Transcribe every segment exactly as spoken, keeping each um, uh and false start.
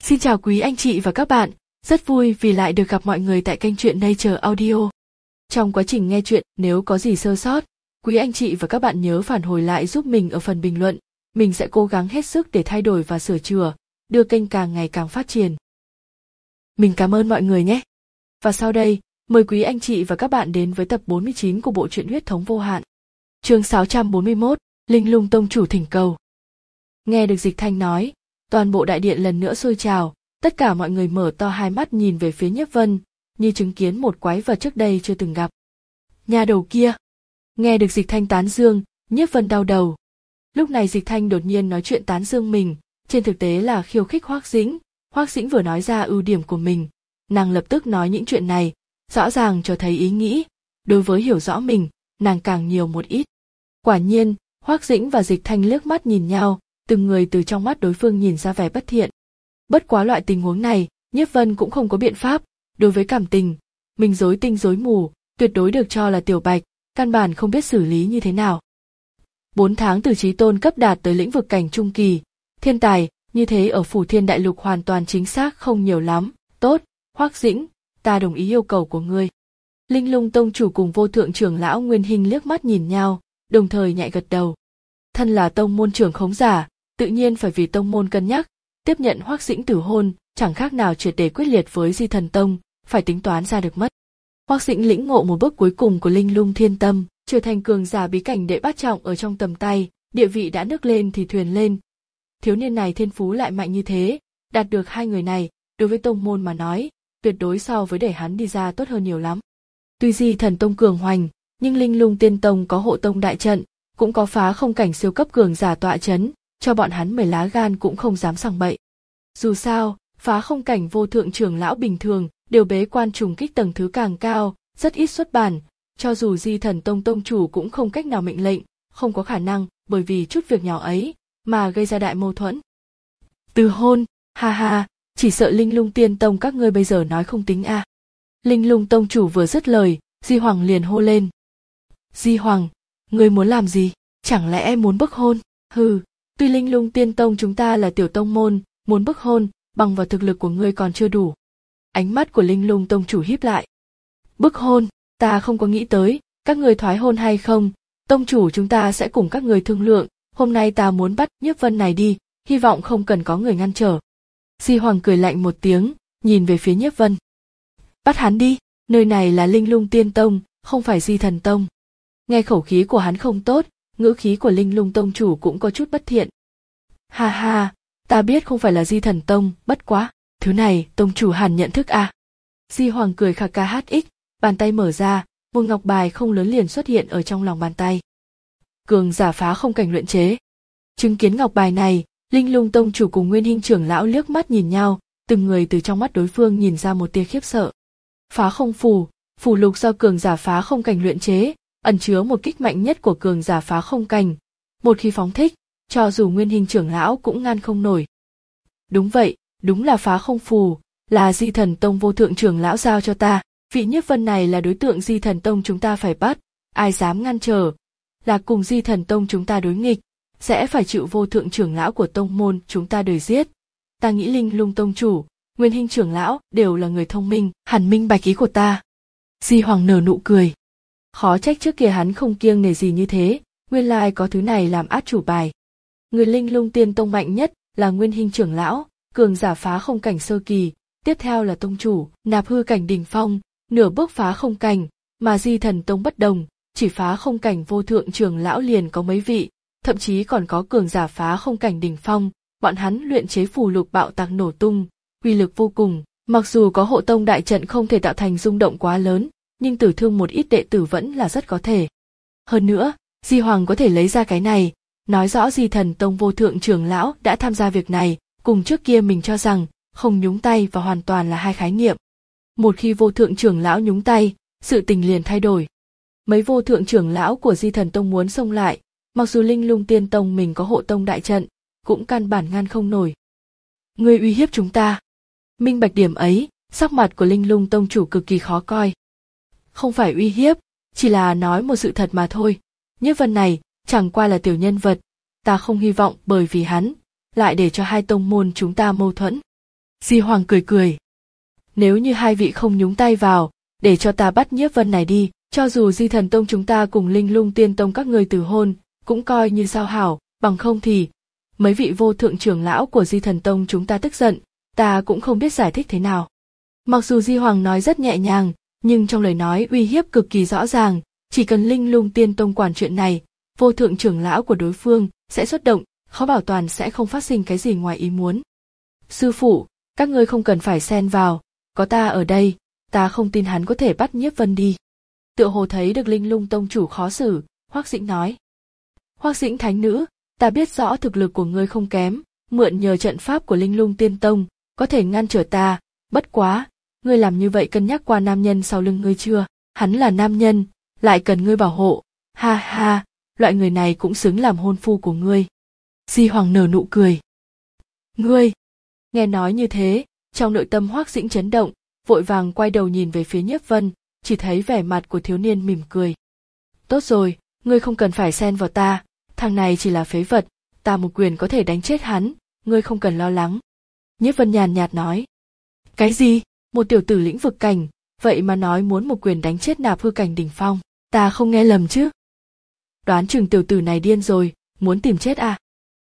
Xin chào quý anh chị và các bạn, rất vui vì lại được gặp mọi người tại kênh truyện Nature Audio. Trong quá trình nghe truyện, nếu có gì sơ sót, quý anh chị và các bạn nhớ phản hồi lại giúp mình ở phần bình luận. Mình sẽ cố gắng hết sức để thay đổi và sửa chữa, đưa kênh càng ngày càng phát triển. Mình cảm ơn mọi người nhé. Và sau đây, mời quý anh chị và các bạn đến với tập bốn mươi chín của bộ truyện Huyết thống vô hạn. Chương sáu trăm bốn mươi mốt, Linh Lung Tông chủ thỉnh cầu. Nghe được Dịch Thanh nói, toàn bộ đại điện lần nữa sôi trào, tất cả mọi người mở to hai mắt nhìn về phía Nhiếp Vân, như chứng kiến một quái vật trước đây chưa từng gặp. Nhà đầu kia. Nghe được Dịch Thanh tán dương, Nhiếp Vân đau đầu. Lúc này Dịch Thanh đột nhiên nói chuyện tán dương mình, trên thực tế là khiêu khích Hoắc Dĩnh. Hoắc Dĩnh vừa nói ra ưu điểm của mình, nàng lập tức nói những chuyện này, rõ ràng cho thấy ý nghĩ, đối với hiểu rõ mình, nàng càng nhiều một ít. Quả nhiên, Hoắc Dĩnh và Dịch Thanh liếc mắt nhìn nhau, từng người từ trong mắt đối phương nhìn ra vẻ bất thiện. Bất quá loại tình huống này, Nhiếp Vân cũng không có biện pháp, đối với cảm tình, mình rối tinh rối mù, tuyệt đối được cho là tiểu bạch, căn bản không biết xử lý như thế nào. Bốn tháng từ chí tôn cấp đạt tới lĩnh vực cảnh trung kỳ, thiên tài, như thế ở Phủ Thiên Đại Lục hoàn toàn chính xác không nhiều lắm, tốt, Hoắc Dĩnh, ta đồng ý yêu cầu của ngươi. Linh Lung Tông chủ cùng Vô Thượng trưởng lão Nguyên Hinh liếc mắt nhìn nhau, đồng thời nhẹ gật đầu. Thân là tông môn trưởng khống giả, tự nhiên phải vì tông môn cân nhắc, tiếp nhận Hoắc Dĩnh tử hôn, chẳng khác nào triệt để quyết liệt với Di Thần Tông, phải tính toán ra được mất. Hoắc Dĩnh lĩnh ngộ một bước cuối cùng của Linh Lung Thiên Tâm, trở thành cường giả bí cảnh đệ bát trọng ở trong tầm tay, địa vị đã nước lên thì thuyền lên. Thiếu niên này thiên phú lại mạnh như thế, đạt được hai người này, đối với tông môn mà nói, tuyệt đối so với để hắn đi ra tốt hơn nhiều lắm. Tuy Di Thần Tông cường hoành, nhưng Linh Lung Tiên Tông có hộ tông đại trận, cũng có phá không cảnh siêu cấp cường giả tọa chấn, cho bọn hắn mười lá gan cũng không dám sằng bậy. Dù sao, phá không cảnh Vô Thượng trưởng lão bình thường đều bế quan trùng kích tầng thứ càng cao, rất ít xuất bản, cho dù Di Thần Tông tông chủ cũng không cách nào mệnh lệnh, không có khả năng bởi vì chút việc nhỏ ấy mà gây ra đại mâu thuẫn. Từ hôn, ha ha, chỉ sợ Linh Lung Tiên Tông các ngươi bây giờ nói không tính a. À. Linh Lung tông chủ vừa dứt lời, Di Hoàng liền hô lên. Di Hoàng, ngươi muốn làm gì? Chẳng lẽ em muốn bức hôn? Hừ, tuy Linh Lung Tiên Tông chúng ta là tiểu tông môn, muốn bức hôn, bằng vào thực lực của ngươi còn chưa đủ. Ánh mắt của Linh Lung tông chủ híp lại. Bức hôn, ta không có nghĩ tới, các ngươi thoái hôn hay không, tông chủ chúng ta sẽ cùng các người thương lượng, hôm nay ta muốn bắt Nhiếp Vân này đi, hy vọng không cần có người ngăn trở. Di Hoàng cười lạnh một tiếng, nhìn về phía Nhiếp Vân. Bắt hắn đi, nơi này là Linh Lung Tiên Tông, không phải Di Thần Tông. Nghe khẩu khí của hắn không tốt, ngữ khí của Linh Lung tông chủ cũng có chút bất thiện. Ha ha, ta biết không phải là Di Thần Tông, bất quá, thứ này tông chủ hẳn nhận thức à. Di Hoàng cười khà ca hát ích, bàn tay mở ra, một ngọc bài không lớn liền xuất hiện ở trong lòng bàn tay. Cường giả phá không cảnh luyện chế. Chứng kiến ngọc bài này, Linh Lung tông chủ cùng Nguyên Hinh trưởng lão liếc mắt nhìn nhau, từng người từ trong mắt đối phương nhìn ra một tia khiếp sợ. Phá không phù, phù lục do cường giả phá không cảnh luyện chế, ẩn chứa một kích mạnh nhất của cường giả phá không cảnh. Một khi phóng thích, cho dù Nguyên Hinh trưởng lão cũng ngăn không nổi. Đúng vậy, đúng là phá không phù, là Di Thần Tông Vô Thượng trưởng lão giao cho ta. Vị Nhiếp Vân này là đối tượng Di Thần Tông chúng ta phải bắt, ai dám ngăn trở, là cùng Di Thần Tông chúng ta đối nghịch, sẽ phải chịu Vô Thượng trưởng lão của tông môn chúng ta đời giết. Ta nghĩ Linh Lung tông chủ, Nguyên Hinh trưởng lão đều là người thông minh, hẳn minh bạch ý của ta. Di Hoàng nở nụ cười. Khó trách trước kia hắn không kiêng nể gì như thế, nguyên lai có thứ này làm át chủ bài. Người Linh Lung Tiên Tông mạnh nhất là Nguyên Hinh trưởng lão, cường giả phá không cảnh sơ kỳ, tiếp theo là tông chủ, nạp hư cảnh đỉnh phong, nửa bước phá không cảnh, mà Di Thần Tông bất đồng, chỉ phá không cảnh Vô Thượng trưởng lão liền có mấy vị, thậm chí còn có cường giả phá không cảnh đỉnh phong, bọn hắn luyện chế phù lục bạo tạc nổ tung, uy lực vô cùng, mặc dù có hộ tông đại trận không thể tạo thành rung động quá lớn, nhưng tử thương một ít đệ tử vẫn là rất có thể. Hơn nữa, Di Hoàng có thể lấy ra cái này, nói rõ Di Thần Tông Vô Thượng trưởng lão đã tham gia việc này, cùng trước kia mình cho rằng không nhúng tay và hoàn toàn là hai khái niệm. Một khi Vô Thượng trưởng lão nhúng tay, sự tình liền thay đổi. Mấy Vô Thượng trưởng lão của Di Thần Tông muốn xông lại, mặc dù Linh Lung Tiên Tông mình có hộ tông đại trận, cũng căn bản ngăn không nổi. Ngươi uy hiếp chúng ta. Minh bạch điểm ấy, sắc mặt của Linh Lung tông chủ cực kỳ khó coi. Không phải uy hiếp, chỉ là nói một sự thật mà thôi. Nhiếp Vân này chẳng qua là tiểu nhân vật, ta không hy vọng bởi vì hắn lại để cho hai tông môn chúng ta mâu thuẫn. Di Hoàng cười cười. Nếu như hai vị không nhúng tay vào, để cho ta bắt Nhiếp Vân này đi, cho dù Di Thần Tông chúng ta cùng Linh Lung Tiên Tông các ngươi từ hôn, cũng coi như giao hảo, bằng không thì mấy vị vô thượng trưởng lão của Di Thần Tông chúng ta tức giận, ta cũng không biết giải thích thế nào. Mặc dù Di Hoàng nói rất nhẹ nhàng, nhưng trong lời nói uy hiếp cực kỳ rõ ràng, chỉ cần Linh Lung Tiên Tông quản chuyện này, vô thượng trưởng lão của đối phương sẽ xuất động, khó bảo toàn sẽ không phát sinh cái gì ngoài ý muốn. Sư phụ, các ngươi không cần phải xen vào, có ta ở đây, ta không tin hắn có thể bắt Nhiếp Vân đi. Tựa hồ thấy được Linh Lung Tông chủ khó xử, Hoắc Dĩnh nói. Hoắc Dĩnh thánh nữ, ta biết rõ thực lực của ngươi không kém, mượn nhờ trận pháp của Linh Lung Tiên Tông, có thể ngăn trở ta, bất quá, ngươi làm như vậy cân nhắc qua nam nhân sau lưng ngươi chưa? Hắn là nam nhân, lại cần ngươi bảo hộ, ha ha, loại người này cũng xứng làm hôn phu của ngươi. Di Hoàng nở nụ cười. Ngươi, nghe nói như thế, trong nội tâm Hoắc Dĩnh chấn động, vội vàng quay đầu nhìn về phía Nhiếp Vân, chỉ thấy vẻ mặt của thiếu niên mỉm cười. Tốt rồi, ngươi không cần phải xen vào ta, thằng này chỉ là phế vật, ta một quyền có thể đánh chết hắn, ngươi không cần lo lắng. Nhiếp Vân nhàn nhạt nói. Cái gì? Một tiểu tử lĩnh vực cảnh, vậy mà nói muốn một quyền đánh chết nạp hư cảnh đỉnh phong, ta không nghe lầm chứ? Đoán chừng tiểu tử này điên rồi, muốn tìm chết à?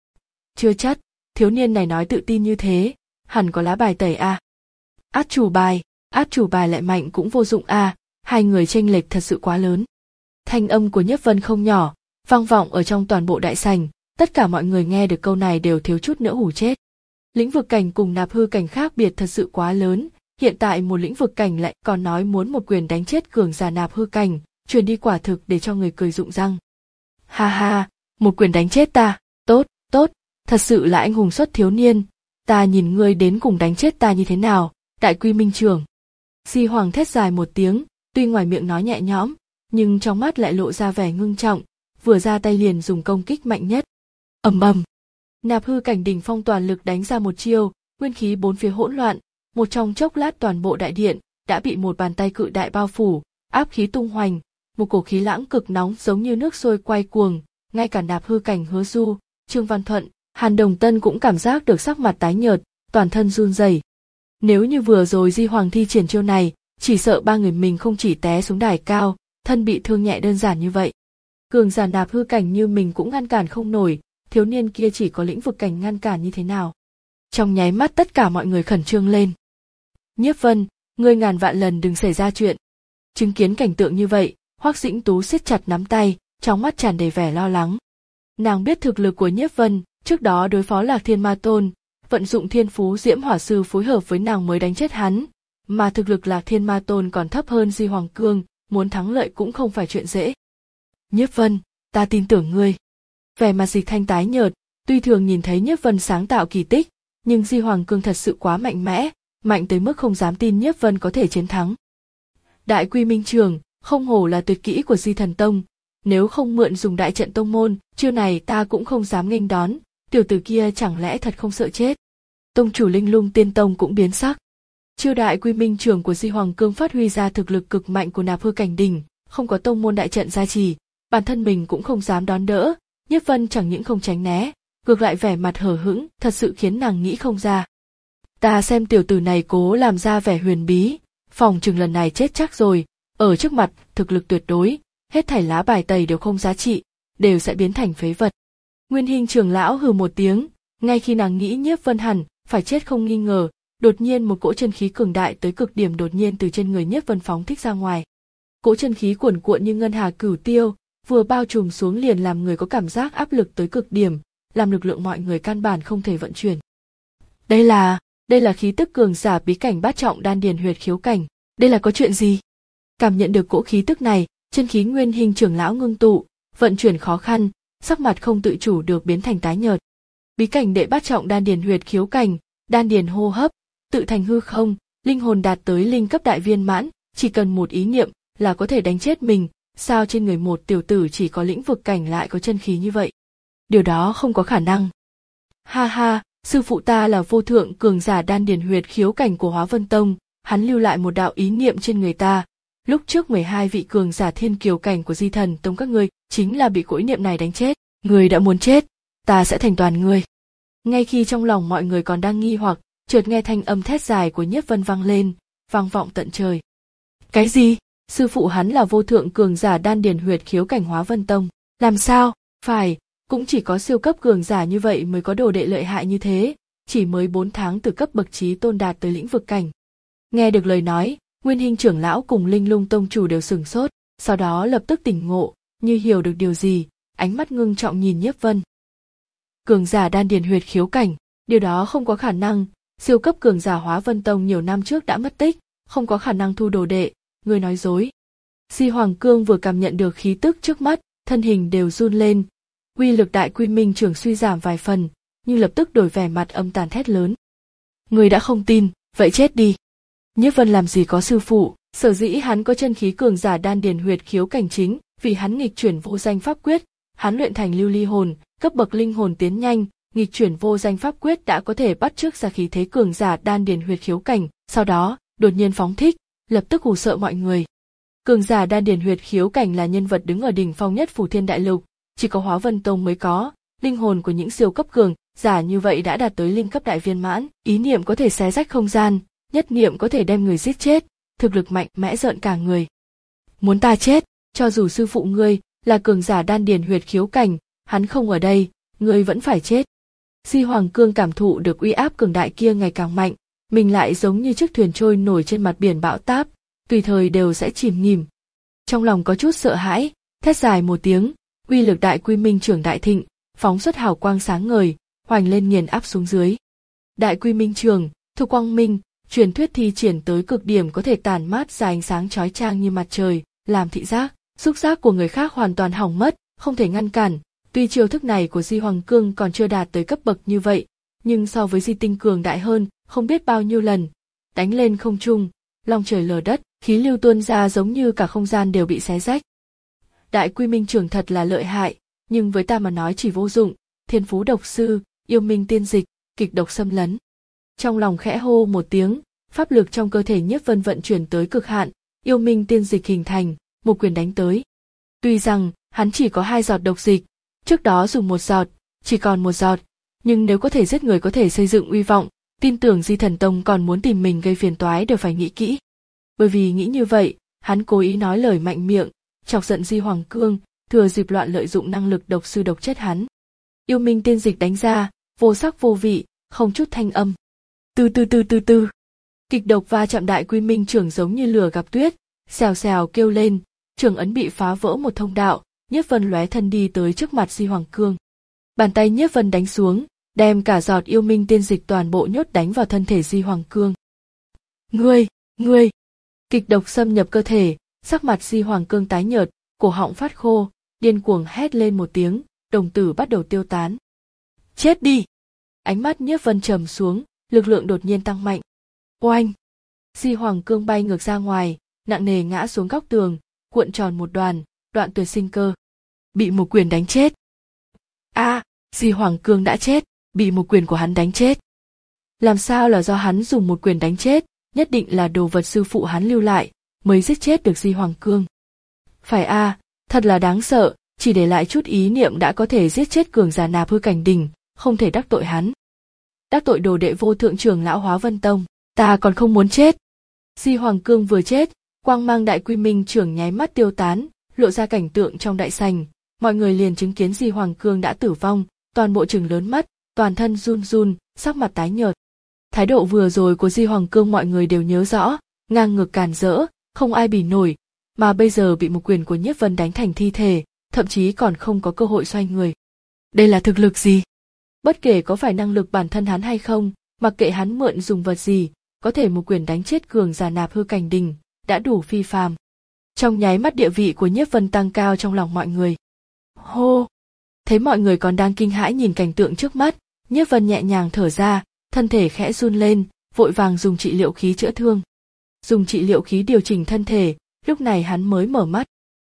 Chưa chắc, thiếu niên này nói tự tin như thế, hẳn có lá bài tẩy à? Át chủ bài, át chủ bài lại mạnh cũng vô dụng à, hai người chênh lệch thật sự quá lớn. Thanh âm của Nhiếp Vân không nhỏ, vang vọng ở trong toàn bộ đại sảnh, tất cả mọi người nghe được câu này đều thiếu chút nữa hù chết. Lĩnh vực cảnh cùng nạp hư cảnh khác biệt thật sự quá lớn, hiện tại một lĩnh vực cảnh lại còn nói muốn một quyền đánh chết cường giả nạp hư cảnh, truyền đi quả thực để cho người cười rụng răng. Ha ha, một quyền đánh chết ta, tốt, tốt, thật sự là anh hùng xuất thiếu niên, ta nhìn ngươi đến cùng đánh chết ta như thế nào, Đại Quy Minh Trưởng. Di Hoàng thét dài một tiếng, tuy ngoài miệng nói nhẹ nhõm, nhưng trong mắt lại lộ ra vẻ ngưng trọng, vừa ra tay liền dùng công kích mạnh nhất. Ầm ầm, nạp hư cảnh đỉnh phong toàn lực đánh ra một chiêu, nguyên khí bốn phía hỗn loạn, một trong chốc lát toàn bộ đại điện đã bị một bàn tay cự đại bao phủ, áp khí tung hoành, một cổ khí lãng cực nóng giống như nước sôi quay cuồng, ngay cả nạp hư cảnh Hứa Du, Trương Văn Thuận, Hàn Đồng Tân cũng cảm giác được sắc mặt tái nhợt, toàn thân run rẩy. Nếu như vừa rồi Di Hoàng thi triển chiêu này, chỉ sợ ba người mình không chỉ té xuống đài cao, thân bị thương nhẹ đơn giản như vậy. Cường giả nạp hư cảnh như mình cũng ngăn cản không nổi, thiếu niên kia chỉ có lĩnh vực cảnh ngăn cản như thế nào? Trong nháy mắt tất cả mọi người khẩn trương lên. Nhiếp Vân, ngươi ngàn vạn lần đừng xảy ra chuyện. Chứng kiến cảnh tượng như vậy, Hoắc Dĩnh Tú siết chặt nắm tay, trong mắt tràn đầy vẻ lo lắng. Nàng biết thực lực của Nhiếp Vân, trước đó đối phó Lạc Thiên Ma Tôn, vận dụng Thiên Phú Diễm Hỏa Sư phối hợp với nàng mới đánh chết hắn, mà thực lực Lạc Thiên Ma Tôn còn thấp hơn Di Hoàng Cương, muốn thắng lợi cũng không phải chuyện dễ. Nhiếp Vân, ta tin tưởng ngươi. Vẻ mặt Dịch Thanh tái nhợt, tuy thường nhìn thấy Nhiếp Vân sáng tạo kỳ tích, nhưng Di Hoàng Cương thật sự quá mạnh mẽ, mạnh tới mức không dám tin Nhiếp Vân có thể chiến thắng. Đại Quy Minh Trường, không hổ là tuyệt kỹ của Di Thần Tông, nếu không mượn dùng đại trận tông môn, chiêu này ta cũng không dám nghênh đón, tiểu tử kia chẳng lẽ thật không sợ chết. Tông chủ Linh Lung Tiên Tông cũng biến sắc. Chiêu Đại Quy Minh Trường của Di Hoàng Cương phát huy ra thực lực cực mạnh của nạp hư cảnh đỉnh, không có tông môn đại trận gia trì, bản thân mình cũng không dám đón đỡ, Nhiếp Vân chẳng những không tránh né, ngược lại vẻ mặt hờ hững, thật sự khiến nàng nghĩ không ra. Ta xem tiểu tử này cố làm ra vẻ huyền bí, phòng chừng lần này chết chắc rồi, ở trước mặt thực lực tuyệt đối, hết thảy lá bài tẩy đều không giá trị, đều sẽ biến thành phế vật. Nguyên Hinh trưởng lão hừ một tiếng, ngay khi nàng nghĩ Nhiếp Vân hẳn phải chết không nghi ngờ, đột nhiên một cỗ chân khí cường đại tới cực điểm đột nhiên từ trên người Nhiếp Vân phóng thích ra ngoài. Cỗ chân khí cuồn cuộn như ngân hà cửu tiêu, vừa bao trùm xuống liền làm người có cảm giác áp lực tới cực điểm, làm lực lượng mọi người căn bản không thể vận chuyển. Đây là, đây là khí tức cường giả bí cảnh bát trọng đan điền huyệt khiếu cảnh, đây là có chuyện gì? Cảm nhận được cỗ khí tức này, chân khí Nguyên Hinh trưởng lão ngưng tụ, vận chuyển khó khăn, sắc mặt không tự chủ được biến thành tái nhợt. Bí cảnh đệ bát trọng đan điền huyệt khiếu cảnh, đan điền hô hấp, tự thành hư không, linh hồn đạt tới linh cấp đại viên mãn, chỉ cần một ý niệm là có thể đánh chết mình, sao trên người một tiểu tử chỉ có lĩnh vực cảnh lại có chân khí như vậy? Điều đó không có khả năng. Ha ha, sư phụ ta là vô thượng cường giả đan điền huyệt khiếu cảnh của Hóa Vân Tông, hắn lưu lại một đạo ý niệm trên người ta. Lúc trước mười hai vị cường giả thiên kiều cảnh của Di Thần Tông các ngươi chính là bị cỗ ý niệm này đánh chết. Ngươi đã muốn chết, ta sẽ thành toàn ngươi. Ngay khi trong lòng mọi người còn đang nghi hoặc, chợt nghe thanh âm thét dài của Nhiếp Vân vang lên, vang vọng tận trời. Cái gì? Sư phụ hắn là vô thượng cường giả đan điền huyệt khiếu cảnh Hóa Vân Tông. Làm sao? Phải, cũng chỉ có siêu cấp cường giả như vậy mới có đồ đệ lợi hại như thế, chỉ mới bốn tháng từ cấp bậc chí tôn đạt tới lĩnh vực cảnh. Nghe được lời nói, Nguyên Hinh trưởng lão cùng Linh Lung tông chủ đều sửng sốt, sau đó lập tức tỉnh ngộ, như hiểu được điều gì, ánh mắt ngưng trọng nhìn Nhiếp Vân. Cường giả đan điền huyệt khiếu cảnh, điều đó không có khả năng, siêu cấp cường giả Hóa Vân Tông nhiều năm trước đã mất tích, không có khả năng thu đồ đệ, ngươi nói dối. Di Hoàng Cương vừa cảm nhận được khí tức trước mắt, thân hình đều run lên, uy lực Đại Quy Minh trưởng suy giảm vài phần, nhưng lập tức đổi vẻ mặt âm tàn thét lớn. Ngươi đã không tin, vậy chết đi. Nhiếp Vân làm gì có sư phụ, sở dĩ hắn có chân khí cường giả đan điền huyệt khiếu cảnh chính, vì hắn nghịch chuyển vô danh pháp quyết, hắn luyện thành lưu ly hồn, cấp bậc linh hồn tiến nhanh, nghịch chuyển vô danh pháp quyết đã có thể bắt chước ra khí thế cường giả đan điền huyệt khiếu cảnh, sau đó đột nhiên phóng thích, lập tức hù sợ mọi người. Cường giả đan điền huyệt khiếu cảnh là nhân vật đứng ở đỉnh phong nhất Phủ Thiên Đại Lục, chỉ có Hóa Vân Tông mới có, linh hồn của những siêu cấp cường giả như vậy đã đạt tới linh cấp đại viên mãn, ý niệm có thể xé rách không gian, nhất niệm có thể đem người giết chết, thực lực mạnh mẽ rợn cả người. Muốn ta chết, cho dù sư phụ ngươi là cường giả đan điền huyệt khiếu cảnh, hắn không ở đây, ngươi vẫn phải chết. Di Hoàng Cương cảm thụ được uy áp cường đại kia ngày càng mạnh, mình lại giống như chiếc thuyền trôi nổi trên mặt biển bão táp, tùy thời đều sẽ chìm nghỉm. Trong lòng có chút sợ hãi, thét dài một tiếng, uy lực Đại Quy Minh trưởng đại thịnh, phóng xuất hào quang sáng ngời, hoành lên nghiền áp xuống dưới. Đại Quy Minh trường, thuộc quang minh, truyền thuyết thi triển tới cực điểm có thể tản mát ra ánh sáng chói chang như mặt trời, làm thị giác, xúc giác của người khác hoàn toàn hỏng mất, không thể ngăn cản. Tuy chiêu thức này của Di Hoàng Cương còn chưa đạt tới cấp bậc như vậy, nhưng so với Di Tinh cường đại hơn, không biết bao nhiêu lần. Đánh lên không trung, long trời lở đất, khí lưu tuôn ra giống như cả không gian đều bị xé rách. Đại Quy Minh trưởng thật là lợi hại, nhưng với ta mà nói chỉ vô dụng, thiên phú độc sư, yêu minh tiên dịch, kịch độc xâm lấn. Trong lòng khẽ hô một tiếng, pháp lực trong cơ thể Nhiếp Vân vận chuyển tới cực hạn, yêu minh tiên dịch hình thành, một quyền đánh tới. Tuy rằng hắn chỉ có hai giọt độc dịch, trước đó dùng một giọt, chỉ còn một giọt, nhưng nếu có thể giết người có thể xây dựng uy vọng, tin tưởng Di Thần Tông còn muốn tìm mình gây phiền toái đều phải nghĩ kỹ. Bởi vì nghĩ như vậy, hắn cố ý nói lời mạnh miệng, chọc giận Di Hoàng Cương, thừa dịp loạn lợi dụng năng lực độc sư độc chết hắn. Yêu minh tiên dịch đánh ra, vô sắc vô vị, không chút thanh âm. Từ từ từ từ từ. Kịch độc va chạm Đại Quy Minh trưởng giống như lửa gặp tuyết, xèo xèo kêu lên, trường ấn bị phá vỡ một thông đạo, Nhiếp Vân lóe thân đi tới trước mặt Di Hoàng Cương. Bàn tay Nhiếp Vân đánh xuống, đem cả giọt yêu minh tiên dịch toàn bộ nhốt đánh vào thân thể Di Hoàng Cương. Ngươi, ngươi! Kịch độc xâm nhập cơ thể, sắc mặt Di Hoàng Cương tái nhợt, cổ họng phát khô, điên cuồng hét lên một tiếng, đồng tử bắt đầu tiêu tán. Chết đi! Ánh mắt Nhiếp Vân trầm xuống, lực lượng đột nhiên tăng mạnh. Oanh! Di Hoàng Cương bay ngược ra ngoài, nặng nề ngã xuống góc tường, cuộn tròn một đoàn, đoạn tuyệt sinh cơ. Bị một quyền đánh chết. A, à, Di Hoàng Cương đã chết, bị một quyền của hắn đánh chết. Làm sao là do hắn dùng một quyền đánh chết, nhất định là đồ vật sư phụ hắn lưu lại, mới giết chết được Di Hoàng Cương. Phải a, à, thật là đáng sợ, chỉ để lại chút ý niệm đã có thể giết chết cường giả Nạp Hư cảnh đỉnh, không thể đắc tội hắn. Đắc tội đồ đệ vô thượng trưởng lão Hóa Vân Tông, ta còn không muốn chết. Di Hoàng Cương vừa chết, quang mang Đại Quy Minh trưởng nháy mắt tiêu tán, lộ ra cảnh tượng trong đại sảnh, mọi người liền chứng kiến Di Hoàng Cương đã tử vong, toàn bộ trừng lớn mắt, toàn thân run run, sắc mặt tái nhợt. Thái độ vừa rồi của Di Hoàng Cương mọi người đều nhớ rõ, ngang ngược càn rỡ, không ai bì nổi, mà bây giờ bị một quyền của Nhiếp Vân đánh thành thi thể, thậm chí còn không có cơ hội xoay người. Đây là thực lực gì? Bất kể có phải năng lực bản thân hắn hay không, mặc kệ hắn mượn dùng vật gì, có thể một quyền đánh chết cường giả Nạp Hư cảnh đỉnh, đã đủ phi phàm. Trong nháy mắt địa vị của Nhiếp Vân tăng cao trong lòng mọi người. Hô! Thấy mọi người còn đang kinh hãi nhìn cảnh tượng trước mắt, Nhiếp Vân nhẹ nhàng thở ra, thân thể khẽ run lên, vội vàng dùng trị liệu khí chữa thương. Dùng trị liệu khí điều chỉnh thân thể, lúc này hắn mới mở mắt.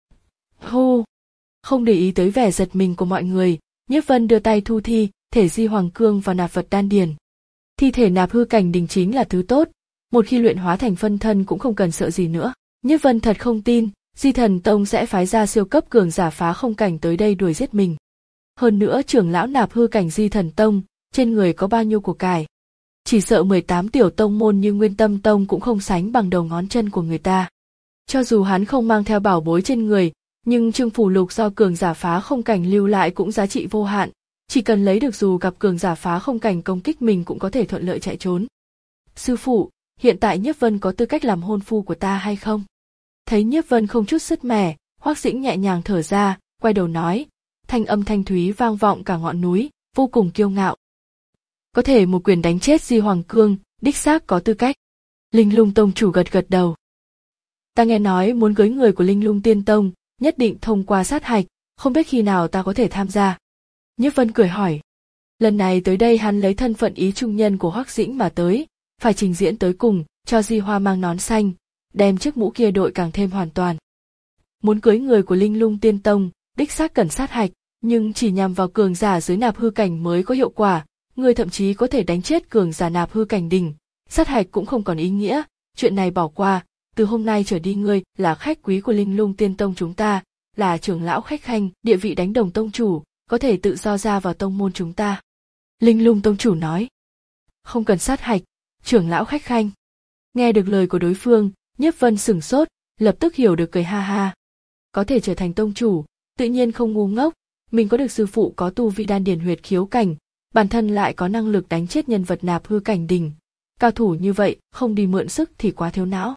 Hô! Không để ý tới vẻ giật mình của mọi người, Nhiếp Vân đưa tay thu thi thể Di Hoàng Cương vào nạp vật đan điền. Thi thể Nạp Hư cảnh đỉnh chính là thứ tốt, một khi luyện hóa thành phân thân cũng không cần sợ gì nữa. Nhiếp Vân thật không tin, Di Thần Tông sẽ phái ra siêu cấp cường giả phá không cảnh tới đây đuổi giết mình. Hơn nữa trưởng lão Nạp Hư cảnh Di Thần Tông, trên người có bao nhiêu của cải. chỉ sợ mười tám tiểu tông môn như Nguyên Tâm Tông cũng không sánh bằng đầu ngón chân của người ta. Cho dù hắn không mang theo bảo bối trên người, nhưng trương phủ lục do cường giả phá không cảnh lưu lại cũng giá trị vô hạn, chỉ cần lấy được dù gặp cường giả phá không cảnh công kích mình cũng có thể thuận lợi chạy trốn. Sư phụ, hiện tại Nhiếp Vân có tư cách làm hôn phu của ta hay không? Thấy Nhiếp Vân không chút sứt mẻ, Hoắc Dĩnh nhẹ nhàng thở ra, quay đầu nói, thanh âm thanh thúy vang vọng cả ngọn núi, vô cùng kiêu ngạo. Có thể một quyền đánh chết Di Hoàng Cương, đích xác có tư cách. Linh Lung Tông chủ gật gật đầu. Ta nghe nói muốn cưới người của Linh Lung Tiên Tông, nhất định thông qua sát hạch, không biết khi nào ta có thể tham gia. Nhiếp Vân cười hỏi. Lần này tới đây hắn lấy thân phận ý trung nhân của Hoắc Dĩnh mà tới, phải trình diễn tới cùng, cho Di Hoa mang nón xanh, đem chiếc mũ kia đội càng thêm hoàn toàn. Muốn cưới người của Linh Lung Tiên Tông, đích xác cần sát hạch, nhưng chỉ nhằm vào cường giả dưới nạp hư cảnh mới có hiệu quả, người thậm chí có thể đánh chết cường giả nạp hư cảnh đỉnh, sát hạch cũng không còn ý nghĩa, chuyện này bỏ qua, từ hôm nay trở đi ngươi là khách quý của Linh Lung Tiên Tông chúng ta, là trưởng lão khách khanh, địa vị đánh đồng tông chủ, có thể tự do ra vào tông môn chúng ta. Linh Lung Tông chủ nói. Không cần sát hạch, trưởng lão khách khanh. Nghe được lời của đối phương, Nhiếp Vân sửng sốt, lập tức hiểu được cười ha ha. Có thể trở thành tông chủ, tự nhiên không ngu ngốc, mình có được sư phụ có tu vi đan điền huyệt khiếu cảnh, bản thân lại có năng lực đánh chết nhân vật nạp hư cảnh đỉnh. Cao thủ như vậy, không đi mượn sức thì quá thiếu não.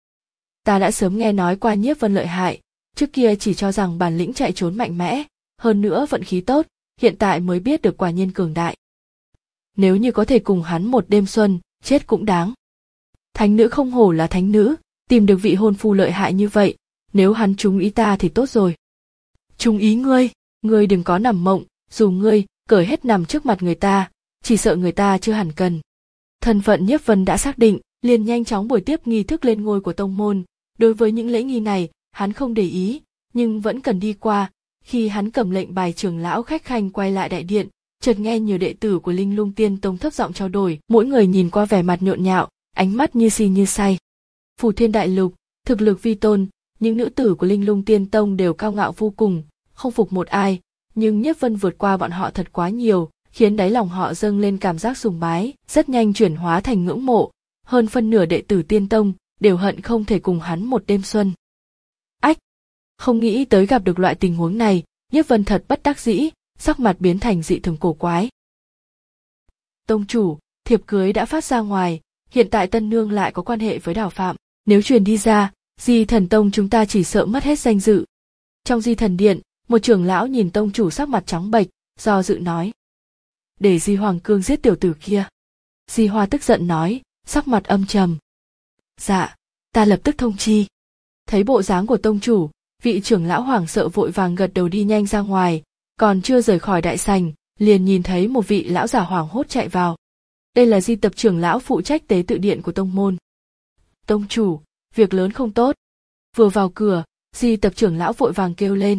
Ta đã sớm nghe nói qua Nhiếp Vân lợi hại, trước kia chỉ cho rằng bản lĩnh chạy trốn mạnh mẽ, hơn nữa vận khí tốt, hiện tại mới biết được quả nhiên cường đại. Nếu như có thể cùng hắn một đêm xuân, chết cũng đáng. Thánh nữ không hổ là thánh nữ, tìm được vị hôn phu lợi hại như vậy, nếu hắn trúng ý ta thì tốt rồi. Trúng ý ngươi, ngươi đừng có nằm mộng, dù ngươi cởi hết nằm trước mặt người ta, chỉ sợ người ta chưa hẳn cần. Thân phận Nhiếp Vân đã xác định, liền nhanh chóng buổi tiếp nghi thức lên ngôi của tông môn. Đối với những lễ nghi này, hắn không để ý, nhưng vẫn cần đi qua. Khi hắn cầm lệnh bài trưởng lão khách khanh quay lại đại điện, chợt nghe nhiều đệ tử của Linh Lung Tiên Tông thấp giọng trao đổi, mỗi người nhìn qua vẻ mặt nhộn nhạo, ánh mắt như si như say. Phù Thiên Đại Lục, thực lực vi tôn, những nữ tử của Linh Lung Tiên Tông đều cao ngạo vô cùng, không phục một ai, nhưng Nhiếp Vân vượt qua bọn họ thật quá nhiều, khiến đáy lòng họ dâng lên cảm giác sùng bái, rất nhanh chuyển hóa thành ngưỡng mộ. Hơn phân nửa đệ tử Tiên Tông đều hận không thể cùng hắn một đêm xuân. Ách! Không nghĩ tới gặp được loại tình huống này, Nhiếp Vân thật bất đắc dĩ, sắc mặt biến thành dị thường cổ quái. Tông chủ, thiệp cưới đã phát ra ngoài, hiện tại Tân Nương lại có quan hệ với Đào Phạm, nếu truyền đi ra, Di Thần Tông chúng ta chỉ sợ mất hết danh dự. Trong Di Thần Điện, một trưởng lão nhìn tông chủ sắc mặt trắng bệch, do dự nói. Để Di Hoàng Cương giết tiểu tử kia. Di Hoa tức giận nói, sắc mặt âm trầm. Dạ, ta lập tức thông chi. Thấy bộ dáng của tông chủ, vị trưởng lão hoảng sợ vội vàng gật đầu đi nhanh ra ngoài, còn chưa rời khỏi đại sảnh, liền nhìn thấy một vị lão giả hoảng hốt chạy vào. Đây là Di Tập trưởng lão phụ trách tế tự điện của tông môn. Tông chủ, việc lớn không tốt. Vừa vào cửa, Di Tập trưởng lão vội vàng kêu lên.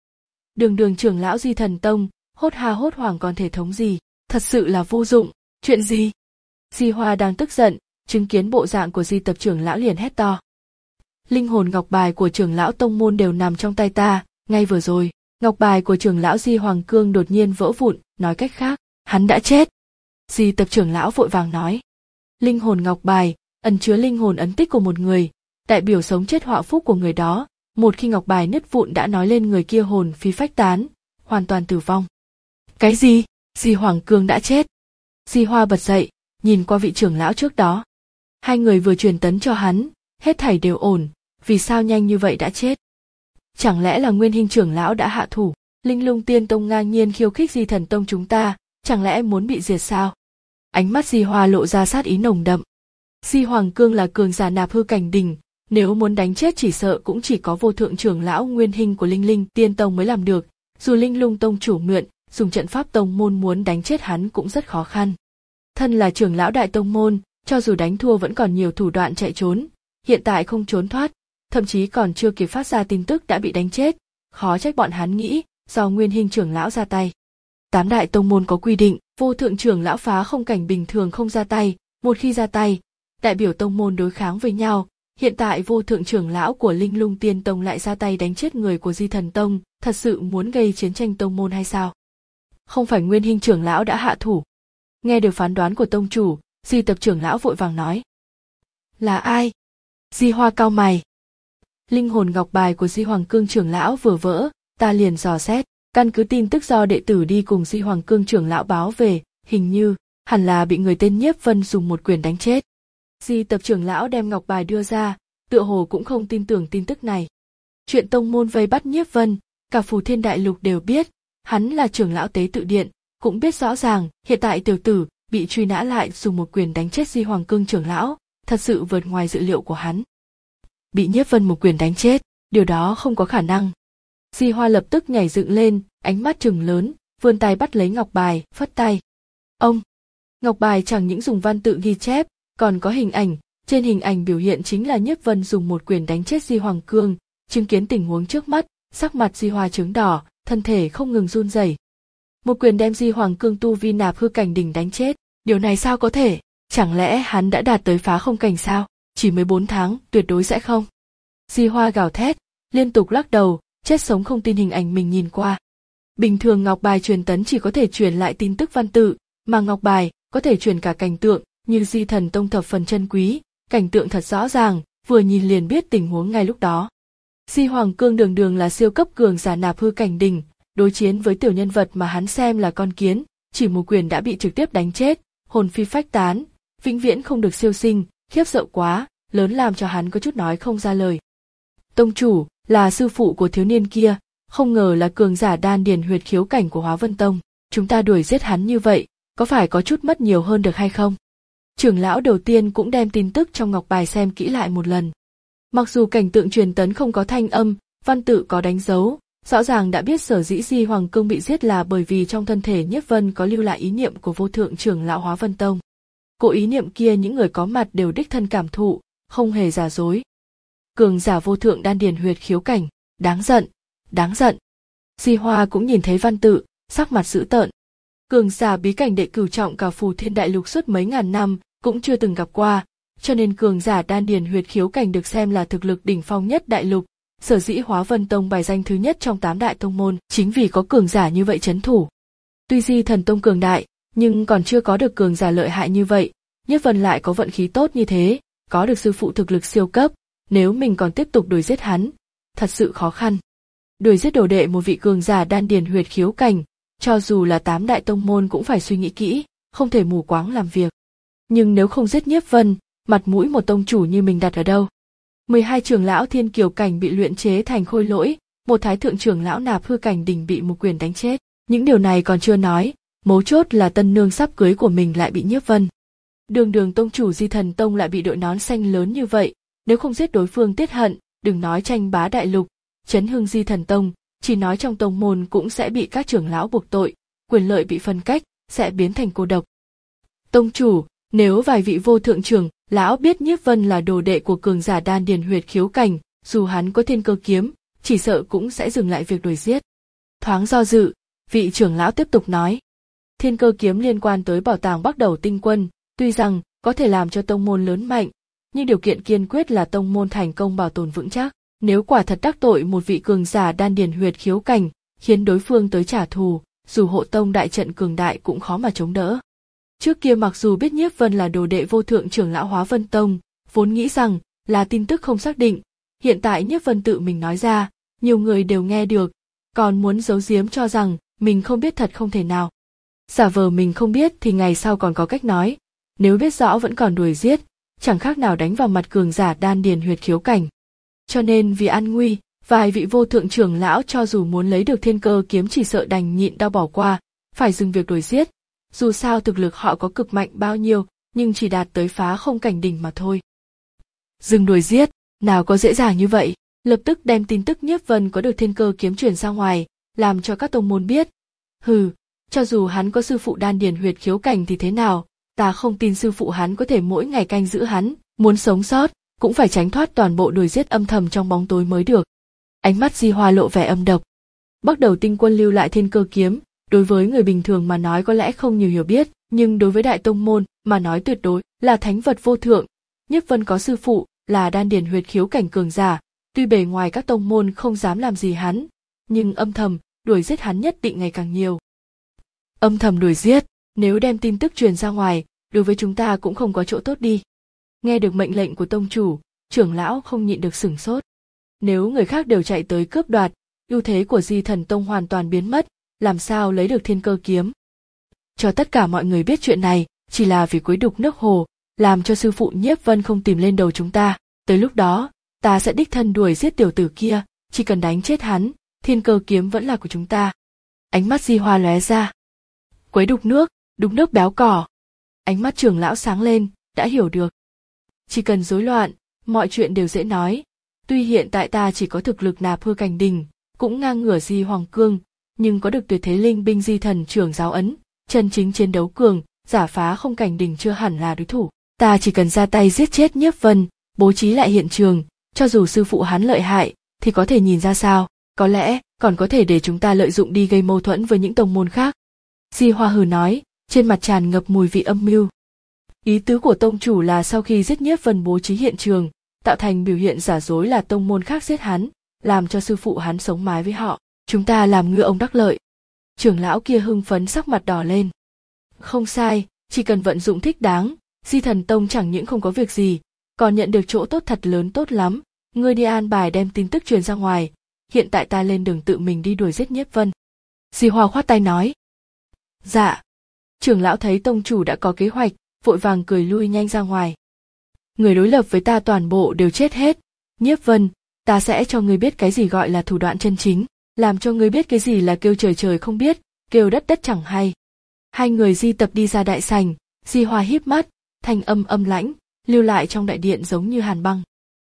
Đường đường trưởng lão Di Thần Tông, hốt ha hốt hoảng còn thể thống gì, thật sự là vô dụng, chuyện gì? Di Hoa đang tức giận, chứng kiến bộ dạng của Di Tập trưởng lão liền hét to. Linh hồn ngọc bài của trưởng lão tông môn đều nằm trong tay ta, ngay vừa rồi, ngọc bài của trưởng lão Di Hoàng Cương đột nhiên vỡ vụn, nói cách khác, hắn đã chết. Di Tập trưởng lão vội vàng nói. Linh hồn ngọc bài, ẩn chứa linh hồn ấn tích của một người, đại biểu sống chết họa phúc của người đó, một khi ngọc bài nứt vụn đã nói lên người kia hồn phi phách tán, hoàn toàn tử vong. Cái gì? Di Hoàng Cương đã chết. Di Hoa bật dậy, nhìn qua vị trưởng lão trước đó. Hai người vừa truyền tấn cho hắn, hết thảy đều ổn, vì sao nhanh như vậy đã chết? Chẳng lẽ là Nguyên Hinh trưởng lão đã hạ thủ? Linh Lung Tiên Tông ngang nhiên khiêu khích Di Thần Tông chúng ta, chẳng lẽ em muốn bị diệt sao? Ánh mắt Di Hoa lộ ra sát ý nồng đậm. Di Hoàng Cương là cường giả nạp hư cảnh đỉnh, nếu muốn đánh chết chỉ sợ cũng chỉ có vô thượng trưởng lão Nguyên Hinh của Linh Linh Tiên Tông mới làm được, dù Linh Lung Tông chủ mượn, dùng trận pháp tông môn muốn đánh chết hắn cũng rất khó khăn. Thân là trưởng lão đại tông môn, cho dù đánh thua vẫn còn nhiều thủ đoạn chạy trốn, hiện tại không trốn thoát, thậm chí còn chưa kịp phát ra tin tức đã bị đánh chết, khó trách bọn hắn nghĩ do Nguyên Hinh trưởng lão ra tay. Tám đại tông môn có quy định, vô thượng trưởng lão phá không cảnh bình thường không ra tay, một khi ra tay, đại biểu tông môn đối kháng với nhau. Hiện tại vô thượng trưởng lão của Linh Lung Tiên Tông lại ra tay đánh chết người của Di Thần Tông, thật sự muốn gây chiến tranh tông môn hay sao? Không phải Nguyên Hinh trưởng lão đã hạ thủ. Nghe được phán đoán của tông chủ, Di Tập trưởng lão vội vàng nói. Là ai? Di Hoa cau mày. Linh hồn ngọc bài của Di Hoàng Cương trưởng lão vừa vỡ, ta liền dò xét, căn cứ tin tức do đệ tử đi cùng Di Hoàng Cương trưởng lão báo về, hình như hẳn là bị người tên Nhiếp Vân dùng một quyền đánh chết. Di Tập trưởng lão đem ngọc bài đưa ra, tựa hồ cũng không tin tưởng tin tức này. Chuyện tông môn vây bắt Nhiếp Vân, cả Phù Thiên Đại Lục đều biết, hắn là trưởng lão tế tự điện, cũng biết rõ ràng hiện tại tiểu tử bị truy nã lại dùng một quyền đánh chết Di Hoàng Cương trưởng lão, thật sự vượt ngoài dự liệu của hắn. Bị Nhiếp Vân một quyền đánh chết, điều đó không có khả năng. Di Hoa lập tức nhảy dựng lên, ánh mắt trừng lớn, vươn tay bắt lấy ngọc bài, phất tay. Ông! Ngọc bài chẳng những dùng văn tự ghi chép, còn có hình ảnh, trên hình ảnh biểu hiện chính là Nhiếp Vân dùng một quyền đánh chết Di Hoàng Cương, chứng kiến tình huống trước mắt, sắc mặt Di Hoa chướng đỏ, thân thể không ngừng run rẩy. Một quyền đem Di Hoàng Cương tu vi nạp hư cảnh đỉnh đánh chết, điều này sao có thể? Chẳng lẽ hắn đã đạt tới phá không cảnh sao? Chỉ mới bốn tháng, tuyệt đối sẽ không. Di Hoa gào thét, liên tục lắc đầu, chết sống không tin hình ảnh mình nhìn qua. Bình thường ngọc bài truyền tấn chỉ có thể truyền lại tin tức văn tự, mà ngọc bài có thể truyền cả cảnh tượng, như Di Thần Tông thập phần chân quý, cảnh tượng thật rõ ràng, vừa nhìn liền biết tình huống ngay lúc đó. Di Hoàng Cương đường đường là siêu cấp cường giả nạp hư cảnh đỉnh, đối chiến với tiểu nhân vật mà hắn xem là con kiến, chỉ một quyền đã bị trực tiếp đánh chết, hồn phi phách tán, vĩnh viễn không được siêu sinh, khiếp sợ quá, lớn làm cho hắn có chút nói không ra lời. Tông chủ, là sư phụ của thiếu niên kia, không ngờ là cường giả đan điền huyệt khiếu cảnh của Hóa Vân Tông, chúng ta đuổi giết hắn như vậy, có phải có chút mất nhiều hơn được hay không? Trưởng lão đầu tiên cũng đem tin tức trong ngọc bài xem kỹ lại một lần. Mặc dù cảnh tượng truyền tấn không có thanh âm, văn tự có đánh dấu, rõ ràng đã biết sở dĩ Di Hoàng Cương bị giết là bởi vì trong thân thể Nhiếp Vân có lưu lại ý niệm của vô thượng trưởng lão Hóa Vân Tông. Cỗ ý niệm kia những người có mặt đều đích thân cảm thụ, không hề giả dối. Cường giả vô thượng đan điền huyệt khiếu cảnh, đáng giận, đáng giận. Di Hoa cũng nhìn thấy văn tự, sắc mặt dữ tợn. Cường giả bí cảnh đệ cửu trọng cả Phù Thiên Đại Lục suốt mấy ngàn năm cũng chưa từng gặp qua, cho nên cường giả đan điền huyệt khiếu cảnh được xem là thực lực đỉnh phong nhất đại lục. Sở dĩ Hóa Vân Tông bài danh thứ nhất trong tám đại tông môn chính vì có cường giả như vậy trấn thủ. Tuy Di Thần Tông cường đại, nhưng còn chưa có được cường giả lợi hại như vậy. Nhiếp Vân lại có vận khí tốt như thế, có được sư phụ thực lực siêu cấp, nếu mình còn tiếp tục đuổi giết hắn, thật sự khó khăn. Đuổi giết đồ đệ một vị cường giả đan điền huyệt khiếu cảnh, cho dù là tám đại tông môn cũng phải suy nghĩ kỹ, không thể mù quáng làm việc. Nhưng nếu không giết Nhiếp Vân, mặt mũi một tông chủ như mình đặt ở đâu? mười hai trưởng lão thiên kiều cảnh bị luyện chế thành khôi lỗi, một thái thượng trưởng lão nạp hư cảnh đỉnh bị một quyền đánh chết. Những điều này còn chưa nói, mấu chốt là tân nương sắp cưới của mình lại bị Nhiếp Vân. Đường đường tông chủ Di Thần Tông lại bị đội nón xanh lớn như vậy, nếu không giết đối phương tiết hận, đừng nói tranh bá đại lục, chấn hưng Di Thần Tông, chỉ nói trong tông môn cũng sẽ bị các trưởng lão buộc tội, quyền lợi bị phân cách, sẽ biến thành cô độc. Tông chủ, nếu vài vị vô thượng trưởng lão biết Nhiếp Vân là đồ đệ của cường giả đan điền huyệt khiếu cảnh, dù hắn có thiên cơ kiếm, chỉ sợ cũng sẽ dừng lại việc đuổi giết. Thoáng do dự, vị trưởng lão tiếp tục nói. Thiên cơ kiếm liên quan tới bảo tàng Bắc Đầu Tinh Quân, tuy rằng có thể làm cho tông môn lớn mạnh, nhưng điều kiện kiên quyết là tông môn thành công bảo tồn vững chắc. Nếu quả thật đắc tội một vị cường giả đan điền huyệt khiếu cảnh, khiến đối phương tới trả thù, dù hộ tông đại trận cường đại cũng khó mà chống đỡ. Trước kia mặc dù biết Nhiếp Vân là đồ đệ vô thượng trưởng lão Hóa Vân Tông, vốn nghĩ rằng là tin tức không xác định, hiện tại Nhiếp Vân tự mình nói ra, nhiều người đều nghe được, còn muốn giấu giếm cho rằng mình không biết thật không thể nào. Giả vờ mình không biết thì ngày sau còn có cách nói, nếu biết rõ vẫn còn đuổi giết, chẳng khác nào đánh vào mặt cường giả đan điền huyệt khiếu cảnh. Cho nên vì an nguy, vài vị vô thượng trưởng lão cho dù muốn lấy được thiên cơ kiếm chỉ sợ đành nhịn đau bỏ qua, phải dừng việc đuổi giết. Dù sao thực lực họ có cực mạnh bao nhiêu, nhưng chỉ đạt tới phá không cảnh đỉnh mà thôi. Dừng đuổi giết, nào có dễ dàng như vậy, lập tức đem tin tức Nhiếp Vân có được thiên cơ kiếm truyền ra ngoài, làm cho các tông môn biết. Hừ, cho dù hắn có sư phụ đan điền huyệt khiếu cảnh thì thế nào, ta không tin sư phụ hắn có thể mỗi ngày canh giữ hắn, muốn sống sót, cũng phải tránh thoát toàn bộ đuổi giết âm thầm trong bóng tối mới được. Ánh mắt Di Hoa lộ vẻ âm độc. Bắc Đầu Tinh Quân lưu lại thiên cơ kiếm, đối với người bình thường mà nói có lẽ không nhiều hiểu biết, nhưng đối với đại tông môn mà nói tuyệt đối là thánh vật vô thượng. Nhiếp Vân có sư phụ là đan điền huyệt khiếu cảnh cường giả, tuy bề ngoài các tông môn không dám làm gì hắn, nhưng âm thầm đuổi giết hắn nhất định ngày càng nhiều. Âm thầm đuổi giết, nếu đem tin tức truyền ra ngoài, đối với chúng ta cũng không có chỗ tốt đi. Nghe được mệnh lệnh của tông chủ, trưởng lão không nhịn được sửng sốt. Nếu người khác đều chạy tới cướp đoạt, ưu thế của Di Thần Tông hoàn toàn biến mất, làm sao lấy được Thiên Cơ kiếm? Cho tất cả mọi người biết chuyện này, chỉ là vì quấy đục nước hồ, làm cho sư phụ Nhiếp Vân không tìm lên đầu chúng ta. Tới lúc đó, ta sẽ đích thân đuổi giết tiểu tử kia, chỉ cần đánh chết hắn, Thiên Cơ kiếm vẫn là của chúng ta. Ánh mắt Di Hoa lóe ra. Quấy đục nước, đục nước béo cỏ. Ánh mắt trưởng lão sáng lên, đã hiểu được. Chỉ cần rối loạn, mọi chuyện đều dễ nói. Tuy hiện tại ta chỉ có thực lực nạp hư cảnh đỉnh, cũng ngang ngửa Di Hoàng Cương, nhưng có được tuyệt thế linh binh Di Thần trưởng giáo ấn, chân chính chiến đấu cường, giả phá không cảnh đỉnh chưa hẳn là đối thủ. Ta chỉ cần ra tay giết chết Nhiếp Vân, bố trí lại hiện trường, cho dù sư phụ hắn lợi hại, thì có thể nhìn ra sao, có lẽ còn có thể để chúng ta lợi dụng đi gây mâu thuẫn với những tông môn khác. Di Hoa hừ nói, trên mặt tràn ngập mùi vị âm mưu. Ý tứ của tông chủ là sau khi giết Nhiếp Vân bố trí hiện trường, tạo thành biểu hiện giả dối là tông môn khác giết hắn, làm cho sư phụ hắn sống mái với họ. Chúng ta làm ngựa ông đắc lợi. Trưởng lão kia hưng phấn sắc mặt đỏ lên. Không sai, chỉ cần vận dụng thích đáng, Di Thần Tông chẳng những không có việc gì, còn nhận được chỗ tốt thật lớn tốt lắm. Ngươi đi an bài đem tin tức truyền ra ngoài, hiện tại ta lên đường tự mình đi đuổi giết Nhiếp Vân. Di Hoa khoát tay nói. Dạ. Trưởng lão thấy tông chủ đã có kế hoạch, vội vàng cười lui nhanh ra ngoài. Người đối lập với ta toàn bộ đều chết hết. Nhiếp Vân, ta sẽ cho ngươi biết cái gì gọi là thủ đoạn chân chính, làm cho ngươi biết cái gì là kêu trời trời không biết, kêu đất đất chẳng hay. Hai người di tập đi ra đại sảnh, Di Hoa híp mắt, thanh âm âm lãnh, lưu lại trong đại điện giống như hàn băng.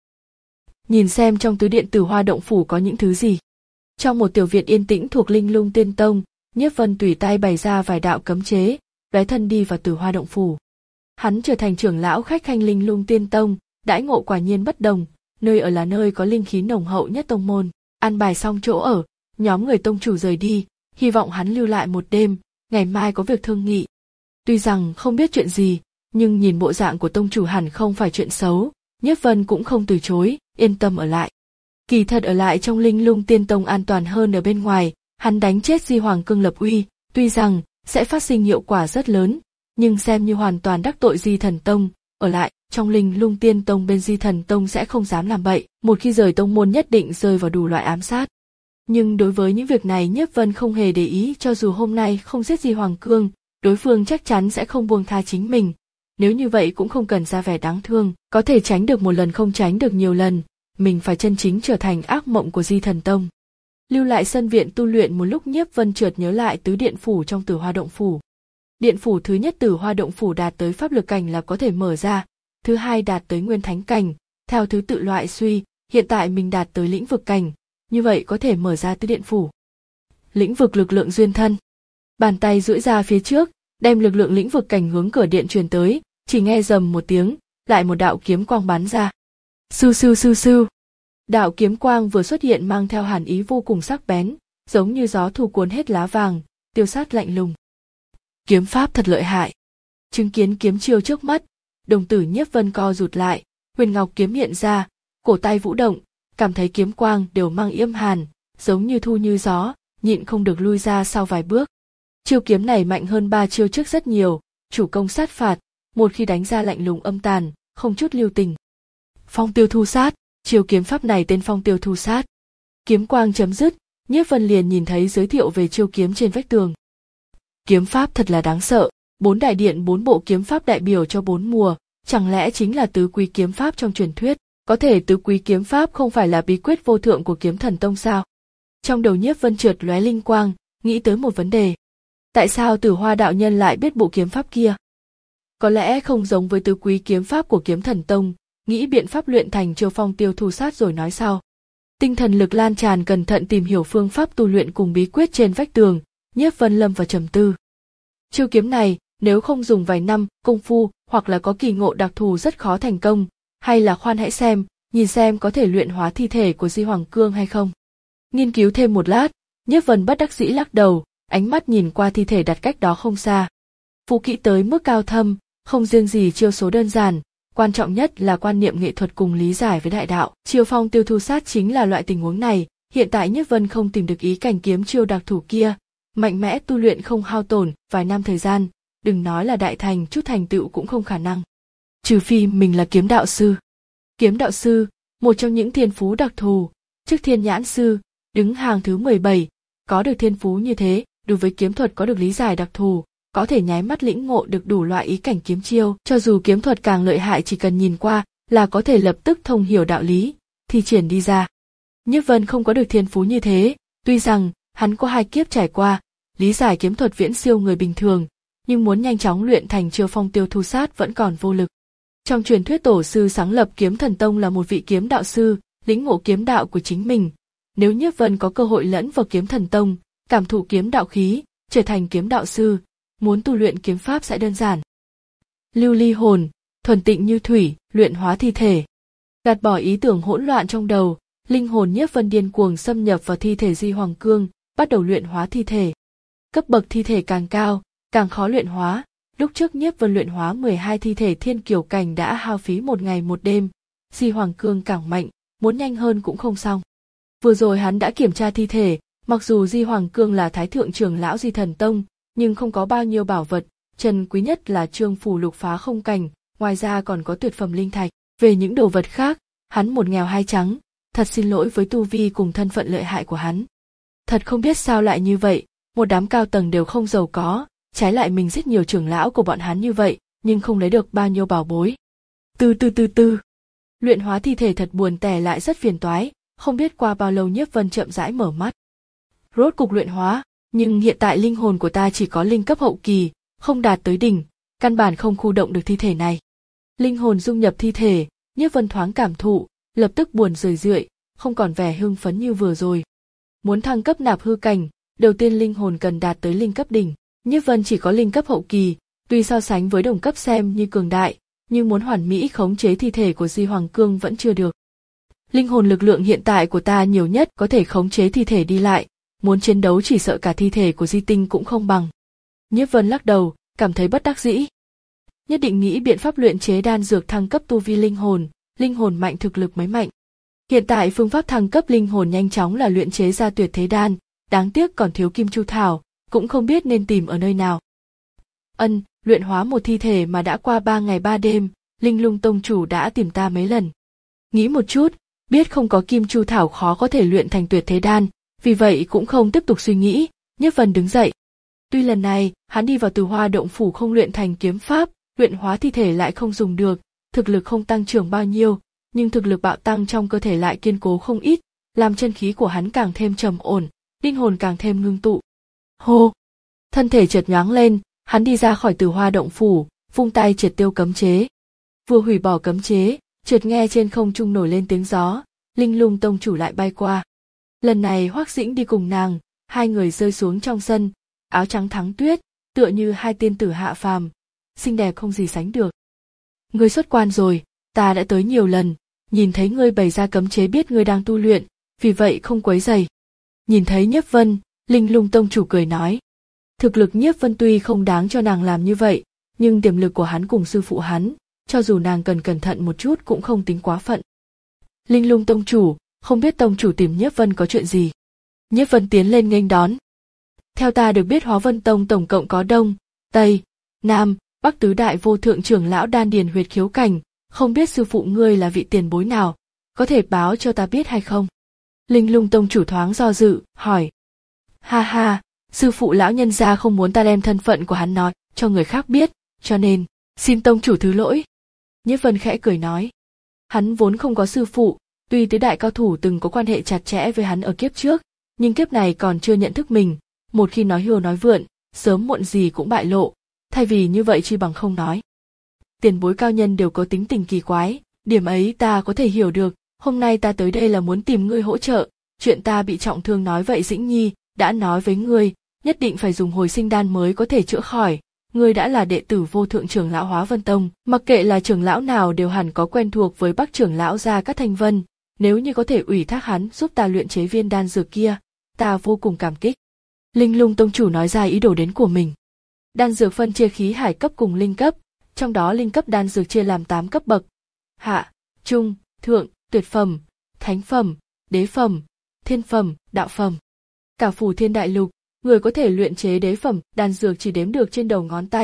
Nhìn xem trong tứ điện Tử Hoa động phủ có những thứ gì. Trong một tiểu viện yên tĩnh thuộc Linh Lung Tiên Tông, Nhiếp Vân tùy tay bày ra vài đạo cấm chế, lóe thân đi vào Tử Hoa động phủ. Hắn trở thành trưởng lão khách khanh Linh Lung Tiên Tông, đãi ngộ quả nhiên bất đồng, nơi ở là nơi có linh khí nồng hậu nhất tông môn. An bài xong chỗ ở, nhóm người tông chủ rời đi, hy vọng hắn lưu lại một đêm, ngày mai có việc thương nghị. Tuy rằng không biết chuyện gì, nhưng nhìn bộ dạng của tông chủ hẳn không phải chuyện xấu, Nhiếp Vân cũng không từ chối, yên tâm ở lại. Kỳ thật ở lại trong Linh Lung Tiên Tông an toàn hơn ở bên ngoài, hắn đánh chết Di Hoàng Cương lập uy, tuy rằng sẽ phát sinh hiệu quả rất lớn, nhưng xem như hoàn toàn đắc tội Di Thần Tông, ở lại trong Linh Lung Tiên Tông bên Di Thần Tông sẽ không dám làm bậy, một khi rời tông môn nhất định rơi vào đủ loại ám sát. Nhưng đối với những việc này Nhiếp Vân không hề để ý, cho dù hôm nay không giết Di Hoàng Cương, đối phương chắc chắn sẽ không buông tha chính mình. Nếu như vậy cũng không cần ra vẻ đáng thương, có thể tránh được một lần không tránh được nhiều lần, mình phải chân chính trở thành ác mộng của Di Thần Tông. Lưu lại sân viện tu luyện một lúc, Nhiếp Vân chợt nhớ lại tứ điện phủ trong Tử Hoa động phủ. Điện phủ thứ nhất Tử Hoa động phủ đạt tới pháp lực cảnh là có thể mở ra, thứ hai đạt tới nguyên thánh cảnh, theo thứ tự loại suy, hiện tại mình đạt tới lĩnh vực cảnh, như vậy có thể mở ra tứ điện phủ. Lĩnh vực lực lượng duyên thân. Bàn tay duỗi ra phía trước, đem lực lượng lĩnh vực cảnh hướng cửa điện truyền tới, chỉ nghe rầm một tiếng, lại một đạo kiếm quang bắn ra. Sưu sưu sưu sưu. Đạo kiếm quang vừa xuất hiện mang theo hàn ý vô cùng sắc bén, giống như gió thu cuốn hết lá vàng, tiêu sát lạnh lùng. Kiếm pháp thật lợi hại. Chứng kiến kiếm chiêu trước mắt, đồng tử Nhiếp Vân co rụt lại, huyền ngọc kiếm hiện ra, cổ tay vũ động, cảm thấy kiếm quang đều mang yêm hàn, giống như thu như gió, nhịn không được lui ra sau vài bước. Chiêu kiếm này mạnh hơn ba chiêu trước rất nhiều, chủ công sát phạt, một khi đánh ra lạnh lùng âm tàn, không chút lưu tình. Phong tiêu thu sát, chiêu kiếm pháp này tên phong tiêu thu sát. Kiếm quang chấm dứt, Nhiếp Vân liền nhìn thấy giới thiệu về chiêu kiếm trên vách tường. Kiếm pháp thật là đáng sợ, bốn đại điện bốn bộ kiếm pháp đại biểu cho bốn mùa, chẳng lẽ chính là tứ quý kiếm pháp trong truyền thuyết? Có thể tứ quý kiếm pháp không phải là bí quyết vô thượng của Kiếm Thần Tông sao? Trong đầu Nhiếp Vân chợt lóe linh quang, nghĩ tới một vấn đề. Tại sao Tử Hoa đạo nhân lại biết bộ kiếm pháp kia? Có lẽ không giống với tứ quý kiếm pháp của Kiếm Thần Tông, nghĩ biện pháp luyện thành chiêu phong tiêu thu sát rồi nói sau. Tinh thần lực lan tràn cẩn thận tìm hiểu phương pháp tu luyện cùng bí quyết trên vách tường, Nhiếp Vân lâm vào trầm tư. Chiêu kiếm này, nếu không dùng vài năm công phu hoặc là có kỳ ngộ đặc thù rất khó thành công, hay là khoan hãy xem, nhìn xem có thể luyện hóa thi thể của Di Hoàng Cương hay không. Nghiên cứu thêm một lát, Nhiếp Vân bất đắc dĩ lắc đầu, ánh mắt nhìn qua thi thể đặt cách đó không xa. Phú kỹ tới mức cao thâm, không riêng gì chiêu số đơn giản, quan trọng nhất là quan niệm nghệ thuật cùng lý giải với đại đạo. Chiêu phong tiêu thu sát chính là loại tình huống này, hiện tại Nhiếp Vân không tìm được ý cảnh kiếm chiêu đặc thủ kia, mạnh mẽ tu luyện không hao tổn vài năm thời gian, đừng nói là đại thành, chút thành tựu cũng không khả năng. Trừ phi mình là kiếm đạo sư. Kiếm đạo sư, một trong những thiên phú đặc thù, trước thiên nhãn sư, đứng hàng thứ mười bảy, có được thiên phú như thế, đối với kiếm thuật có được lý giải đặc thù, có thể nháy mắt lĩnh ngộ được đủ loại ý cảnh kiếm chiêu, cho dù kiếm thuật càng lợi hại chỉ cần nhìn qua là có thể lập tức thông hiểu đạo lý, thi triển đi ra. Nhiếp Vân không có được thiên phú như thế, tuy rằng hắn có hai kiếp trải qua, lý giải kiếm thuật viễn siêu người bình thường, nhưng muốn nhanh chóng luyện thành chiêu phong tiêu thu sát vẫn còn vô lực. Trong truyền thuyết tổ sư sáng lập Kiếm Thần Tông là một vị kiếm đạo sư, lĩnh ngộ kiếm đạo của chính mình. Nếu Nhiếp Vân có cơ hội lẫn vào Kiếm Thần Tông, cảm thụ kiếm đạo khí, trở thành kiếm đạo sư, muốn tu luyện kiếm pháp sẽ đơn giản. Lưu ly hồn, thuần tịnh như thủy, luyện hóa thi thể. Gạt bỏ ý tưởng hỗn loạn trong đầu, linh hồn Nhiếp Vân điên cuồng xâm nhập vào thi thể Di Hoàng Cương, bắt đầu luyện hóa thi thể. Cấp bậc thi thể càng cao, càng khó luyện hóa. Lúc trước Nhiếp Vân luyện hóa mười hai thi thể thiên kiều cảnh đã hao phí một ngày một đêm, Di Hoàng Cương càng mạnh, muốn nhanh hơn cũng không xong. Vừa rồi hắn đã kiểm tra thi thể, mặc dù Di Hoàng Cương là Thái Thượng trưởng lão Di Thần Tông, nhưng không có bao nhiêu bảo vật, trân quý nhất là Trương Phủ Lục Phá Không Cảnh, ngoài ra còn có tuyệt phẩm linh thạch. Về những đồ vật khác, hắn một nghèo hai trắng, thật xin lỗi với tu vi cùng thân phận lợi hại của hắn. Thật không biết sao lại như vậy, một đám cao tầng đều không giàu có, trái lại mình giết nhiều trưởng lão của bọn hắn như vậy, nhưng không lấy được bao nhiêu bảo bối. Từ từ từ từ, luyện hóa thi thể thật buồn tẻ lại rất phiền toái, không biết qua bao lâu Nhiếp Vân chậm rãi mở mắt. Rốt cục luyện hóa, nhưng hiện tại linh hồn của ta chỉ có linh cấp hậu kỳ, không đạt tới đỉnh, căn bản không khu động được thi thể này. Linh hồn dung nhập thi thể, Nhiếp Vân thoáng cảm thụ, lập tức buồn rười rượi, không còn vẻ hưng phấn như vừa rồi. Muốn thăng cấp nạp hư cảnh, đầu tiên linh hồn cần đạt tới linh cấp đỉnh. Nhiếp Vân chỉ có linh cấp hậu kỳ, tuy so sánh với đồng cấp xem như cường đại, nhưng muốn hoàn mỹ khống chế thi thể của Di Hoàng Cương vẫn chưa được. Linh hồn lực lượng hiện tại của ta nhiều nhất có thể khống chế thi thể đi lại, muốn chiến đấu chỉ sợ cả thi thể của Di Tinh cũng không bằng. Nhiếp Vân lắc đầu, cảm thấy bất đắc dĩ. Nhất định nghĩ biện pháp luyện chế đan dược thăng cấp tu vi linh hồn, linh hồn mạnh thực lực mới mạnh. Hiện tại phương pháp thăng cấp linh hồn nhanh chóng là luyện chế ra tuyệt thế đan, đáng tiếc còn thiếu kim chu thảo, cũng không biết nên tìm ở nơi nào. Ân, luyện hóa một thi thể mà đã qua ba ngày ba đêm, Linh Lung Tông chủ đã tìm ta mấy lần. Nghĩ một chút, biết không có kim chu thảo khó có thể luyện thành tuyệt thế đan, vì vậy cũng không tiếp tục suy nghĩ, Nhiếp Vân đứng dậy. Tuy lần này, hắn đi vào Từ Hoa động phủ không luyện thành kiếm pháp, luyện hóa thi thể lại không dùng được, thực lực không tăng trưởng bao nhiêu, nhưng thực lực bạo tăng trong cơ thể lại kiên cố không ít, làm chân khí của hắn càng thêm trầm ổn, linh hồn càng thêm ngưng tụ. Hô! Thân thể chợt nhoáng lên, hắn đi ra khỏi Từ Hoa động phủ, vung tay triệt tiêu cấm chế. Vừa hủy bỏ cấm chế, chợt nghe trên không trung nổi lên tiếng gió, Linh Lung Tông chủ lại bay qua. Lần này Hoắc Dĩnh đi cùng nàng, hai người rơi xuống trong sân, áo trắng thắng tuyết, tựa như hai tiên tử hạ phàm, xinh đẹp không gì sánh được. Ngươi xuất quan rồi, ta đã tới nhiều lần, nhìn thấy ngươi bày ra cấm chế biết ngươi đang tu luyện, vì vậy không quấy rầy. Nhìn thấy Nhiếp Vân, Linh Lung Tông chủ cười nói. Thực lực Nhiếp Vân tuy không đáng cho nàng làm như vậy, nhưng tiềm lực của hắn cùng sư phụ hắn, cho dù nàng cần cẩn thận một chút cũng không tính quá phận. Linh Lung Tông chủ, không biết Tông chủ tìm Nhiếp Vân có chuyện gì? Nhiếp Vân tiến lên nghênh đón. Theo ta được biết Hóa Vân Tông tổng cộng có Đông, Tây, Nam, Bắc tứ đại vô thượng trưởng lão đan điền huyệt khiếu cảnh, không biết sư phụ ngươi là vị tiền bối nào, có thể báo cho ta biết hay không? Linh Lung Tông chủ thoáng do dự, hỏi. Ha ha, sư phụ lão nhân gia không muốn ta đem thân phận của hắn nói cho người khác biết, cho nên, xin Tông chủ thứ lỗi. Nhiếp Vân khẽ cười nói. Hắn vốn không có sư phụ, tuy tứ đại cao thủ từng có quan hệ chặt chẽ với hắn ở kiếp trước, nhưng kiếp này còn chưa nhận thức mình, một khi nói hưu nói vượn, sớm muộn gì cũng bại lộ, thay vì như vậy chi bằng không nói. Tiền bối cao nhân đều có tính tình kỳ quái, điểm ấy ta có thể hiểu được, hôm nay ta tới đây là muốn tìm ngươi hỗ trợ, chuyện ta bị trọng thương nói vậy Dĩnh Nhi, đã nói với ngươi, nhất định phải dùng hồi sinh đan mới có thể chữa khỏi, ngươi đã là đệ tử vô thượng trưởng lão Hóa Vân Tông, mặc kệ là trưởng lão nào đều hẳn có quen thuộc với Bắc trưởng lão Gia Cát Thanh Vân, nếu như có thể ủy thác hắn giúp ta luyện chế viên đan dược kia, ta vô cùng cảm kích. Linh Lung Tông chủ nói ra ý đồ đến của mình. Đan dược phân chia khí hải cấp cùng linh cấp, trong đó linh cấp đan dược chia làm tám cấp bậc: hạ, trung, thượng, tuyệt phẩm, thánh phẩm, đế phẩm, thiên phẩm, đạo phẩm. Cả Phù Thiên Đại Lục, người có thể luyện chế đế phẩm đan dược chỉ đếm được trên đầu ngón tay,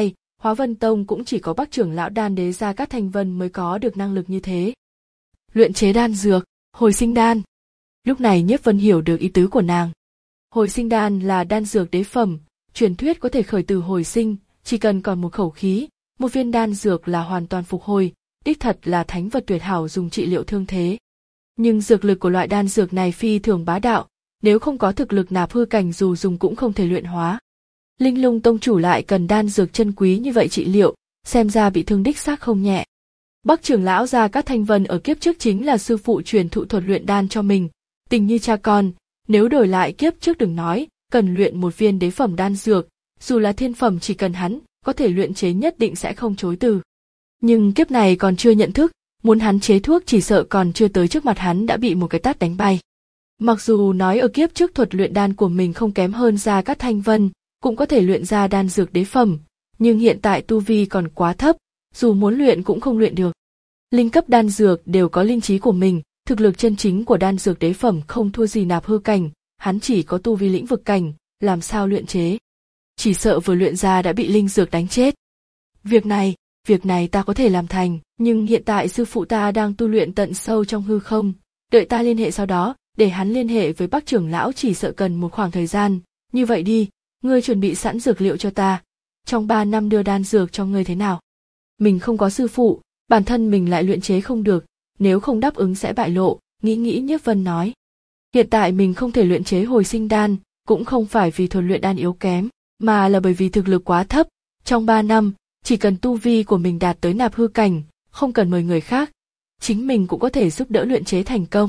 Hóa Vân Tông cũng chỉ có Bắc trưởng lão Đan Đế Gia Cát Thanh Vân mới có được năng lực như thế. Luyện chế đan dược, hồi sinh đan. Lúc này Nhiếp Vân hiểu được ý tứ của nàng. Hồi sinh đan là đan dược đế phẩm, truyền thuyết có thể khởi tử hồi sinh, chỉ cần còn một khẩu khí, một viên đan dược là hoàn toàn phục hồi, đích thật là thánh vật tuyệt hảo dùng trị liệu thương thế. Nhưng dược lực của loại đan dược này phi thường bá đạo, nếu không có thực lực nạp hư cảnh dù dùng cũng không thể luyện hóa. Linh Lung Tông chủ lại cần đan dược chân quý như vậy trị liệu, xem ra bị thương đích xác không nhẹ. Bắc trưởng lão Gia Cát Thanh Vân ở kiếp trước chính là sư phụ truyền thụ thuật luyện đan cho mình, tình như cha con, nếu đổi lại kiếp trước đừng nói, cần luyện một viên đế phẩm đan dược, dù là thiên phẩm chỉ cần hắn có thể luyện chế nhất định sẽ không chối từ. Nhưng kiếp này còn chưa nhận thức, muốn hắn chế thuốc chỉ sợ còn chưa tới trước mặt hắn đã bị một cái tát đánh bay. Mặc dù nói ở kiếp trước thuật luyện đan của mình không kém hơn Gia Cát Thanh Vân, cũng có thể luyện ra đan dược đế phẩm, nhưng hiện tại tu vi còn quá thấp, dù muốn luyện cũng không luyện được. Linh cấp đan dược đều có linh trí của mình, thực lực chân chính của đan dược đế phẩm không thua gì nạp hư cảnh, hắn chỉ có tu vi lĩnh vực cảnh, làm sao luyện chế. Chỉ sợ vừa luyện ra đã bị linh dược đánh chết. Việc này, việc này ta có thể làm thành, nhưng hiện tại sư phụ ta đang tu luyện tận sâu trong hư không, đợi ta liên hệ sau đó, để hắn liên hệ với Bắc trưởng lão chỉ sợ cần một khoảng thời gian, như vậy đi, ngươi chuẩn bị sẵn dược liệu cho ta, trong ba năm đưa đan dược cho ngươi thế nào? Mình không có sư phụ, bản thân mình lại luyện chế không được, nếu không đáp ứng sẽ bại lộ, nghĩ nghĩ Nhiếp Vân nói. Hiện tại mình không thể luyện chế hồi sinh đan, cũng không phải vì thuật luyện đan yếu kém, mà là bởi vì thực lực quá thấp, trong ba năm, chỉ cần tu vi của mình đạt tới nạp hư cảnh, không cần mời người khác, chính mình cũng có thể giúp đỡ luyện chế thành công.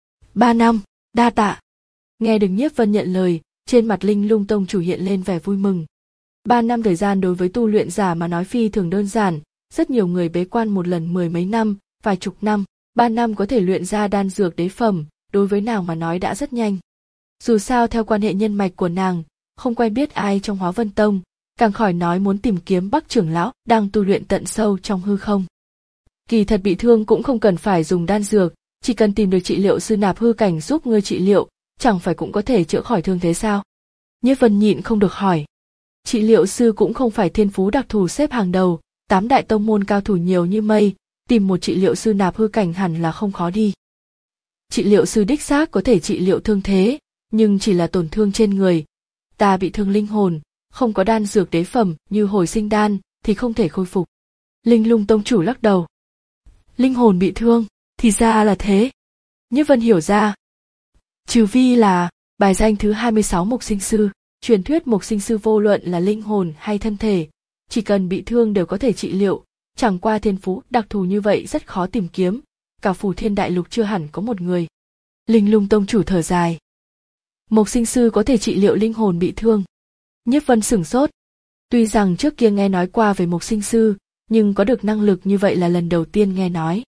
Ba năm, đa tạ. Nghe được Nhiếp Vân nhận lời, trên mặt Linh Lung Tông chủ hiện lên vẻ vui mừng. Ba năm thời gian đối với tu luyện giả mà nói phi thường đơn giản, rất nhiều người bế quan một lần mười mấy năm, vài chục năm, ba năm có thể luyện ra đan dược đế phẩm, đối với nàng mà nói đã rất nhanh. Dù sao theo quan hệ nhân mạch của nàng, không quen biết ai trong Hóa Vân Tông, càng khỏi nói muốn tìm kiếm Bắc trưởng lão đang tu luyện tận sâu trong hư không. Kỳ thật bị thương cũng không cần phải dùng đan dược, chỉ cần tìm được trị liệu sư nạp hư cảnh giúp ngươi trị liệu, chẳng phải cũng có thể chữa khỏi thương thế sao? Nhiếp Vân nhịn không được hỏi. Trị liệu sư cũng không phải thiên phú đặc thù xếp hàng đầu, tám đại tông môn cao thủ nhiều như mây, tìm một trị liệu sư nạp hư cảnh hẳn là không khó đi. Trị liệu sư đích xác có thể trị liệu thương thế, nhưng chỉ là tổn thương trên người. Ta bị thương linh hồn, không có đan dược đế phẩm như hồi sinh đan thì không thể khôi phục. Linh Lung Tông chủ lắc đầu. Linh hồn bị thương, thì ra là thế. Nhiếp Vân hiểu ra. Trừ vi là bài danh thứ hai mươi sáu Mộc Sinh Sư, truyền thuyết Mộc Sinh Sư vô luận là linh hồn hay thân thể, chỉ cần bị thương đều có thể trị liệu, chẳng qua thiên phú đặc thù như vậy rất khó tìm kiếm, cả Phù Thiên Đại Lục chưa hẳn có một người. Linh Lung Tông chủ thở dài. Mộc Sinh Sư có thể trị liệu linh hồn bị thương. Nhiếp Vân sửng sốt. Tuy rằng trước kia nghe nói qua về Mộc Sinh Sư, nhưng có được năng lực như vậy là lần đầu tiên nghe nói.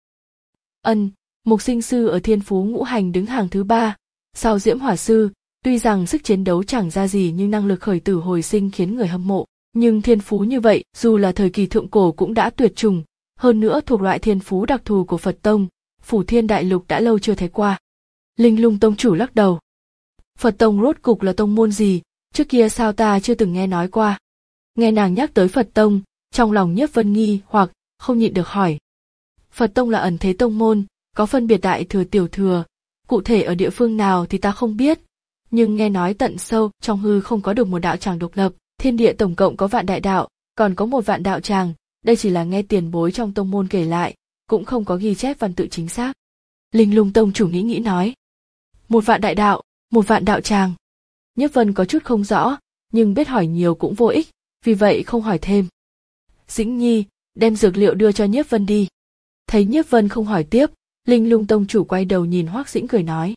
Ân, Mộc Sinh Sư ở thiên phú ngũ hành đứng hàng thứ ba, sau Diễm Hỏa Sư, tuy rằng sức chiến đấu chẳng ra gì nhưng năng lực khởi tử hồi sinh khiến người hâm mộ, nhưng thiên phú như vậy dù là thời kỳ thượng cổ cũng đã tuyệt chủng, hơn nữa thuộc loại thiên phú đặc thù của Phật Tông, Phù Thiên Đại Lục đã lâu chưa thấy qua. Linh Lung Tông chủ lắc đầu. Phật Tông rốt cục là tông môn gì, trước kia sao ta chưa từng nghe nói qua. Nghe nàng nhắc tới Phật Tông, trong lòng Nhiếp Vân nghi hoặc không nhịn được hỏi. Phật Tông là ẩn thế tông môn, có phân biệt đại thừa tiểu thừa, cụ thể ở địa phương nào thì ta không biết, nhưng nghe nói tận sâu trong hư không có được một đạo tràng độc lập, thiên địa tổng cộng có vạn đại đạo, còn có một vạn đạo tràng, đây chỉ là nghe tiền bối trong tông môn kể lại, cũng không có ghi chép văn tự chính xác. Linh Lung Tông chủ nghĩ nghĩ nói. Một vạn đại đạo, một vạn đạo tràng. Nhiếp Vân có chút không rõ, nhưng biết hỏi nhiều cũng vô ích, vì vậy không hỏi thêm. Dĩnh Nhi, đem dược liệu đưa cho Nhiếp Vân đi. Thấy Nhiếp Vân không hỏi tiếp, Linh Lung Tông chủ quay đầu nhìn Hoắc Dĩnh cười nói.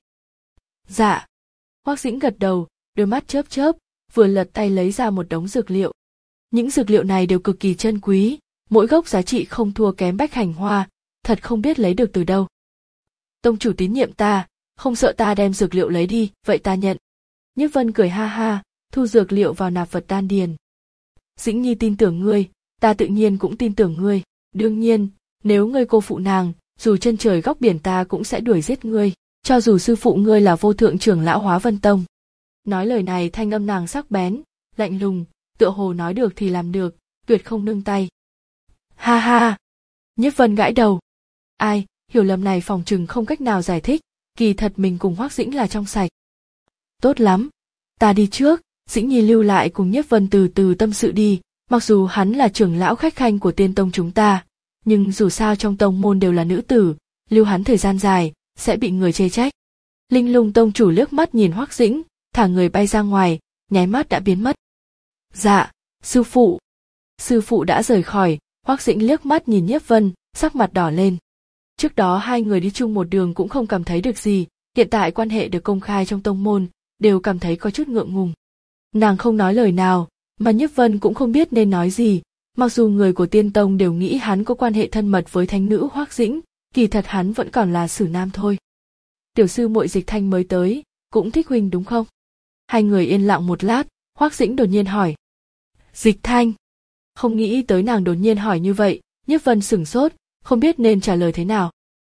Dạ. Hoắc Dĩnh gật đầu, đôi mắt chớp chớp, vừa lật tay lấy ra một đống dược liệu. Những dược liệu này đều cực kỳ chân quý, mỗi gốc giá trị không thua kém bách hành hoa, thật không biết lấy được từ đâu. Tông chủ tín nhiệm ta, không sợ ta đem dược liệu lấy đi, vậy ta nhận. Nhiếp Vân cười ha ha, thu dược liệu vào nạp vật đan điền. Dĩnh Nhi tin tưởng ngươi, ta tự nhiên cũng tin tưởng ngươi, đương nhiên, nếu ngươi cô phụ nàng, dù chân trời góc biển ta cũng sẽ đuổi giết ngươi, cho dù sư phụ ngươi là vô thượng trưởng lão Hóa Vân Tông. Nói lời này thanh âm nàng sắc bén, lạnh lùng, tựa hồ nói được thì làm được, tuyệt không nương tay. Ha ha! Nhiếp Vân gãi đầu. Ai, hiểu lầm này phòng chừng không cách nào giải thích, kỳ thật mình cùng Hoắc Dĩnh là trong sạch. Tốt lắm, ta đi trước, Dĩnh Nhi lưu lại cùng Nhiếp Vân từ từ tâm sự đi, mặc dù hắn là trưởng lão khách khanh của Tiên Tông chúng ta, nhưng dù sao trong tông môn đều là nữ tử, lưu hắn thời gian dài, sẽ bị người chê trách. Linh Lung tông chủ liếc mắt nhìn Hoắc Dĩnh, thả người bay ra ngoài, nháy mắt đã biến mất. Dạ, sư phụ. Sư phụ đã rời khỏi, Hoắc Dĩnh liếc mắt nhìn Nhiếp Vân, sắc mặt đỏ lên. Trước đó hai người đi chung một đường cũng không cảm thấy được gì, hiện tại quan hệ được công khai trong tông môn, đều cảm thấy có chút ngượng ngùng. Nàng không nói lời nào, mà Nhiếp Vân cũng không biết nên nói gì, mặc dù người của Tiên Tông đều nghĩ hắn có quan hệ thân mật với thánh nữ Hoắc Dĩnh, kỳ thật hắn vẫn còn là xử nam thôi. Tiểu sư muội Dịch Thanh mới tới, cũng thích huynh đúng không? Hai người yên lặng một lát, Hoắc Dĩnh đột nhiên hỏi. Dịch Thanh. Không nghĩ tới nàng đột nhiên hỏi như vậy, Nhiếp Vân sửng sốt, không biết nên trả lời thế nào.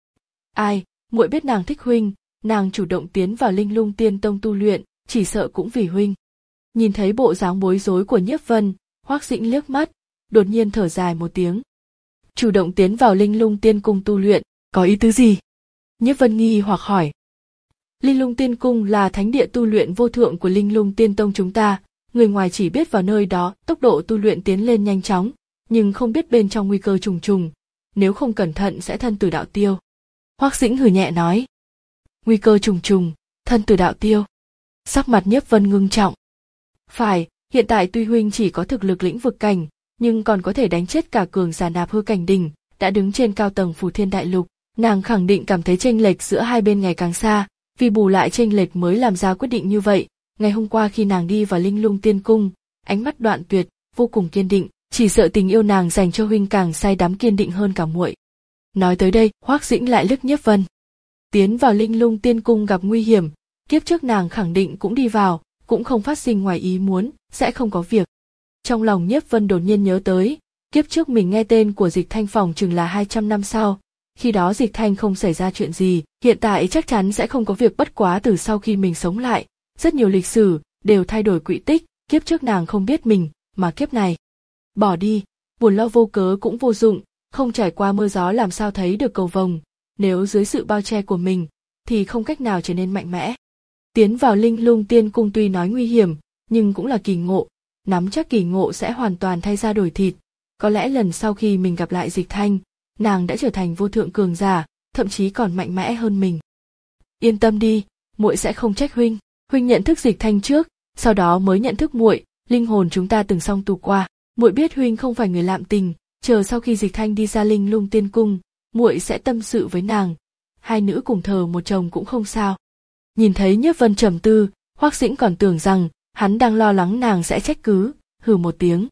Ai, muội biết nàng thích huynh, nàng chủ động tiến vào Linh Lung Tiên Tông tu luyện, chỉ sợ cũng vì huynh. Nhìn thấy bộ dáng bối rối của Nhiếp Vân, Hoắc Dĩnh liếc mắt, đột nhiên thở dài một tiếng. Chủ động tiến vào Linh Lung Tiên Cung tu luyện, có ý tứ gì? Nhiếp Vân nghi hoặc hỏi. Linh Lung Tiên Cung là thánh địa tu luyện vô thượng của Linh Lung Tiên Tông chúng ta, người ngoài chỉ biết vào nơi đó tốc độ tu luyện tiến lên nhanh chóng, nhưng không biết bên trong nguy cơ trùng trùng, nếu không cẩn thận sẽ thân tử đạo tiêu. Hoắc Dĩnh hừ nhẹ nói. Nguy cơ trùng trùng, thân tử đạo tiêu. Sắc mặt Nhiếp Vân ngưng trọng. Phải, hiện tại tuy huynh chỉ có thực lực lĩnh vực cảnh, nhưng còn có thể đánh chết cả cường giả nạp hư cảnh đỉnh, đã đứng trên cao tầng Phù Thiên Đại Lục, nàng khẳng định cảm thấy chênh lệch giữa hai bên ngày càng xa, vì bù lại chênh lệch mới làm ra quyết định như vậy. Ngày hôm qua khi nàng đi vào Linh Lung Tiên Cung, ánh mắt đoạn tuyệt, vô cùng kiên định, chỉ sợ tình yêu nàng dành cho huynh càng say đắm kiên định hơn cả muội. Nói tới đây, Hoắc Dĩnh lại liếc Nhiếp Vân. Tiến vào Linh Lung Tiên Cung gặp nguy hiểm, kiếp trước nàng khẳng định cũng đi vào, cũng không phát sinh ngoài ý muốn, sẽ không có việc. Trong lòng Nhiếp Vân đột nhiên nhớ tới, kiếp trước mình nghe tên của Dịch Thanh phòng chừng là hai trăm năm sau, khi đó Dịch Thanh không xảy ra chuyện gì, hiện tại chắc chắn sẽ không có việc, bất quá từ sau khi mình sống lại, rất nhiều lịch sử đều thay đổi quỹ tích, kiếp trước nàng không biết mình, mà kiếp này bỏ đi, buồn lo vô cớ cũng vô dụng, không trải qua mưa gió làm sao thấy được cầu vồng, nếu dưới sự bao che của mình thì không cách nào trở nên mạnh mẽ. Tiến vào Linh Lung Tiên Cung tuy nói nguy hiểm, nhưng cũng là kỳ ngộ, nắm chắc kỳ ngộ sẽ hoàn toàn thay da đổi thịt, có lẽ lần sau khi mình gặp lại Dịch Thanh, nàng đã trở thành vô thượng cường giả, thậm chí còn mạnh mẽ hơn mình. Yên tâm đi, muội sẽ không trách huynh, huynh nhận thức Dịch Thanh trước, sau đó mới nhận thức muội, linh hồn chúng ta từng song tu qua, muội biết huynh không phải người lạm tình, chờ sau khi Dịch Thanh đi ra Linh Lung Tiên Cung, muội sẽ tâm sự với nàng, hai nữ cùng thờ một chồng cũng không sao. Nhìn thấy Nhiếp Vân trầm tư, Hoắc Dĩnh còn tưởng rằng hắn đang lo lắng nàng sẽ trách cứ, hừ một tiếng.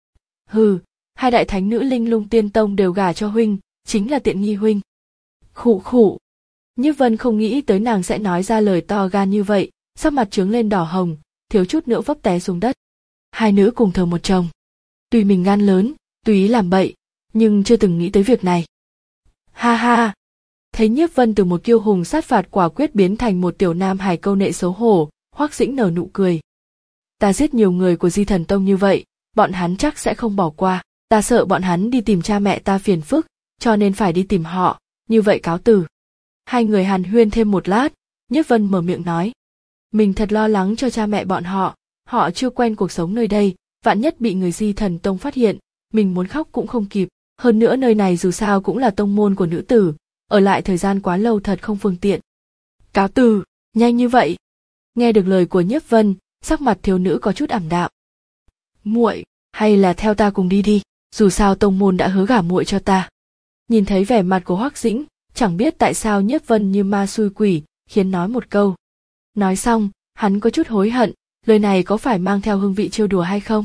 Hừ, hai đại thánh nữ Linh Lung Tiên Tông đều gả cho huynh, chính là tiện nghi huynh. Khụ khụ. Nhiếp Vân không nghĩ tới nàng sẽ nói ra lời to gan như vậy, sắc mặt trướng lên đỏ hồng, thiếu chút nữa vấp té xuống đất. Hai nữ cùng thờ một chồng. Tuy mình gan lớn, tùy ý làm bậy, nhưng chưa từng nghĩ tới việc này. Ha ha. Thấy Nhiếp Vân từ một kiêu hùng sát phạt quả quyết biến thành một tiểu nam hài câu nệ xấu hổ, Hoắc Dĩnh nở nụ cười. Ta giết nhiều người của Di Thần Tông như vậy, bọn hắn chắc sẽ không bỏ qua, ta sợ bọn hắn đi tìm cha mẹ ta phiền phức, cho nên phải đi tìm họ, như vậy cáo từ. Hai người hàn huyên thêm một lát, Nhiếp Vân mở miệng nói. Mình thật lo lắng cho cha mẹ bọn họ, họ chưa quen cuộc sống nơi đây, vạn nhất bị người Di Thần Tông phát hiện, mình muốn khóc cũng không kịp, hơn nữa nơi này dù sao cũng là tông môn của nữ tử, ở lại thời gian quá lâu thật không phương tiện. Cáo từ, nhanh như vậy. Nghe được lời của Nhiếp Vân, sắc mặt thiếu nữ có chút ảm đạm. Muội, hay là theo ta cùng đi đi, dù sao tông môn đã hứa gả muội cho ta. Nhìn thấy vẻ mặt của Hoắc Dĩnh, chẳng biết tại sao Nhiếp Vân như ma xui quỷ, khiến nói một câu. Nói xong, hắn có chút hối hận, lời này có phải mang theo hương vị trêu đùa hay không?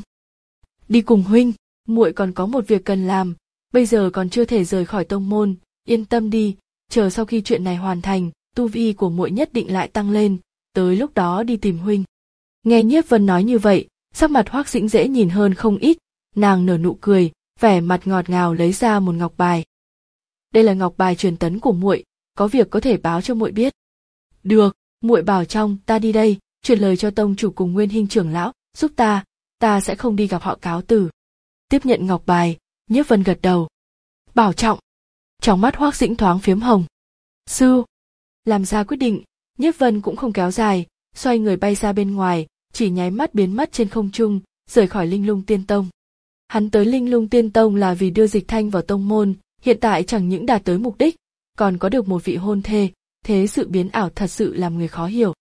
Đi cùng huynh, muội còn có một việc cần làm, bây giờ còn chưa thể rời khỏi tông môn, yên tâm đi, chờ sau khi chuyện này hoàn thành, tu vi của muội nhất định lại tăng lên, tới lúc đó đi tìm huynh. Nghe Nhiếp Vân nói như vậy, sắc mặt Hoắc Dĩnh dễ nhìn hơn không ít, nàng nở nụ cười, vẻ mặt ngọt ngào lấy ra một ngọc bài. Đây là ngọc bài truyền tấn của muội, có việc có thể báo cho muội biết. Được, muội bảo trong, ta đi đây, truyền lời cho tông chủ cùng Nguyên Hinh trưởng lão, giúp ta, ta sẽ không đi gặp họ cáo từ. Tiếp nhận ngọc bài, Nhiếp Vân gật đầu. Bảo trọng. Trong mắt Hoắc Dĩnh thoáng phiếm hồng. Sư. Làm ra quyết định, Nhiếp Vân cũng không kéo dài, xoay người bay ra bên ngoài, chỉ nháy mắt biến mất trên không trung, rời khỏi Linh Lung Tiên Tông. Hắn tới Linh Lung Tiên Tông là vì đưa Dịch Thanh vào tông môn, hiện tại chẳng những đạt tới mục đích, còn có được một vị hôn thê, thế sự biến ảo thật sự làm người khó hiểu.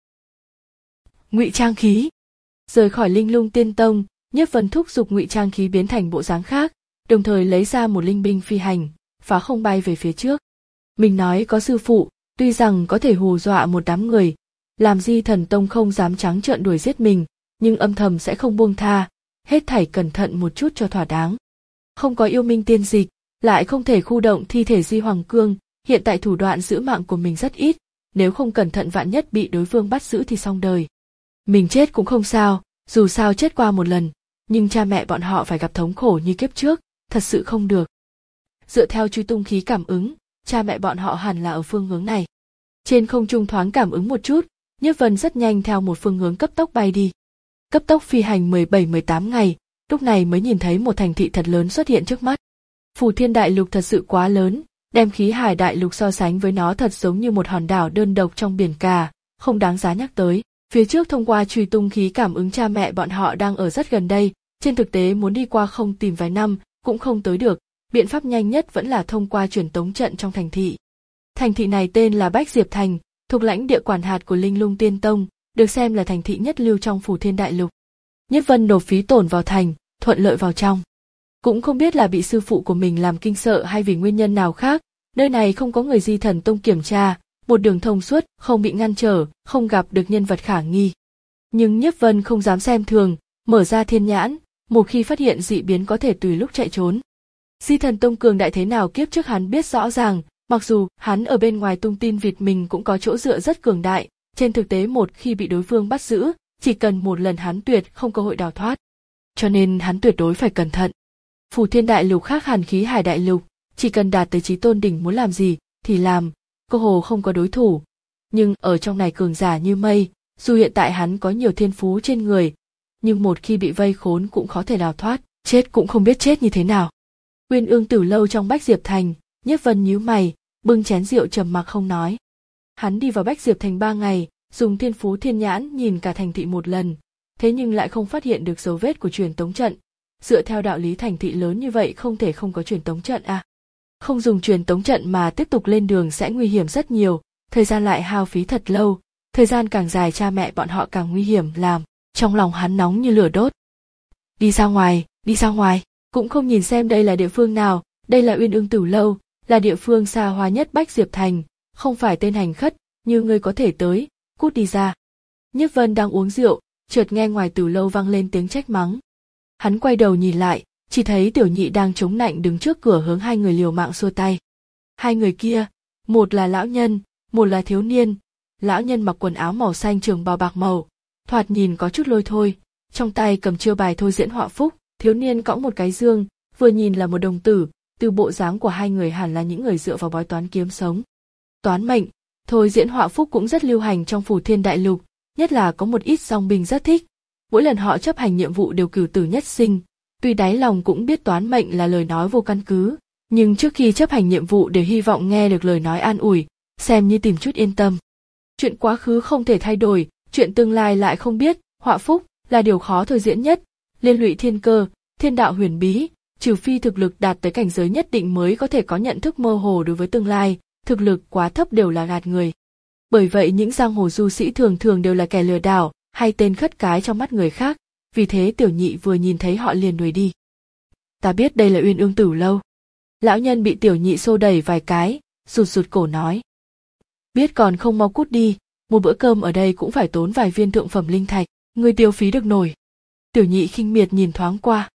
Ngụy trang khí. Rời khỏi Linh Lung Tiên Tông, Nhiếp Vân thúc giục ngụy trang khí biến thành bộ dáng khác, đồng thời lấy ra một linh binh phi hành, phá không bay về phía trước. Mình nói có sư phụ, tuy rằng có thể hù dọa một đám người, làm Di Thần Tông không dám trắng trợn đuổi giết mình, nhưng âm thầm sẽ không buông tha, hết thảy cẩn thận một chút cho thỏa đáng. Không có yêu minh tiên dịch, lại không thể khu động thi thể Di Hoàng Cương, hiện tại thủ đoạn giữ mạng của mình rất ít, nếu không cẩn thận vạn nhất bị đối phương bắt giữ thì xong đời. Mình chết cũng không sao, dù sao chết qua một lần, nhưng cha mẹ bọn họ phải gặp thống khổ như kiếp trước, thật sự không được. Dựa theo truy tung khí cảm ứng, cha mẹ bọn họ hẳn là ở phương hướng này. Trên không trung thoáng cảm ứng một chút, Nhiếp Vân rất nhanh theo một phương hướng cấp tốc bay đi. Cấp tốc phi hành mười bảy mười tám ngày, lúc này mới nhìn thấy một thành thị thật lớn xuất hiện trước mắt. Phù Thiên Đại Lục thật sự quá lớn, đem Khí Hải Đại Lục so sánh với nó thật giống như một hòn đảo đơn độc trong biển cả, không đáng giá nhắc tới. Phía trước thông qua truy tung khí cảm ứng cha mẹ bọn họ đang ở rất gần đây, trên thực tế muốn đi qua không tìm vài năm, cũng không tới được, biện pháp nhanh nhất vẫn là thông qua truyền tống trận trong thành thị. Thành thị này tên là Bách Diệp Thành, thuộc lãnh địa quản hạt của Linh Lung Tiên Tông, được xem là thành thị nhất lưu trong Phù Thiên Đại Lục. Nhiếp Vân nộp phí tổn vào thành, thuận lợi vào trong. Cũng không biết là bị sư phụ của mình làm kinh sợ hay vì nguyên nhân nào khác, nơi này không có người Di Thần Tông kiểm tra, một đường thông suốt, không bị ngăn trở, không gặp được nhân vật khả nghi. Nhưng Nhiếp Vân không dám xem thường, mở ra thiên nhãn, một khi phát hiện dị biến có thể tùy lúc chạy trốn. Di Thần Tông cường đại thế nào kiếp trước hắn biết rõ ràng, mặc dù hắn ở bên ngoài tung tin vịt mình cũng có chỗ dựa rất cường đại, trên thực tế một khi bị đối phương bắt giữ, chỉ cần một lần hắn tuyệt không cơ hội đào thoát. Cho nên hắn tuyệt đối phải cẩn thận. Phù Thiên Đại Lục khác hẳn Khí Hải Đại Lục, chỉ cần đạt tới chí tôn đỉnh muốn làm gì thì làm, cơ hồ không có đối thủ. Nhưng ở trong này cường giả như mây, dù hiện tại hắn có nhiều thiên phú trên người, nhưng một khi bị vây khốn cũng khó thể đào thoát, chết cũng không biết chết như thế nào. Uyên Ương Tử Lâu trong Bách Diệp Thành, Nhiếp Vân nhíu mày, bưng chén rượu trầm mặc không nói. Hắn đi vào Bách Diệp Thành ba ngày, dùng thiên phú thiên nhãn nhìn cả thành thị một lần, thế nhưng lại không phát hiện được dấu vết của truyền tống trận. Dựa theo đạo lý thành thị lớn như vậy không thể không có truyền tống trận à. Không dùng truyền tống trận mà tiếp tục lên đường sẽ nguy hiểm rất nhiều, thời gian lại hao phí thật lâu, thời gian càng dài cha mẹ bọn họ càng nguy hiểm làm, trong lòng hắn nóng như lửa đốt. Đi ra ngoài, đi ra ngoài, cũng không nhìn xem đây là địa phương nào, đây là Uyên Ương Tử Lâu, là địa phương xa hoa nhất Bách Diệp Thành, không phải tên hành khất, như ngươi có thể tới, cút đi ra. Nhiếp Vân đang uống rượu, chợt nghe ngoài Tử Lâu vang lên tiếng trách mắng. Hắn quay đầu nhìn lại, chỉ thấy Tiểu Nhị đang chống nạnh đứng trước cửa hướng hai người liều mạng xua tay. Hai người kia, một là lão nhân, một là thiếu niên. Lão nhân mặc quần áo màu xanh trường bào bạc màu, thoạt nhìn có chút lôi thôi, trong tay cầm chiêu bài thôi diễn họa phúc, thiếu niên cõng một cái dương, vừa nhìn là một đồng tử, từ bộ dáng của hai người hẳn là những người dựa vào bói toán kiếm sống. Toán mệnh, thôi diễn họa phúc cũng rất lưu hành trong Phù Thiên Đại Lục, nhất là có một ít dòng binh rất thích. Mỗi lần họ chấp hành nhiệm vụ đều cửu tử nhất sinh, tuy đáy lòng cũng biết toán mệnh là lời nói vô căn cứ, nhưng trước khi chấp hành nhiệm vụ đều hy vọng nghe được lời nói an ủi, xem như tìm chút yên tâm. Chuyện quá khứ không thể thay đổi, chuyện tương lai lại không biết, họa phúc là điều khó thôi diễn nhất, liên lụy thiên cơ, thiên đạo huyền bí, trừ phi thực lực đạt tới cảnh giới nhất định mới có thể có nhận thức mơ hồ đối với tương lai, thực lực quá thấp đều là gạt người. Bởi vậy những giang hồ du sĩ thường thường đều là kẻ lừa đảo, hay tên khất cái trong mắt người khác, vì thế Tiểu Nhị vừa nhìn thấy họ liền đuổi đi. Ta biết đây là Uyên Ương Tử Lâu. Lão nhân bị Tiểu Nhị xô đẩy vài cái, rụt rụt cổ nói. Biết còn không mau cút đi, một bữa cơm ở đây cũng phải tốn vài viên thượng phẩm linh thạch, ngươi tiêu phí được nổi. Tiểu Nhị khinh miệt nhìn thoáng qua.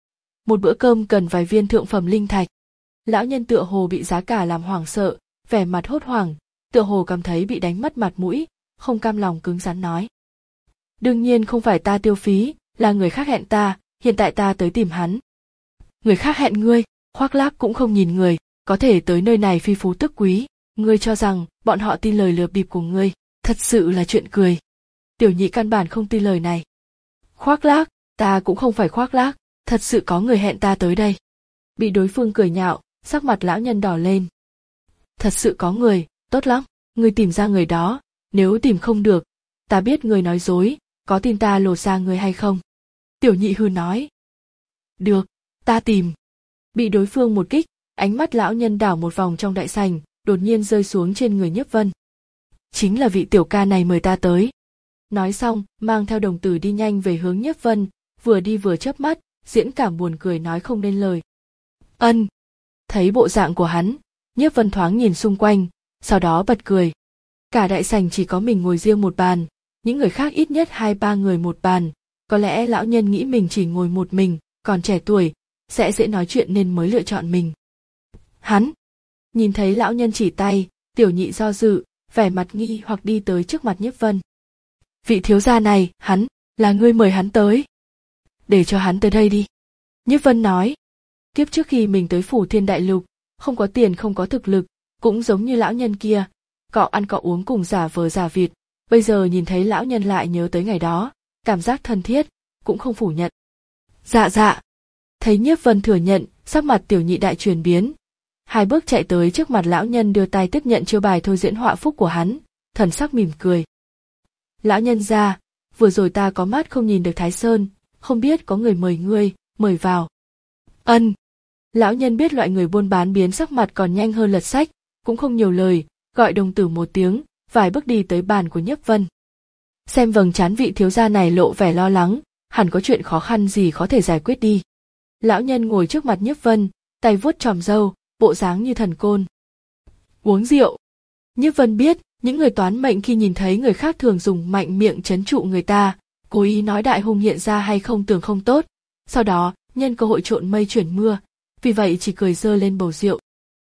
Một bữa cơm cần vài viên thượng phẩm linh thạch. Lão nhân tựa hồ bị giá cả làm hoảng sợ, vẻ mặt hốt hoảng, tựa hồ cảm thấy bị đánh mất mặt mũi, không cam lòng cứng rắn nói. Đương nhiên không phải ta tiêu phí, là người khác hẹn ta, hiện tại ta tới tìm hắn. Người khác hẹn ngươi, khoác lác cũng không nhìn người, có thể tới nơi này phi phú tức quý, ngươi cho rằng bọn họ tin lời lừa bịp của ngươi, thật sự là chuyện cười. Tiểu Nhị căn bản không tin lời này. Khoác lác, ta cũng không phải khoác lác, thật sự có người hẹn ta tới đây. Bị đối phương cười nhạo, sắc mặt lão nhân đỏ lên. Thật sự có người, tốt lắm, ngươi tìm ra người đó, nếu tìm không được, ta biết ngươi nói dối, có tin ta lột ra ngươi hay không? Tiểu nhị hừ nói. Được, ta tìm. Bị đối phương một kích, ánh mắt lão nhân đảo một vòng trong đại sảnh, đột nhiên rơi xuống trên người Nhiếp Vân. Chính là vị tiểu ca này mời ta tới. Nói xong, mang theo đồng tử đi nhanh về hướng Nhiếp Vân, vừa đi vừa chớp mắt, diễn cảm buồn cười nói không nên lời. Ân. Thấy bộ dạng của hắn, Nhiếp Vân thoáng nhìn xung quanh, sau đó bật cười. Cả đại sảnh chỉ có mình ngồi riêng một bàn, những người khác ít nhất hai ba người một bàn, có lẽ lão nhân nghĩ mình chỉ ngồi một mình, còn trẻ tuổi, sẽ dễ nói chuyện nên mới lựa chọn mình. Hắn. Nhìn thấy lão nhân chỉ tay, tiểu nhị do dự, vẻ mặt nghi hoặc đi tới trước mặt Nhiếp Vân. Vị thiếu gia này, hắn, là ngươi mời hắn tới. Để cho hắn tới đây đi. Nhiếp Vân nói. Kiếp trước khi mình tới Phủ Thiên Đại Lục, không có tiền không có thực lực, cũng giống như lão nhân kia, cọ ăn cọ uống cùng giả vờ giả vịt. Bây giờ nhìn thấy lão nhân lại nhớ tới ngày đó, cảm giác thân thiết, cũng không phủ nhận. Dạ dạ. Thấy Nhiếp Vân thừa nhận, sắc mặt tiểu nhị đại chuyển biến. Hai bước chạy tới trước mặt lão nhân đưa tay tiếp nhận chiêu bài thôi diễn họa phúc của hắn, thần sắc mỉm cười. Lão nhân gia, vừa rồi ta có mắt không nhìn được Thái Sơn, không biết có người mời ngươi, mời vào. Ân. Lão nhân biết loại người buôn bán biến sắc mặt còn nhanh hơn lật sách, cũng không nhiều lời, gọi đồng tử một tiếng, vài bước đi tới bàn của Nhiếp Vân. Xem vầng trán vị thiếu gia này lộ vẻ lo lắng, hẳn có chuyện khó khăn gì có thể giải quyết đi. Lão nhân ngồi trước mặt Nhiếp Vân, tay vuốt tròm râu, bộ dáng như thần côn. Uống rượu. Nhiếp Vân biết, những người toán mệnh khi nhìn thấy người khác thường dùng mạnh miệng trấn trụ người ta, cố ý nói đại hung hiện ra hay không tưởng không tốt, sau đó nhân cơ hội trộn mây chuyển mưa, vì vậy chỉ cười giơ lên bầu rượu.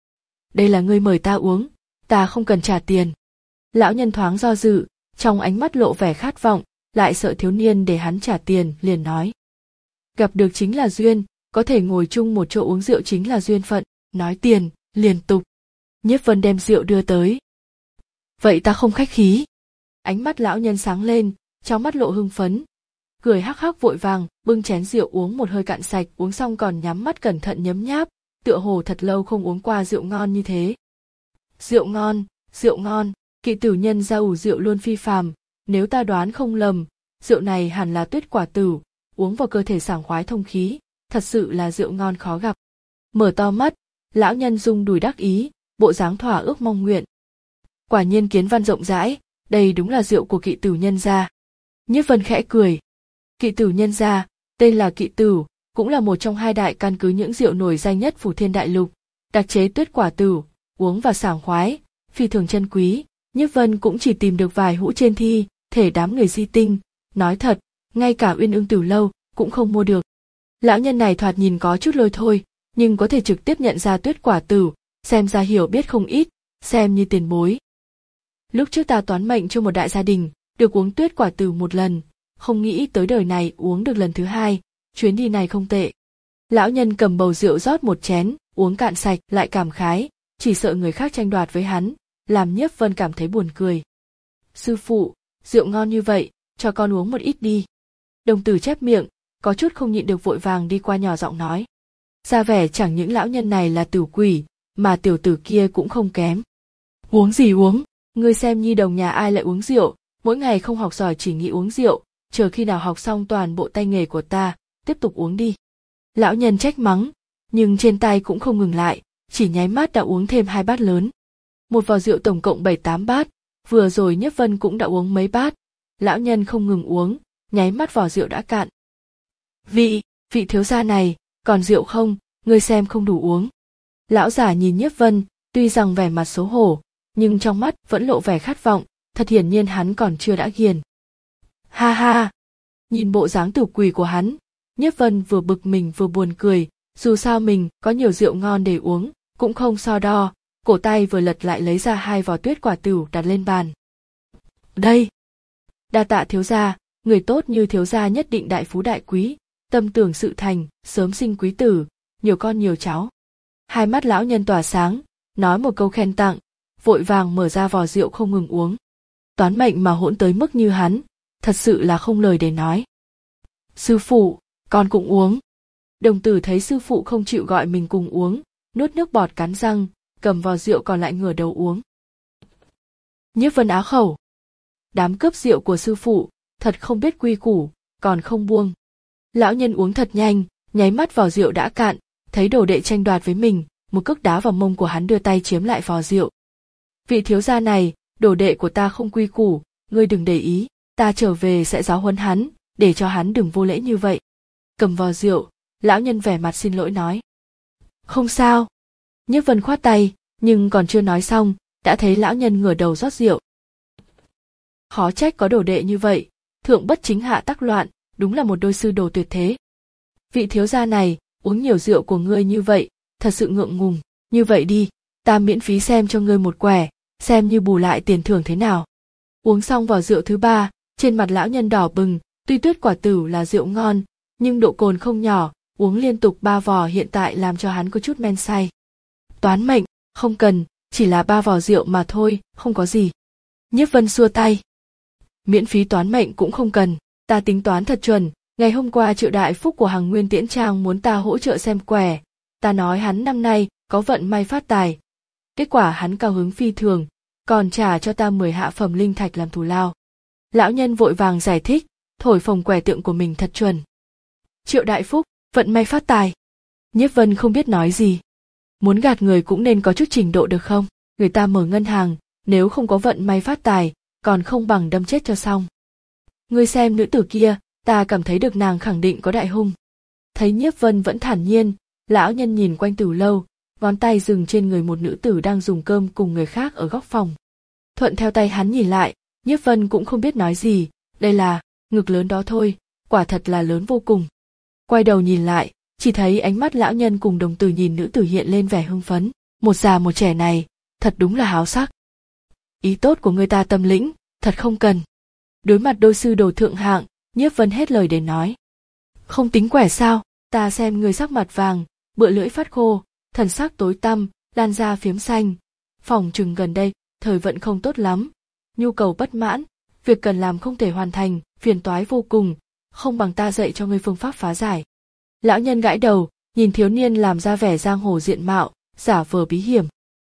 Đây là ngươi mời ta uống, ta không cần trả tiền. Lão nhân thoáng do dự, trong ánh mắt lộ vẻ khát vọng, lại sợ thiếu niên để hắn trả tiền, liền nói. Gặp được chính là duyên, có thể ngồi chung một chỗ uống rượu chính là duyên phận, nói tiền, liền tục. Nhiếp Vân đem rượu đưa tới. Vậy ta không khách khí. Ánh mắt lão nhân sáng lên, trong mắt lộ hưng phấn. Cười hắc hắc vội vàng, bưng chén rượu uống một hơi cạn sạch, uống xong còn nhắm mắt cẩn thận nhấm nháp, tựa hồ thật lâu không uống qua rượu ngon như thế. Rượu ngon, rượu ngon, kỵ tử nhân ra ủ rượu luôn phi phàm, nếu ta đoán không lầm, rượu này hẳn là tuyết quả tửu, uống vào cơ thể sảng khoái thông khí, thật sự là rượu ngon khó gặp. Mở to mắt, lão nhân rung đùi đắc ý, bộ dáng thỏa ước mong nguyện. Quả nhiên kiến văn rộng rãi, đây đúng là rượu của kỵ tử nhân gia. Nhiếp Vân khẽ cười. Kỵ tử nhân gia, tên là kỵ tử, cũng là một trong hai đại căn cứ những rượu nổi danh nhất Phủ Thiên Đại Lục, đặc chế tuyết quả tửu, uống và sảng khoái, phi thường chân quý. Nhiếp Vân cũng chỉ tìm được vài hũ trên thi thể đám người di tinh, nói thật, ngay cả Uyên Ương Tử Lâu cũng không mua được. Lão nhân này thoạt nhìn có chút lôi thôi, nhưng có thể trực tiếp nhận ra tuyết quả tửu, xem ra hiểu biết không ít, xem như tiền bối. Lúc trước ta toán mệnh cho một đại gia đình, được uống tuyết quả tửu một lần, không nghĩ tới đời này uống được lần thứ hai, chuyến đi này không tệ. Lão nhân cầm bầu rượu rót một chén, uống cạn sạch, lại cảm khái, chỉ sợ người khác tranh đoạt với hắn, làm Nhiếp Vân cảm thấy buồn cười. Sư phụ, rượu ngon như vậy, cho con uống một ít đi. Đồng tử chép miệng, có chút không nhịn được vội vàng đi qua nhỏ giọng nói. Ra vẻ chẳng những lão nhân này là tử quỷ, mà tiểu tử kia cũng không kém. Uống gì uống, ngươi xem nhi đồng nhà ai lại uống rượu, mỗi ngày không học giỏi chỉ nghĩ uống rượu, chờ khi nào học xong toàn bộ tay nghề của ta, tiếp tục uống đi. Lão nhân trách mắng, nhưng trên tay cũng không ngừng lại, chỉ nháy mắt đã uống thêm hai bát lớn. Một vò rượu tổng cộng bảy tám bát, vừa rồi Nhiếp Vân cũng đã uống mấy bát, lão nhân không ngừng uống, nháy mắt vò rượu đã cạn. Vị, vị thiếu gia này, còn rượu không, ngươi xem không đủ uống. Lão giả nhìn Nhiếp Vân, tuy rằng vẻ mặt xấu hổ, nhưng trong mắt vẫn lộ vẻ khát vọng, thật hiển nhiên hắn còn chưa đã ghiền. Ha ha! Nhìn bộ dáng tử quỷ của hắn, Nhiếp Vân vừa bực mình vừa buồn cười, dù sao mình có nhiều rượu ngon để uống, cũng không so đo, cổ tay vừa lật lại lấy ra hai vò tuyết quả tửu đặt lên bàn. Đây! Đa tạ thiếu gia, người tốt như thiếu gia nhất định đại phú đại quý, tâm tưởng sự thành, sớm sinh quý tử, nhiều con nhiều cháu. Hai mắt lão nhân tỏa sáng, nói một câu khen tặng, vội vàng mở ra vò rượu không ngừng uống. Toán mệnh mà hỗn tới mức như hắn, thật sự là không lời để nói. Sư phụ, con cũng uống. Đồng tử thấy sư phụ không chịu gọi mình cùng uống, nuốt nước bọt cắn răng, cầm vò rượu còn lại ngửa đầu uống. Nhiếp Vân á khẩu. Đám cướp rượu của sư phụ, thật không biết quy củ, còn không buông. Lão nhân uống thật nhanh, nháy mắt vò rượu đã cạn, thấy đồ đệ tranh đoạt với mình, một cước đá vào mông của hắn đưa tay chiếm lại vò rượu. Vị thiếu gia này, đồ đệ của ta không quy củ, ngươi đừng để ý, ta trở về sẽ giáo huấn hắn, để cho hắn đừng vô lễ như vậy. Cầm vò rượu, lão nhân vẻ mặt xin lỗi nói. Không sao. Nhiếp Vân khoát tay, nhưng còn chưa nói xong, đã thấy lão nhân ngửa đầu rót rượu. Khó trách có đồ đệ như vậy, thượng bất chính hạ tắc loạn, đúng là một đôi sư đồ tuyệt thế. Vị thiếu gia này, uống nhiều rượu của ngươi như vậy, thật sự ngượng ngùng, như vậy đi, ta miễn phí xem cho ngươi một quẻ, xem như bù lại tiền thưởng thế nào. Uống xong vò rượu thứ ba, trên mặt lão nhân đỏ bừng, tuy tuyết quả tử là rượu ngon, nhưng độ cồn không nhỏ, uống liên tục ba vò hiện tại làm cho hắn có chút men say. Toán mệnh, không cần, chỉ là ba vò rượu mà thôi, không có gì. Nhiếp Vân xua tay. Miễn phí toán mệnh cũng không cần, ta tính toán thật chuẩn, ngày hôm qua Triệu Đại Phúc của Hằng Nguyên Tiễn Trang muốn ta hỗ trợ xem quẻ, ta nói hắn năm nay có vận may phát tài. Kết quả hắn cao hứng phi thường, còn trả cho ta mười hạ phẩm linh thạch làm thù lao. Lão nhân vội vàng giải thích, thổi phồng quẻ tượng của mình thật chuẩn. Triệu Đại Phúc, vận may phát tài. Nhiếp Vân không biết nói gì. Muốn gạt người cũng nên có chút trình độ được không? Người ta mở ngân hàng, nếu không có vận may phát tài, còn không bằng đâm chết cho xong. Ngươi xem nữ tử kia, ta cảm thấy được nàng khẳng định có đại hung. Thấy Nhiếp Vân vẫn thản nhiên, lão nhân nhìn quanh từ lâu, ngón tay dừng trên người một nữ tử đang dùng cơm cùng người khác ở góc phòng. Thuận theo tay hắn nhìn lại, Nhiếp Vân cũng không biết nói gì, đây là, ngực lớn đó thôi, quả thật là lớn vô cùng. Quay đầu nhìn lại, chỉ thấy ánh mắt lão nhân cùng đồng tử nhìn nữ tử hiện lên vẻ hưng phấn, một già một trẻ này, thật đúng là háo sắc. Ý tốt của người ta tâm lĩnh, thật không cần. Đối mặt đôi sư đồ thượng hạng, Nhiếp Vân hết lời để nói. Không tính quẻ sao, ta xem người sắc mặt vàng, bựa lưỡi phát khô, thần sắc tối tăm, lan ra phiếm xanh. Phòng chừng gần đây, thời vận không tốt lắm, nhu cầu bất mãn, việc cần làm không thể hoàn thành, phiền toái vô cùng, không bằng ta dạy cho ngươi phương pháp phá giải. Lão nhân gãi đầu, nhìn thiếu niên làm ra vẻ giang hồ diện mạo, giả vờ bí hiểm.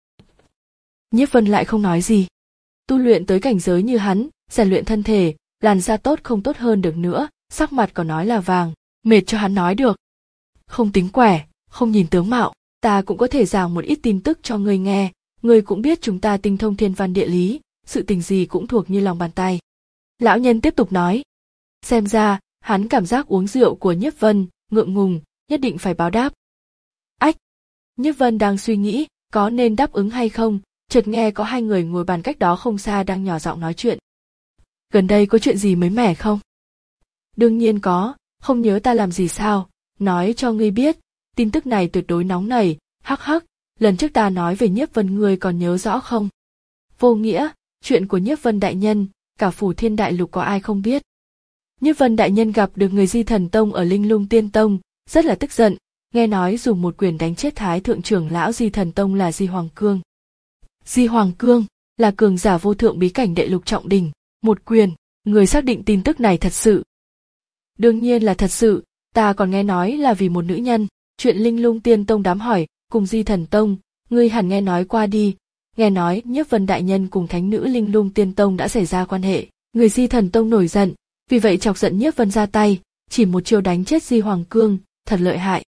Nhiếp Vân lại không nói gì. Tu luyện tới cảnh giới như hắn, rèn luyện thân thể, làn da tốt không tốt hơn được nữa, sắc mặt còn nói là vàng, mệt cho hắn nói được. Không tính quẻ, không nhìn tướng mạo, ta cũng có thể giảng một ít tin tức cho ngươi nghe, ngươi cũng biết chúng ta tinh thông thiên văn địa lý, sự tình gì cũng thuộc như lòng bàn tay. Lão nhân tiếp tục nói. Xem ra, hắn cảm giác uống rượu của Nhiếp Vân, ngượng ngùng, nhất định phải báo đáp. Ách! Nhiếp Vân đang suy nghĩ, có nên đáp ứng hay không, chợt nghe có hai người ngồi bàn cách đó không xa đang nhỏ giọng nói chuyện. Gần đây có chuyện gì mới mẻ không? Đương nhiên có, không nhớ ta làm gì sao, nói cho ngươi biết, tin tức này tuyệt đối nóng nảy, hắc hắc, lần trước ta nói về Nhiếp Vân ngươi còn nhớ rõ không? Vô nghĩa, chuyện của Nhiếp Vân đại nhân, cả phủ thiên đại lục có ai không biết. Nhiếp Vân đại nhân gặp được người Di Thần Tông ở Linh Lung Tiên Tông, rất là tức giận, nghe nói dùng một quyền đánh chết thái thượng trưởng lão Di Thần Tông là Di Hoàng Cương. Di Hoàng Cương là cường giả vô thượng bí cảnh đệ lục trọng đỉnh, một quyền, người xác định tin tức này thật sự. Đương nhiên là thật sự, ta còn nghe nói là vì một nữ nhân, chuyện Linh Lung Tiên Tông đám hỏi, cùng Di Thần Tông, ngươi hẳn nghe nói qua đi, nghe nói Nhiếp Vân đại nhân cùng thánh nữ Linh Lung Tiên Tông đã xảy ra quan hệ, người Di Thần Tông nổi giận, vì vậy chọc giận Nhiếp Vân ra tay, chỉ một chiêu đánh chết Di Hoàng Cương, thật lợi hại.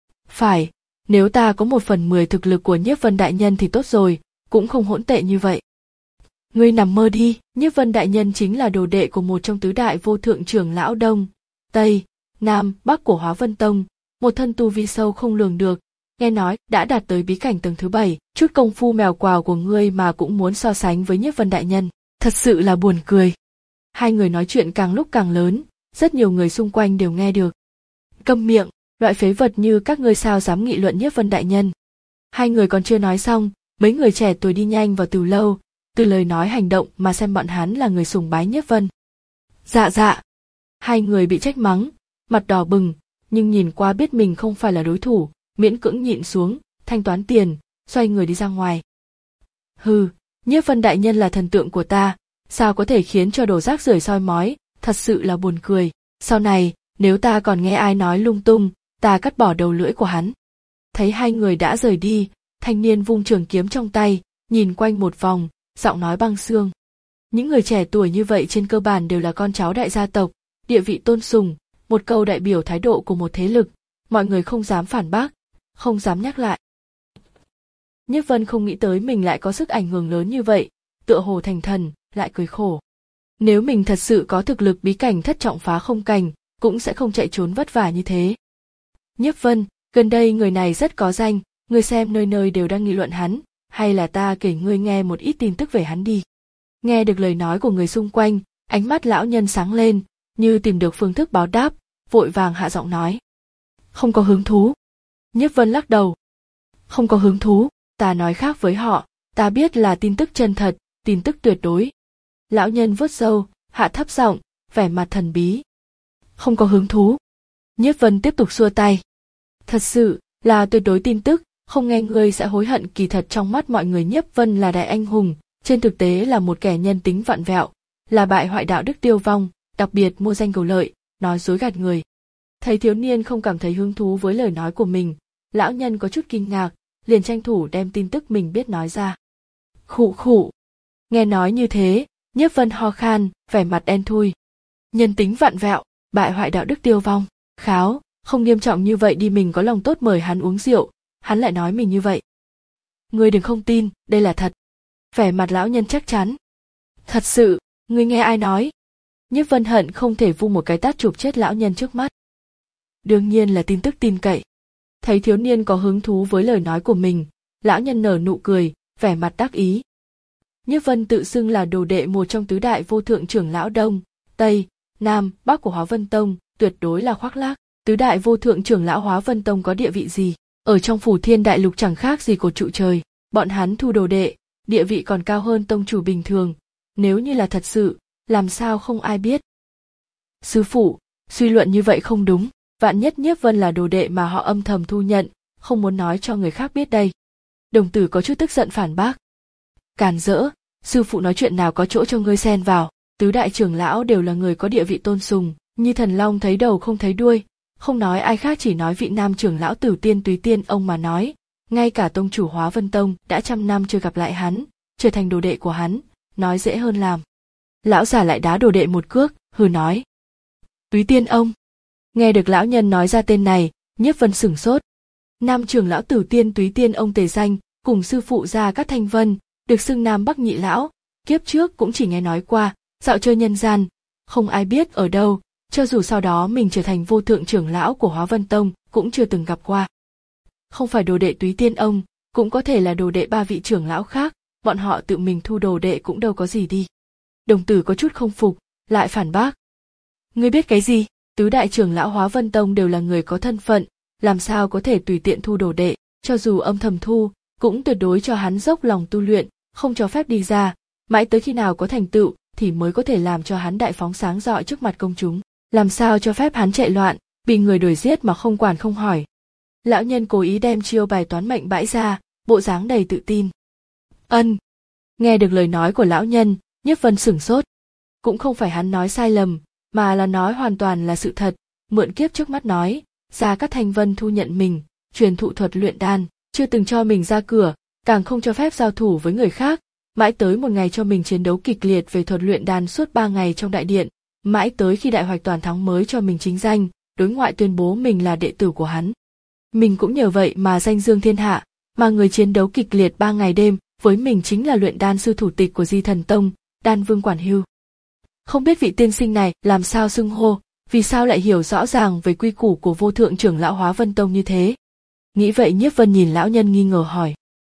Phải, nếu ta có một phần mười thực lực của Nhiếp Vân đại nhân thì tốt rồi, cũng không hỗn tệ như vậy. Ngươi nằm mơ đi, Nhiếp Vân đại nhân chính là đồ đệ của một trong tứ đại vô thượng trưởng lão Đông, Tây, Nam, Bắc của Hóa Vân Tông, một thân tu vi sâu không lường được, nghe nói đã đạt tới bí cảnh tầng thứ bảy, chút công phu mèo quào của ngươi mà cũng muốn so sánh với Nhiếp Vân đại nhân, thật sự là buồn cười. Hai người nói chuyện càng lúc càng lớn, rất nhiều người xung quanh đều nghe được. Câm miệng, loại phế vật như các ngươi sao dám nghị luận Nhiếp Vân đại nhân. Hai người còn chưa nói xong, mấy người trẻ tuổi đi nhanh vào từ lâu, từ lời nói hành động mà xem bọn hắn là người sùng bái Nhiếp Vân. Dạ dạ. Hai người bị trách mắng, mặt đỏ bừng, nhưng nhìn qua biết mình không phải là đối thủ, miễn cưỡng nhịn xuống, thanh toán tiền, xoay người đi ra ngoài. Hừ, Nhiếp Vân đại nhân là thần tượng của ta, sao có thể khiến cho đồ rác rưởi soi mói, thật sự là buồn cười. Sau này, nếu ta còn nghe ai nói lung tung, ta cắt bỏ đầu lưỡi của hắn. Thấy hai người đã rời đi, thanh niên vung trường kiếm trong tay, nhìn quanh một vòng, giọng nói băng xương. Những người trẻ tuổi như vậy trên cơ bản đều là con cháu đại gia tộc, địa vị tôn sùng, một câu đại biểu thái độ của một thế lực, mọi người không dám phản bác, không dám nhắc lại. Nhiếp Vân không nghĩ tới mình lại có sức ảnh hưởng lớn như vậy, tựa hồ thành thần, lại cười khổ. Nếu mình thật sự có thực lực bí cảnh thất trọng phá không cảnh, cũng sẽ không chạy trốn vất vả như thế. Nhiếp Vân, gần đây người này rất có danh, người xem nơi nơi đều đang nghị luận hắn, hay là ta kể ngươi nghe một ít tin tức về hắn đi. Nghe được lời nói của người xung quanh, ánh mắt lão nhân sáng lên, như tìm được phương thức báo đáp, vội vàng hạ giọng nói. Không có hứng thú. Nhiếp Vân lắc đầu. Không có hứng thú, ta nói khác với họ, ta biết là tin tức chân thật, tin tức tuyệt đối. Lão nhân vuốt râu, hạ thấp giọng, vẻ mặt thần bí. Không có hứng thú. Nhiếp Vân tiếp tục xua tay. Thật sự, là tuyệt đối tin tức, không nghe ngươi sẽ hối hận. Kỳ thật trong mắt mọi người Nhiếp Vân là đại anh hùng, trên thực tế là một kẻ nhân tính vặn vẹo, là bại hoại đạo đức tiêu vong, đặc biệt mua danh cầu lợi, nói dối gạt người. Thấy thiếu niên không cảm thấy hứng thú với lời nói của mình, lão nhân có chút kinh ngạc, liền tranh thủ đem tin tức mình biết nói ra. Khụ khụ. Nghe nói như thế, Nhiếp Vân ho khan, vẻ mặt đen thui. Nhân tính vặn vẹo, bại hoại đạo đức tiêu vong, kháo, không nghiêm trọng như vậy đi, mình có lòng tốt mời hắn uống rượu, hắn lại nói mình như vậy. Ngươi đừng không tin, đây là thật. Vẻ mặt lão nhân chắc chắn. Thật sự, ngươi nghe ai nói? Nhiếp Vân hận không thể vung một cái tát chụp chết lão nhân trước mắt. Đương nhiên là tin tức tin cậy. Thấy thiếu niên có hứng thú với lời nói của mình, lão nhân nở nụ cười, vẻ mặt đắc ý. Nhiếp Vân tự xưng là đồ đệ một trong tứ đại vô thượng trưởng lão Đông, Tây, Nam, Bắc của Hóa Vân Tông, tuyệt đối là khoác lác. Tứ đại vô thượng trưởng lão Hóa Vân Tông có địa vị gì? Ở trong Phủ Thiên Đại Lục chẳng khác gì cột trụ trời. Bọn hắn thu đồ đệ, địa vị còn cao hơn tông chủ bình thường. Nếu như là thật sự, làm sao không ai biết? Sư phụ, suy luận như vậy không đúng. Vạn nhất Nhiếp Vân là đồ đệ mà họ âm thầm thu nhận, không muốn nói cho người khác biết đây. Đồng tử có chút tức giận phản bác. Càn rỡ, sư phụ nói chuyện nào có chỗ cho ngươi xen vào. Tứ đại trưởng lão đều là người có địa vị tôn sùng, như thần long thấy đầu không thấy đuôi, không nói ai khác, chỉ nói vị nam trưởng lão Tử Tiên Túy Tiên ông mà nói. Ngay cả tông chủ Hóa Vân Tông đã trăm năm chưa gặp lại hắn, trở thành đồ đệ của hắn, nói dễ hơn làm. Lão già lại đá đồ đệ một cước, hừ nói. Túy Tiên ông. Nghe được lão nhân nói ra tên này, Nhiếp Vân sửng sốt. Nam trưởng lão Tử Tiên Túy Tiên ông tề danh, cùng sư phụ Gia Cát Thanh Vân, được xưng Nam Bắc nhị lão, kiếp trước cũng chỉ nghe nói qua, dạo chơi nhân gian, không ai biết ở đâu, cho dù sau đó mình trở thành vô thượng trưởng lão của Hóa Vân Tông, cũng chưa từng gặp qua. Không phải đồ đệ Túy Tiên ông, cũng có thể là đồ đệ ba vị trưởng lão khác, bọn họ tự mình thu đồ đệ cũng đâu có gì đi. Đồng tử có chút không phục, lại phản bác. Ngươi biết cái gì? Tứ đại trưởng lão Hóa Vân Tông đều là người có thân phận, làm sao có thể tùy tiện thu đồ đệ, cho dù âm thầm thu, cũng tuyệt đối cho hắn dốc lòng tu luyện, không cho phép đi ra, mãi tới khi nào có thành tựu thì mới có thể làm cho hắn đại phóng sáng rọi trước mặt công chúng, làm sao cho phép hắn chạy loạn, bị người đuổi giết mà không quản không hỏi. Lão nhân cố ý đem chiêu bài toán mệnh bãi ra, bộ dáng đầy tự tin. Ân. Nghe được lời nói của lão nhân, Nhiếp Vân sửng sốt. Cũng không phải hắn nói sai lầm, mà là nói hoàn toàn là sự thật. Mượn kiếp trước mắt nói, Gia Cát Thanh Vân thu nhận mình, truyền thụ thuật luyện đan, chưa từng cho mình ra cửa, càng không cho phép giao thủ với người khác. Mãi tới một ngày cho mình chiến đấu kịch liệt về thuật luyện đan suốt ba ngày trong đại điện, mãi tới khi đại hoạch toàn thắng mới cho mình chính danh, đối ngoại tuyên bố mình là đệ tử của hắn. Mình cũng nhờ vậy mà danh dương thiên hạ, mà người chiến đấu kịch liệt ba ngày đêm với mình chính là luyện đan sư thủ tịch của Di Thần Tông, Đan Vương Quản Hưu. Không biết vị tiên sinh này làm sao xưng hô, vì sao lại hiểu rõ ràng về quy củ của vô thượng trưởng lão Hóa Vân Tông như thế? Nghĩ vậy Nhiếp Vân nhìn lão nhân nghi ngờ hỏi.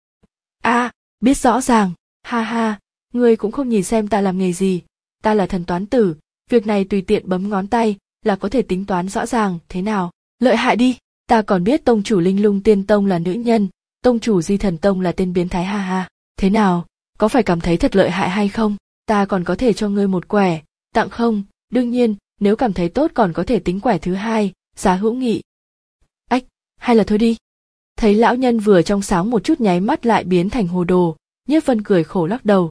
A, à, biết rõ ràng, ha ha, ngươi cũng không nhìn xem ta làm nghề gì, ta là thần toán tử, việc này tùy tiện bấm ngón tay là có thể tính toán rõ ràng, thế nào? Lợi hại đi, ta còn biết tông chủ Linh Lung Tiên Tông là nữ nhân, tông chủ Di Thần Tông là tên biến thái, ha ha. Thế nào, có phải cảm thấy thật lợi hại hay không? Ta còn có thể cho ngươi một quẻ, tặng không? Đương nhiên, nếu cảm thấy tốt còn có thể tính quẻ thứ hai, giá hữu nghị. Ách, hay là thôi đi. Thấy lão nhân vừa trong sáng một chút nháy mắt lại biến thành hồ đồ, Nhiếp Vân cười khổ lắc đầu.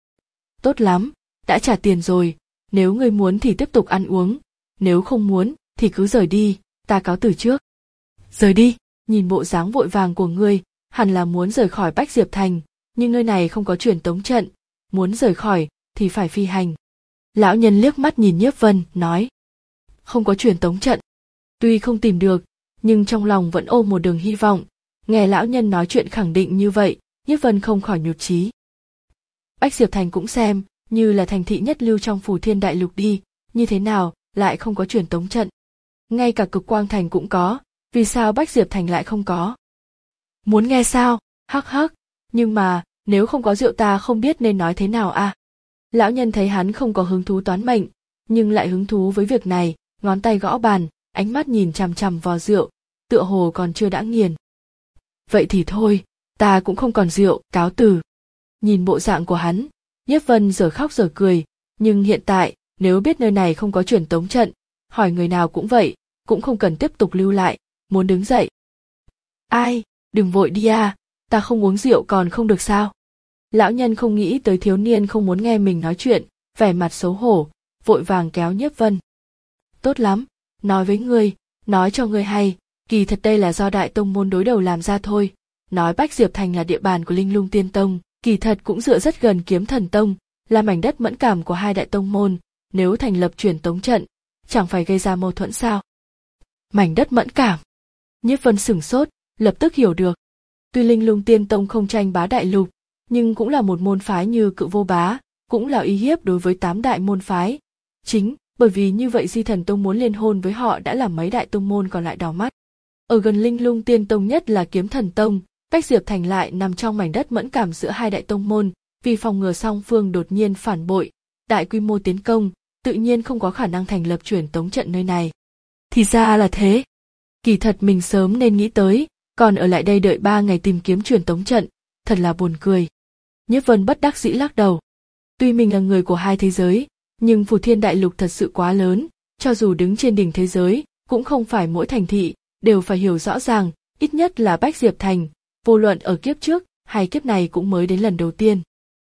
Tốt lắm, đã trả tiền rồi, nếu ngươi muốn thì tiếp tục ăn uống, nếu không muốn thì cứ rời đi, ta cáo từ trước. Rời đi, nhìn bộ dáng vội vàng của ngươi, hẳn là muốn rời khỏi Bách Diệp Thành, nhưng nơi này không có truyền tống trận, muốn rời khỏi thì phải phi hành. Lão nhân liếc mắt nhìn Nhiếp Vân, nói. Không có truyền tống trận. Tuy không tìm được, nhưng trong lòng vẫn ôm một đường hy vọng. Nghe lão nhân nói chuyện khẳng định như vậy, Nhiếp Vân không khỏi nhụt chí. Bách Diệp Thành cũng xem như là thành thị nhất lưu trong Phù Thiên Đại Lục đi, như thế nào lại không có truyền tống trận? Ngay cả Cực Quang Thành cũng có, vì sao Bách Diệp Thành lại không có? Muốn nghe sao? Hắc hắc, nhưng mà nếu không có rượu ta không biết nên nói thế nào à? Lão nhân thấy hắn không có hứng thú toán mệnh, nhưng lại hứng thú với việc này, ngón tay gõ bàn, ánh mắt nhìn chằm chằm vào rượu, tựa hồ còn chưa đã nghiền. Vậy thì thôi, ta cũng không còn rượu, cáo từ. Nhìn bộ dạng của hắn, Nhiếp Vân giờ khóc giờ cười, nhưng hiện tại, nếu biết nơi này không có truyền tống trận, hỏi người nào cũng vậy, cũng không cần tiếp tục lưu lại, muốn đứng dậy. Ai, đừng vội đi à, ta không uống rượu còn không được sao? Lão nhân không nghĩ tới thiếu niên không muốn nghe mình nói chuyện, vẻ mặt xấu hổ, vội vàng kéo Nhiếp Vân. Tốt lắm, nói với ngươi, nói cho ngươi hay, kỳ thật đây là do Đại Tông môn đối đầu làm ra thôi. Nói Bách Diệp Thành là địa bàn của Linh Lung Tiên Tông, kỳ thật cũng dựa rất gần Kiếm Thần Tông, là mảnh đất mẫn cảm của hai đại tông môn, nếu thành lập truyền tống trận, chẳng phải gây ra mâu thuẫn sao? Mảnh đất mẫn cảm. Nhiếp Vân sửng sốt, lập tức hiểu được. Tuy Linh Lung Tiên Tông không tranh bá đại lục, nhưng cũng là một môn phái như Cự Vô Bá, cũng là uy hiếp đối với tám đại môn phái. Chính bởi vì như vậy Di Thần Tông muốn liên hôn với họ đã làm mấy đại tông môn còn lại đỏ mắt. Ở gần Linh Lung Tiên Tông nhất là Kiếm Thần Tông, Bách Diệp Thành lại nằm trong mảnh đất mẫn cảm giữa hai đại tông môn, vì phòng ngừa song phương đột nhiên phản bội, đại quy mô tiến công, tự nhiên không có khả năng thành lập truyền tống trận nơi này. Thì ra là thế. Kỳ thật mình sớm nên nghĩ tới, còn ở lại đây đợi ba ngày tìm kiếm truyền tống trận, thật là buồn cười. Nhiếp Vân bất đắc dĩ lắc đầu. Tuy mình là người của hai thế giới, nhưng Phù Thiên Đại Lục thật sự quá lớn, cho dù đứng trên đỉnh thế giới, cũng không phải mỗi thành thị đều phải hiểu rõ ràng, ít nhất là Bách Diệp Thành, vô luận ở kiếp trước hay kiếp này cũng mới đến lần đầu tiên.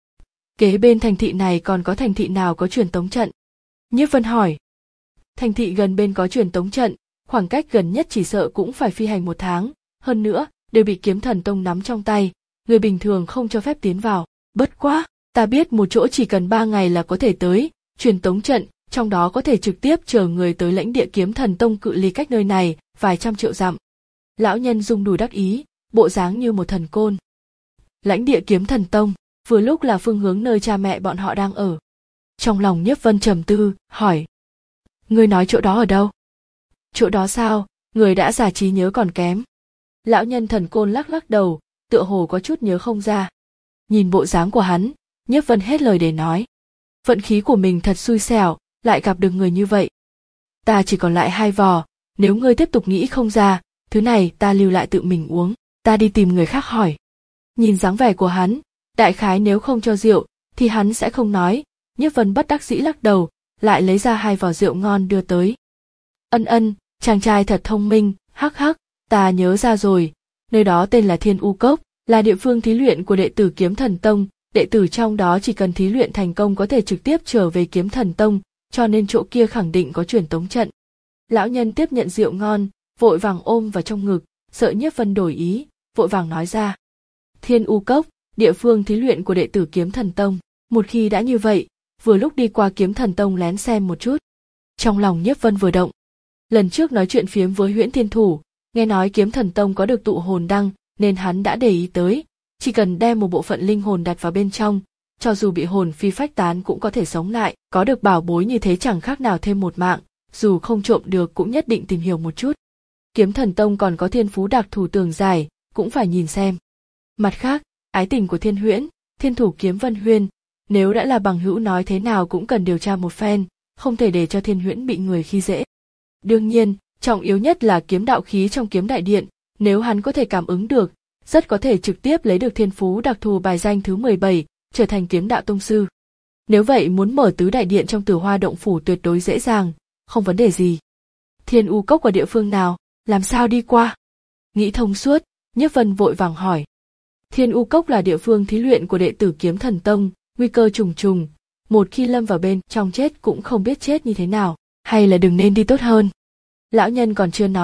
Kế bên thành thị này còn có thành thị nào có truyền tống trận? Nhiếp Vân hỏi. Thành thị gần bên có truyền tống trận, khoảng cách gần nhất chỉ sợ cũng phải phi hành một tháng, hơn nữa, đều bị Kiếm Thần Tông nắm trong tay, người bình thường không cho phép tiến vào. Bất quá, ta biết một chỗ chỉ cần ba ngày là có thể tới, truyền tống trận, trong đó có thể trực tiếp chờ người tới lãnh địa Kiếm Thần Tông cự ly cách nơi này, vài trăm triệu dặm. Lão nhân rung đùi đắc ý, bộ dáng như một thần côn. Lãnh địa Kiếm Thần Tông, vừa lúc là phương hướng nơi cha mẹ bọn họ đang ở. Trong lòng Nhiếp Vân trầm tư, hỏi. Ngươi nói chỗ đó ở đâu? Chỗ đó sao, người đã già trí nhớ còn kém. Lão nhân thần côn lắc lắc đầu, tựa hồ có chút nhớ không ra. Nhìn bộ dáng của hắn, Nhiếp Vân hết lời để nói. Vận khí của mình thật xui xẻo, lại gặp được người như vậy. Ta chỉ còn lại hai vò, nếu ngươi tiếp tục nghĩ không ra, thứ này ta lưu lại tự mình uống, ta đi tìm người khác hỏi. Nhìn dáng vẻ của hắn, đại khái nếu không cho rượu, thì hắn sẽ không nói. Nhiếp Vân bất đắc dĩ lắc đầu, lại lấy ra hai vò rượu ngon đưa tới. Ân ân, chàng trai thật thông minh, hắc hắc, ta nhớ ra rồi, nơi đó tên là Thiên U Cốc, là địa phương thí luyện của đệ tử Kiếm Thần Tông, đệ tử trong đó chỉ cần thí luyện thành công có thể trực tiếp trở về Kiếm Thần Tông, cho nên chỗ kia khẳng định có truyền tống trận. Lão nhân tiếp nhận rượu ngon, vội vàng ôm vào trong ngực, sợ Nhiếp Vân đổi ý, vội vàng nói ra. Thiên U Cốc, địa phương thí luyện của đệ tử Kiếm Thần Tông, một khi đã như vậy, vừa lúc đi qua Kiếm Thần Tông lén xem một chút. Trong lòng Nhiếp Vân vừa động. Lần trước nói chuyện phiếm với Huyễn Thiên Thủ, nghe nói Kiếm Thần Tông có được tụ hồn đăng, nên hắn đã để ý tới, chỉ cần đem một bộ phận linh hồn đặt vào bên trong, cho dù bị hồn phi phách tán cũng có thể sống lại, có được bảo bối như thế chẳng khác nào thêm một mạng, dù không trộm được cũng nhất định tìm hiểu một chút. Kiếm Thần Tông còn có thiên phú đặc thù tường dài, cũng phải nhìn xem. Mặt khác, ái tình của Thiên Huyễn, Thiên Thủ Kiếm Vân Huyên, nếu đã là bằng hữu nói thế nào cũng cần điều tra một phen, không thể để cho Thiên Huyễn bị người khi dễ. Đương nhiên, trọng yếu nhất là kiếm đạo khí trong kiếm đại điện, nếu hắn có thể cảm ứng được, rất có thể trực tiếp lấy được thiên phú đặc thù bài danh thứ mười bảy, trở thành kiếm đạo tông sư. Nếu vậy muốn mở tứ đại điện trong Tử Hoa Động Phủ tuyệt đối dễ dàng, không vấn đề gì. Thiên U Cốc ở địa phương nào, làm sao đi qua? Nghĩ thông suốt, Nhiếp Vân vội vàng hỏi. Thiên U Cốc là địa phương thí luyện của đệ tử Kiếm Thần Tông, nguy cơ trùng trùng, một khi lâm vào bên trong chết cũng không biết chết như thế nào, hay là đừng nên đi tốt hơn. Lão nhân còn chưa nói,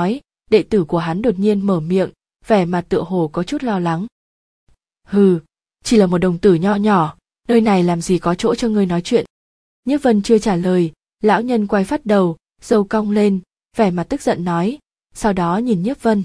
đệ tử của hắn đột nhiên mở miệng, vẻ mặt tựa hồ có chút lo lắng. Hừ, chỉ là một đồng tử nho nhỏ, nơi này làm gì có chỗ cho ngươi nói chuyện. Nhiếp Vân chưa trả lời, lão nhân quay phát đầu, râu cong lên, vẻ mặt tức giận nói, sau đó nhìn Nhiếp Vân.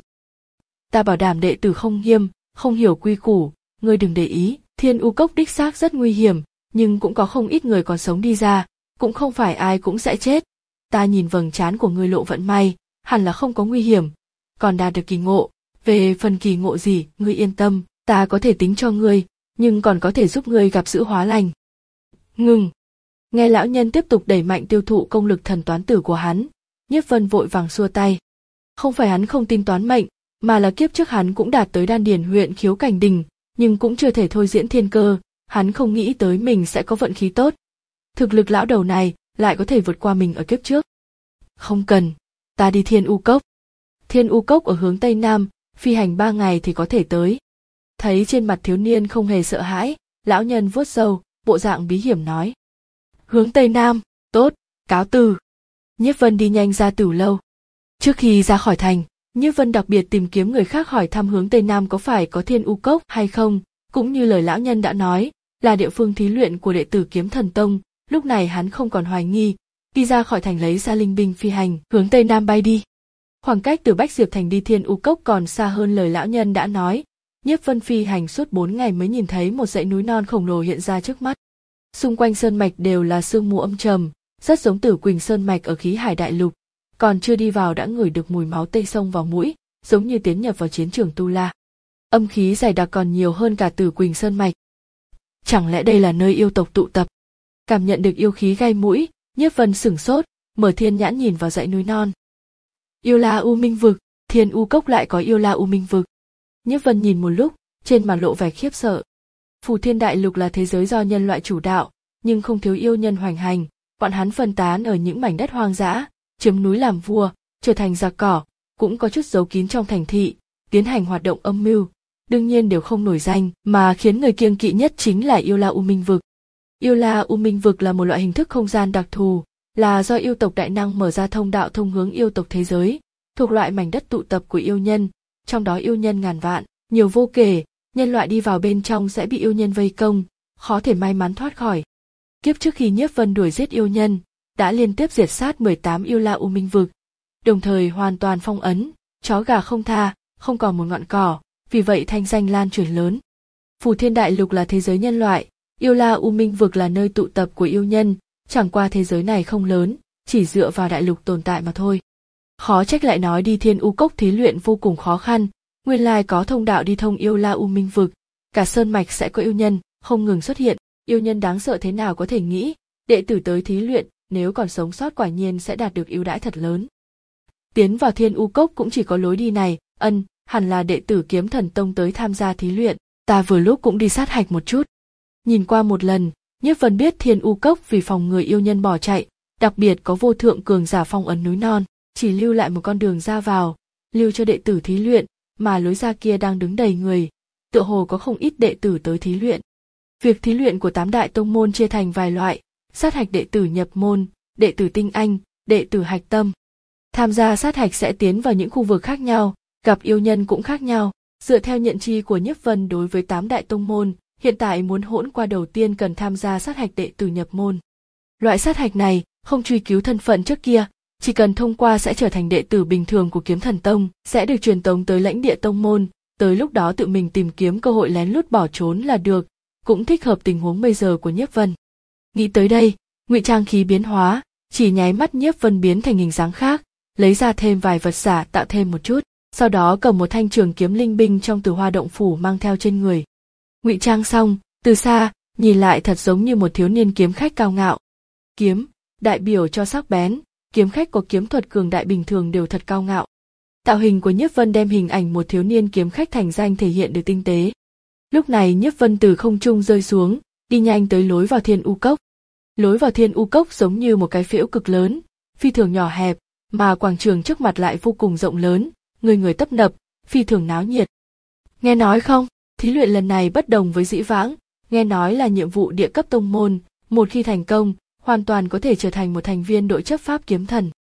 Ta bảo đảm đệ tử không nghiêm, không hiểu quy củ, ngươi đừng để ý. Thiên U Cốc đích xác rất nguy hiểm, nhưng cũng có không ít người còn sống đi ra, cũng không phải ai cũng sẽ chết. Ta nhìn vầng trán của ngươi lộ vận may, hẳn là không có nguy hiểm, còn đạt được kỳ ngộ. Về phần kỳ ngộ gì, ngươi yên tâm, ta có thể tính cho ngươi, nhưng còn có thể giúp ngươi gặp sự hóa lành. Ngừng. Nghe lão nhân tiếp tục đẩy mạnh tiêu thụ công lực thần toán tử của hắn, Nhiếp Vân vội vàng xua tay. Không phải hắn không tin toán mệnh, mà là kiếp trước hắn cũng đạt tới đan điền huyện khiếu cảnh đỉnh, nhưng cũng chưa thể thôi diễn thiên cơ, hắn không nghĩ tới mình sẽ có vận khí tốt. Thực lực lão đầu này lại có thể vượt qua mình ở kiếp trước. Không cần, ta đi Thiên U Cốc. Thiên U Cốc ở hướng Tây Nam, phi hành ba ngày thì có thể tới. Thấy trên mặt thiếu niên không hề sợ hãi, lão nhân vuốt râu, bộ dạng bí hiểm nói. Hướng Tây Nam, tốt, cáo từ. Nhiếp Vân đi nhanh ra Tử lâu. Trước khi ra khỏi thành, Nhiếp Vân đặc biệt tìm kiếm người khác hỏi thăm hướng Tây Nam có phải có Thiên U Cốc hay không, cũng như lời lão nhân đã nói, là địa phương thí luyện của đệ tử Kiếm Thần Tông. Lúc này hắn không còn hoài nghi, đi ra khỏi thành lấy ra linh binh phi hành, hướng Tây Nam bay đi. Khoảng cách từ Bách Diệp Thành đi Thiên U Cốc còn xa hơn lời lão nhân đã nói. Nhiếp Vân phi hành suốt bốn ngày mới nhìn thấy một dãy núi non khổng lồ hiện ra trước mắt. Xung quanh sơn mạch đều là sương mù âm trầm, rất giống Tử Quỳnh sơn mạch ở khí hải đại lục. Còn chưa đi vào đã ngửi được mùi máu tươi xông vào mũi, giống như tiến nhập vào chiến trường tu la. Âm khí dày đặc còn nhiều hơn cả Tử Quỳnh sơn mạch. Chẳng lẽ đây là nơi yêu tộc tụ tập? Cảm nhận được yêu khí gai mũi, Nhiếp Vân sửng sốt, mở thiên nhãn nhìn vào dãy núi non. Yêu La U Minh vực, Thiên U Cốc lại có Yêu La U Minh vực. Nhiếp Vân nhìn một lúc, trên mặt lộ vẻ khiếp sợ. Phù Thiên Đại Lục là thế giới do nhân loại chủ đạo, nhưng không thiếu yêu nhân hoành hành, bọn hắn phân tán ở những mảnh đất hoang dã, chiếm núi làm vua, trở thành giặc cỏ, cũng có chút giấu kín trong thành thị, tiến hành hoạt động âm mưu, đương nhiên đều không nổi danh, mà khiến người kiêng kỵ nhất chính là Yêu La U Minh vực. Yêu La U Minh vực là một loại hình thức không gian đặc thù, là do yêu tộc đại năng mở ra thông đạo thông hướng yêu tộc thế giới, thuộc loại mảnh đất tụ tập của yêu nhân, trong đó yêu nhân ngàn vạn, nhiều vô kể, nhân loại đi vào bên trong sẽ bị yêu nhân vây công, khó thể may mắn thoát khỏi. Kiếp trước khi Nhiếp Vân đuổi giết yêu nhân, đã liên tiếp diệt sát mười tám Yêu La U Minh vực, đồng thời hoàn toàn phong ấn, chó gà không tha, không còn một ngọn cỏ, vì vậy thanh danh lan truyền lớn. Phù Thiên Đại Lục là thế giới nhân loại, Yêu La U Minh vực là nơi tụ tập của yêu nhân, chẳng qua thế giới này không lớn, chỉ dựa vào đại lục tồn tại mà thôi. Khó trách lại nói đi Thiên U Cốc thí luyện vô cùng khó khăn, nguyên lai có thông đạo đi thông Yêu La U Minh vực, cả sơn mạch sẽ có yêu nhân, không ngừng xuất hiện, yêu nhân đáng sợ thế nào có thể nghĩ, đệ tử tới thí luyện, nếu còn sống sót quả nhiên sẽ đạt được ưu đãi thật lớn. Tiến vào Thiên U Cốc cũng chỉ có lối đi này, ân, hẳn là đệ tử Kiếm Thần Tông tới tham gia thí luyện, ta vừa lúc cũng đi sát hạch một chút. Nhìn qua một lần, Nhiếp Vân biết Thiên U Cốc vì phòng người yêu nhân bỏ chạy, đặc biệt có vô thượng cường giả phong ấn núi non, chỉ lưu lại một con đường ra vào, lưu cho đệ tử thí luyện, mà lối ra kia đang đứng đầy người, tựa hồ có không ít đệ tử tới thí luyện. Việc thí luyện của tám đại tông môn chia thành vài loại, sát hạch đệ tử nhập môn, đệ tử tinh anh, đệ tử hạch tâm. Tham gia sát hạch sẽ tiến vào những khu vực khác nhau, gặp yêu nhân cũng khác nhau, dựa theo nhận chi của Nhiếp Vân đối với tám đại tông môn, hiện tại muốn hỗn qua đầu tiên cần tham gia sát hạch đệ tử nhập môn. Loại sát hạch này không truy cứu thân phận trước kia, chỉ cần thông qua sẽ trở thành đệ tử bình thường của Kiếm Thần Tông, sẽ được truyền tống tới lãnh địa tông môn, tới lúc đó tự mình tìm kiếm cơ hội lén lút bỏ trốn là được, cũng thích hợp tình huống bây giờ của Nhiếp Vân. Nghĩ tới đây, ngụy trang khí biến hóa, chỉ nháy mắt Nhiếp Vân biến thành hình dáng khác, lấy ra thêm vài vật giả tạo thêm một chút, sau đó cầm một thanh trường kiếm linh binh trong Tử Hoa động phủ mang theo trên người. Ngụy trang xong, từ xa, nhìn lại thật giống như một thiếu niên kiếm khách cao ngạo. Kiếm, đại biểu cho sắc bén, kiếm khách có kiếm thuật cường đại bình thường đều thật cao ngạo. Tạo hình của Nhiếp Vân đem hình ảnh một thiếu niên kiếm khách thành danh thể hiện được tinh tế. Lúc này Nhiếp Vân từ không trung rơi xuống, đi nhanh tới lối vào Thiên U Cốc. Lối vào Thiên U Cốc giống như một cái phễu cực lớn, phi thường nhỏ hẹp, mà quảng trường trước mặt lại vô cùng rộng lớn, người người tấp nập, phi thường náo nhiệt. Nghe nói không, thí luyện lần này bất đồng với dĩ vãng, nghe nói là nhiệm vụ địa cấp tông môn, một khi thành công, hoàn toàn có thể trở thành một thành viên đội chấp pháp kiếm thần.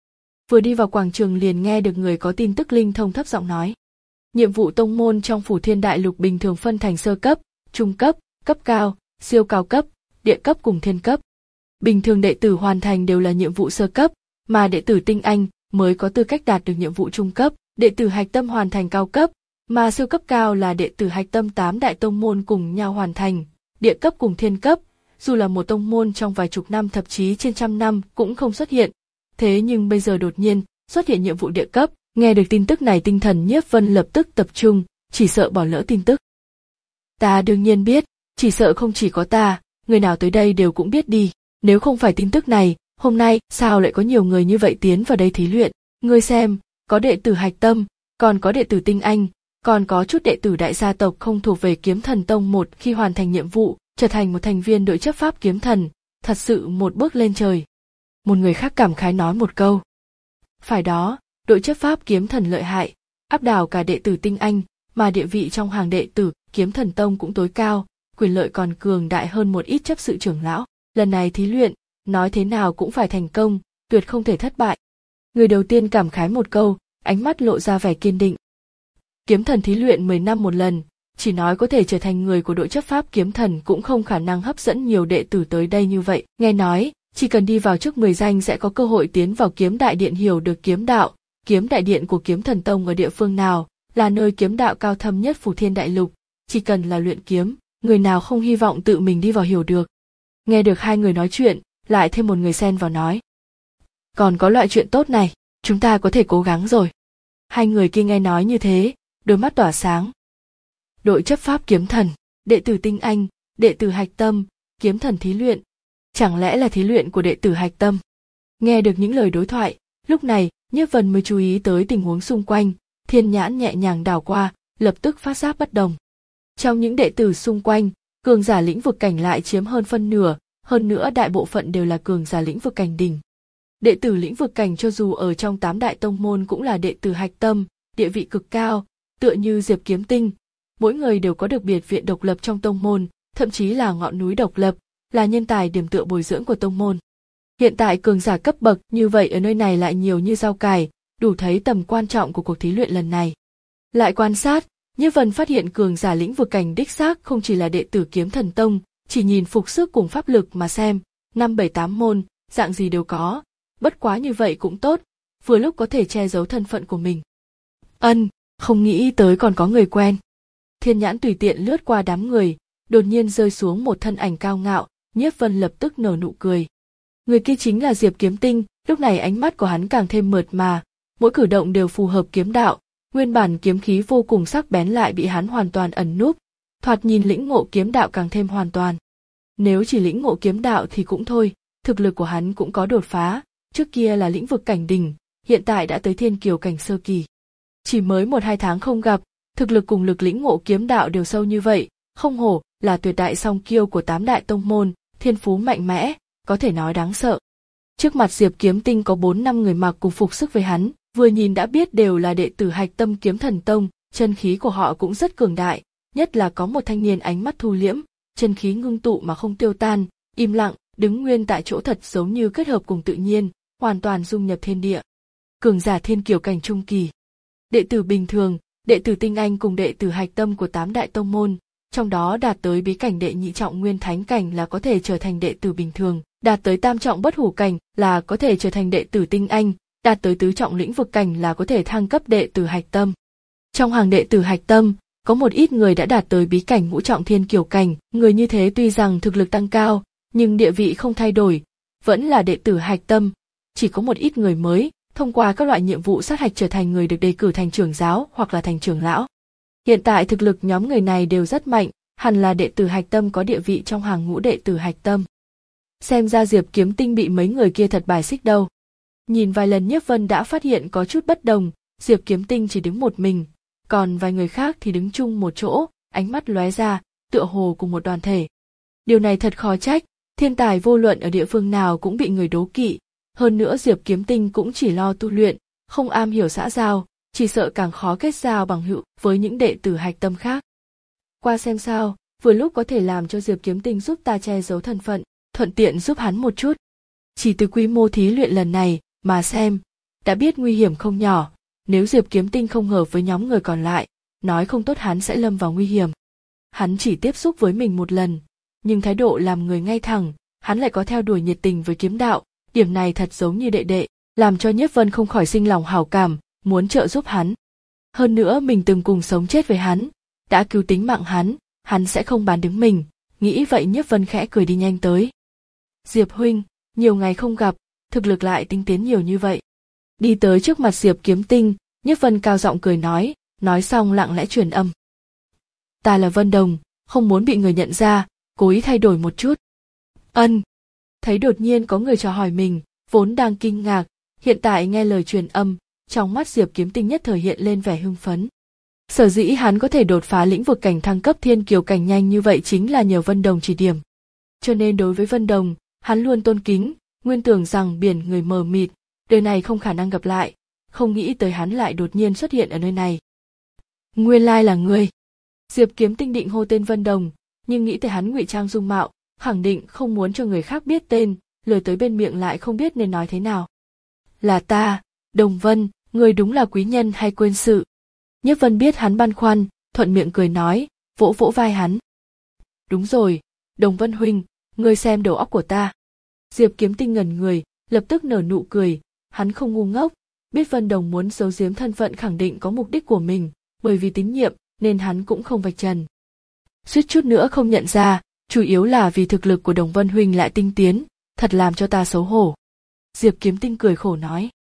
vừa đi vào quảng trường liền nghe được người có tin tức linh thông thấp giọng nói. Nhiệm vụ tông môn trong Phủ Thiên Đại Lục bình thường phân thành sơ cấp, trung cấp, cấp cao, siêu cao cấp, địa cấp cùng thiên cấp. Bình thường đệ tử hoàn thành đều là nhiệm vụ sơ cấp, mà đệ tử tinh anh mới có tư cách đạt được nhiệm vụ trung cấp, đệ tử hạch tâm hoàn thành cao cấp, mà siêu cấp cao là đệ tử hạch tâm tám đại tông môn cùng nhau hoàn thành, địa cấp cùng thiên cấp, dù là một tông môn trong vài chục năm thậm chí trên trăm năm cũng không xuất hiện. Thế nhưng bây giờ đột nhiên xuất hiện nhiệm vụ địa cấp, nghe được tin tức này tinh thần Nhiếp Vân lập tức tập trung, chỉ sợ bỏ lỡ tin tức. Ta đương nhiên biết, chỉ sợ không chỉ có ta, người nào tới đây đều cũng biết đi, nếu không phải tin tức này, hôm nay sao lại có nhiều người như vậy tiến vào đây thí luyện, ngươi xem, có đệ tử hạch tâm, còn có đệ tử tinh anh, còn có chút đệ tử đại gia tộc không thuộc về Kiếm Thần Tông một khi hoàn thành nhiệm vụ, trở thành một thành viên đội chấp pháp kiếm thần, thật sự một bước lên trời. Một người khác cảm khái nói một câu. Phải đó, đội chấp pháp kiếm thần lợi hại, áp đảo cả đệ tử tinh anh, mà địa vị trong hàng đệ tử Kiếm Thần Tông cũng tối cao, quyền lợi còn cường đại hơn một ít chấp sự trưởng lão. Lần này thí luyện, nói thế nào cũng phải thành công, tuyệt không thể thất bại. Người đầu tiên cảm khái một câu, ánh mắt lộ ra vẻ kiên định. Kiếm thần thí luyện mười năm một lần, chỉ nói có thể trở thành người của đội chấp pháp kiếm thần cũng không khả năng hấp dẫn nhiều đệ tử tới đây như vậy. Nghe nói, chỉ cần đi vào trước mười danh sẽ có cơ hội tiến vào kiếm đại điện hiểu được kiếm đạo, kiếm đại điện của Kiếm Thần Tông ở địa phương nào, là nơi kiếm đạo cao thâm nhất Phủ Thiên Đại Lục, chỉ cần là luyện kiếm, người nào không hy vọng tự mình đi vào hiểu được. Nghe được hai người nói chuyện, lại thêm một người xen vào nói. Còn có loại chuyện tốt này, chúng ta có thể cố gắng rồi. Hai người kia nghe nói như thế, đôi mắt tỏa sáng. Đội chấp pháp kiếm thần, đệ tử tinh anh, đệ tử hạch tâm, kiếm thần thí luyện. Chẳng lẽ là thí luyện của đệ tử hạch tâm? Nghe được những lời đối thoại, lúc này, Nhiếp Vân mới chú ý tới tình huống xung quanh, thiên nhãn nhẹ nhàng đảo qua, lập tức phát giác bất đồng. Trong những đệ tử xung quanh, cường giả lĩnh vực cảnh lại chiếm hơn phân nửa, hơn nữa đại bộ phận đều là cường giả lĩnh vực cảnh đỉnh. Đệ tử lĩnh vực cảnh cho dù ở trong tám đại tông môn cũng là đệ tử hạch tâm, địa vị cực cao, tựa như Diệp Kiếm Tinh, mỗi người đều có được biệt viện độc lập trong tông môn, thậm chí là ngọn núi độc lập, là nhân tài điểm tựa bồi dưỡng của tông môn. Hiện tại cường giả cấp bậc như vậy ở nơi này lại nhiều như rau cải, đủ thấy tầm quan trọng của cuộc thí luyện lần này. Lại quan sát, Nhiếp Vân phát hiện cường giả lĩnh vực cảnh đích xác không chỉ là đệ tử Kiếm Thần Tông, chỉ nhìn phục sức cùng pháp lực mà xem, năm bảy tám môn, dạng gì đều có, bất quá như vậy cũng tốt, vừa lúc có thể che giấu thân phận của mình. Ân, không nghĩ tới còn có người quen. Thiên nhãn tùy tiện lướt qua đám người, đột nhiên rơi xuống một thân ảnh cao ngạo, Nhiếp Vân lập tức nở nụ cười. Người kia chính là Diệp Kiếm Tinh, lúc này ánh mắt của hắn càng thêm mượt mà, mỗi cử động đều phù hợp kiếm đạo, nguyên bản kiếm khí vô cùng sắc bén lại bị hắn hoàn toàn ẩn núp, thoạt nhìn lĩnh ngộ kiếm đạo càng thêm hoàn toàn. Nếu chỉ lĩnh ngộ kiếm đạo thì cũng thôi, thực lực của hắn cũng có đột phá, trước kia là lĩnh vực cảnh đỉnh, hiện tại đã tới thiên kiều cảnh sơ kỳ. Chỉ mới một hai tháng không gặp, thực lực cùng lực lĩnh ngộ kiếm đạo đều sâu như vậy, không hổ là tuyệt đại song kiêu của tám đại tông môn, thiên phú mạnh mẽ, có thể nói đáng sợ. Trước mặt Diệp Kiếm Tinh có bốn năm người mặc cùng phục sức với hắn, vừa nhìn đã biết đều là đệ tử hạch tâm Kiếm Thần Tông, chân khí của họ cũng rất cường đại, nhất là có một thanh niên ánh mắt thu liễm, chân khí ngưng tụ mà không tiêu tan, im lặng, đứng nguyên tại chỗ thật giống như kết hợp cùng tự nhiên, hoàn toàn dung nhập thiên địa. Cường giả thiên kiều cảnh trung kỳ. Đệ tử bình thường, đệ tử tinh anh cùng đệ tử hạch tâm của tám đại tông môn, trong đó đạt tới bí cảnh đệ nhị trọng nguyên thánh cảnh là có thể trở thành đệ tử bình thường, đạt tới tam trọng bất hủ cảnh là có thể trở thành đệ tử tinh anh, đạt tới tứ trọng lĩnh vực cảnh là có thể thăng cấp đệ tử hạch tâm. Trong hàng đệ tử hạch tâm, có một ít người đã đạt tới bí cảnh ngũ trọng thiên kiều cảnh, người như thế tuy rằng thực lực tăng cao, nhưng địa vị không thay đổi, vẫn là đệ tử hạch tâm, chỉ có một ít người mới, thông qua các loại nhiệm vụ sát hạch trở thành người được đề cử thành trưởng giáo hoặc là thành trưởng lão. Hiện tại thực lực nhóm người này đều rất mạnh, hẳn là đệ tử hạch tâm có địa vị trong hàng ngũ đệ tử hạch tâm. Xem ra Diệp Kiếm Tinh bị mấy người kia thật bài xích đâu. Nhìn vài lần Nhiếp Vân đã phát hiện có chút bất đồng, Diệp Kiếm Tinh chỉ đứng một mình, còn vài người khác thì đứng chung một chỗ, ánh mắt lóe ra, tựa hồ cùng một đoàn thể. Điều này thật khó trách, thiên tài vô luận ở địa phương nào cũng bị người đố kỵ, hơn nữa Diệp Kiếm Tinh cũng chỉ lo tu luyện, không am hiểu xã giao, chỉ sợ càng khó kết giao bằng hữu với những đệ tử hạch tâm khác. Qua xem sao, vừa lúc có thể làm cho Diệp Kiếm Tinh giúp ta che giấu thân phận, thuận tiện giúp hắn một chút. Chỉ từ quy mô thí luyện lần này mà xem, đã biết nguy hiểm không nhỏ, nếu Diệp Kiếm Tinh không hợp với nhóm người còn lại, nói không tốt hắn sẽ lâm vào nguy hiểm. Hắn chỉ tiếp xúc với mình một lần, nhưng thái độ làm người ngay thẳng, hắn lại có theo đuổi nhiệt tình với kiếm đạo, điểm này thật giống như đệ đệ, làm cho Nhiếp Vân không khỏi sinh lòng hảo cảm, muốn trợ giúp hắn. Hơn nữa mình từng cùng sống chết với hắn, đã cứu tính mạng hắn, hắn sẽ không bán đứng mình, nghĩ vậy Nhiếp Vân khẽ cười đi nhanh tới. Diệp huynh, nhiều ngày không gặp, thực lực lại tinh tiến nhiều như vậy. Đi tới trước mặt Diệp Kiếm Tinh, Nhiếp Vân cao giọng cười nói, nói xong lặng lẽ truyền âm. Ta là Vân Đồng, không muốn bị người nhận ra, cố ý thay đổi một chút. Ân. Thấy đột nhiên có người chào hỏi mình, vốn đang kinh ngạc, hiện tại nghe lời truyền âm, trong mắt Diệp Kiếm Tinh nhất thời hiện lên vẻ hưng phấn. Sở dĩ hắn có thể đột phá lĩnh vực cảnh thăng cấp thiên kiều cảnh nhanh như vậy chính là nhờ Vân Đồng chỉ điểm. Cho nên đối với Vân Đồng, hắn luôn tôn kính, nguyên tưởng rằng biển người mờ mịt, đời này không khả năng gặp lại, không nghĩ tới hắn lại đột nhiên xuất hiện ở nơi này. Nguyên lai là ngươi. Diệp Kiếm Tinh định hô tên Vân Đồng, nhưng nghĩ tới hắn ngụy trang dung mạo, khẳng định không muốn cho người khác biết tên, lời tới bên miệng lại không biết nên nói thế nào. Là ta, Đồng Vân, ngươi đúng là quý nhân hay quên sự. Nhiếp Vân biết hắn băn khoăn, thuận miệng cười nói, vỗ vỗ vai hắn. Đúng rồi, Đồng Vân huynh, ngươi xem đầu óc của ta. Diệp Kiếm Tinh ngẩn người, lập tức nở nụ cười, hắn không ngu ngốc, biết Vân Đồng muốn giấu giếm thân phận khẳng định có mục đích của mình, bởi vì tín nhiệm nên hắn cũng không vạch trần. Suýt chút nữa không nhận ra, chủ yếu là vì thực lực của Đồng Vân huynh lại tinh tiến, thật làm cho ta xấu hổ. Diệp Kiếm Tinh cười khổ nói.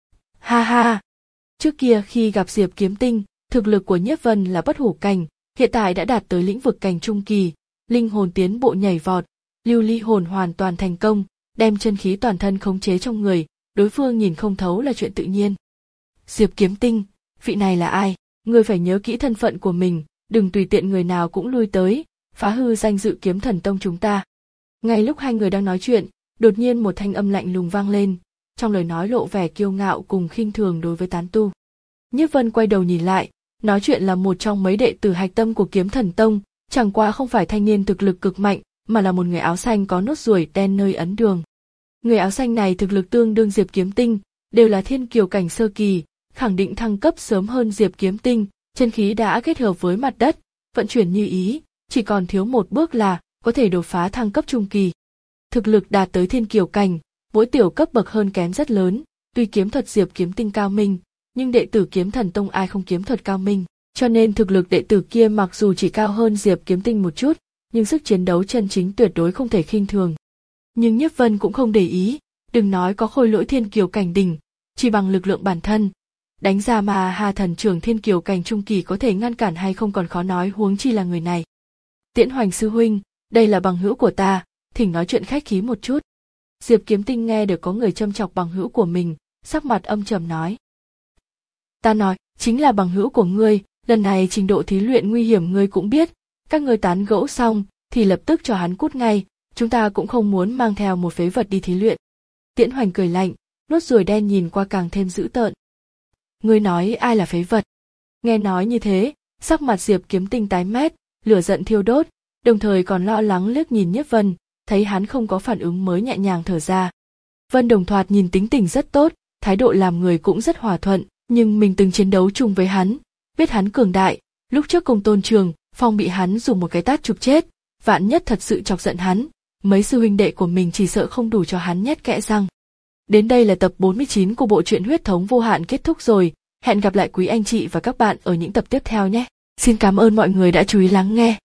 Ha ha, trước kia khi gặp Diệp Kiếm Tinh, thực lực của Nhiếp Vân là bất hủ cảnh, hiện tại đã đạt tới lĩnh vực cảnh trung kỳ, linh hồn tiến bộ nhảy vọt, lưu ly hồn hoàn toàn thành công, đem chân khí toàn thân khống chế trong người, đối phương nhìn không thấu là chuyện tự nhiên. Diệp Kiếm Tinh, vị này là ai? Ngươi phải nhớ kỹ thân phận của mình, đừng tùy tiện người nào cũng lui tới, phá hư danh dự Kiếm Thần Tông chúng ta. Ngay lúc hai người đang nói chuyện, đột nhiên một thanh âm lạnh lùng vang lên, trong lời nói lộ vẻ kiêu ngạo cùng khinh thường đối với tán tu. Nhiếp Vân quay đầu nhìn lại, nói chuyện là một trong mấy đệ tử hạch tâm của Kiếm Thần Tông, chẳng qua không phải thanh niên thực lực cực mạnh, mà là một người áo xanh có nốt ruồi đen nơi ấn đường. Người áo xanh này thực lực tương đương Diệp Kiếm Tinh, đều là thiên kiều cảnh sơ kỳ, khẳng định thăng cấp sớm hơn Diệp Kiếm Tinh, chân khí đã kết hợp với mặt đất, vận chuyển như ý, chỉ còn thiếu một bước là có thể đột phá thăng cấp trung kỳ. Thực lực đạt tới thiên kiều cảnh, mỗi tiểu cấp bậc hơn kém rất lớn, tuy kiếm thuật Diệp Kiếm Tinh cao minh, nhưng đệ tử Kiếm Thần Tông ai không kiếm thuật cao minh, cho nên thực lực đệ tử kia mặc dù chỉ cao hơn Diệp Kiếm Tinh một chút, nhưng sức chiến đấu chân chính tuyệt đối không thể khinh thường. Nhưng Nhiếp Vân cũng không để ý, đừng nói có khôi lỗi thiên kiều cảnh đỉnh, chỉ bằng lực lượng bản thân, đánh ra mà Hà Thần Trưởng thiên kiều cảnh trung kỳ có thể ngăn cản hay không còn khó nói, huống chi là người này. Tiễn Hoành sư huynh, đây là bằng hữu của ta, thỉnh nói chuyện khách khí một chút. Diệp Kiếm Tinh nghe được có người châm chọc bằng hữu của mình, sắc mặt âm trầm nói. Ta nói, chính là bằng hữu của ngươi, lần này trình độ thí luyện nguy hiểm ngươi cũng biết, các ngươi tán gẫu xong thì lập tức cho hắn cút ngay, chúng ta cũng không muốn mang theo một phế vật đi thí luyện. Tiễn Hoành cười lạnh, nốt ruồi đen nhìn qua càng thêm dữ tợn. Ngươi nói ai là phế vật? Nghe nói như thế, sắc mặt Diệp Kiếm Tinh tái mét, lửa giận thiêu đốt, đồng thời còn lo lắng liếc nhìn Nhiếp Vân, thấy hắn không có phản ứng mới nhẹ nhàng thở ra. Vân Đồng thoạt nhìn tính tình rất tốt, thái độ làm người cũng rất hòa thuận, nhưng mình từng chiến đấu chung với hắn, biết hắn cường đại, lúc trước Công Tôn Trường, Phong bị hắn dùng một cái tát chụp chết, vạn nhất thật sự chọc giận hắn, mấy sư huynh đệ của mình chỉ sợ không đủ cho hắn nhét kẽ răng. Đến đây là tập bốn mươi chín của bộ truyện Huyết Thống Vô Hạn kết thúc rồi, hẹn gặp lại quý anh chị và các bạn ở những tập tiếp theo nhé. Xin cảm ơn mọi người đã chú ý lắng nghe.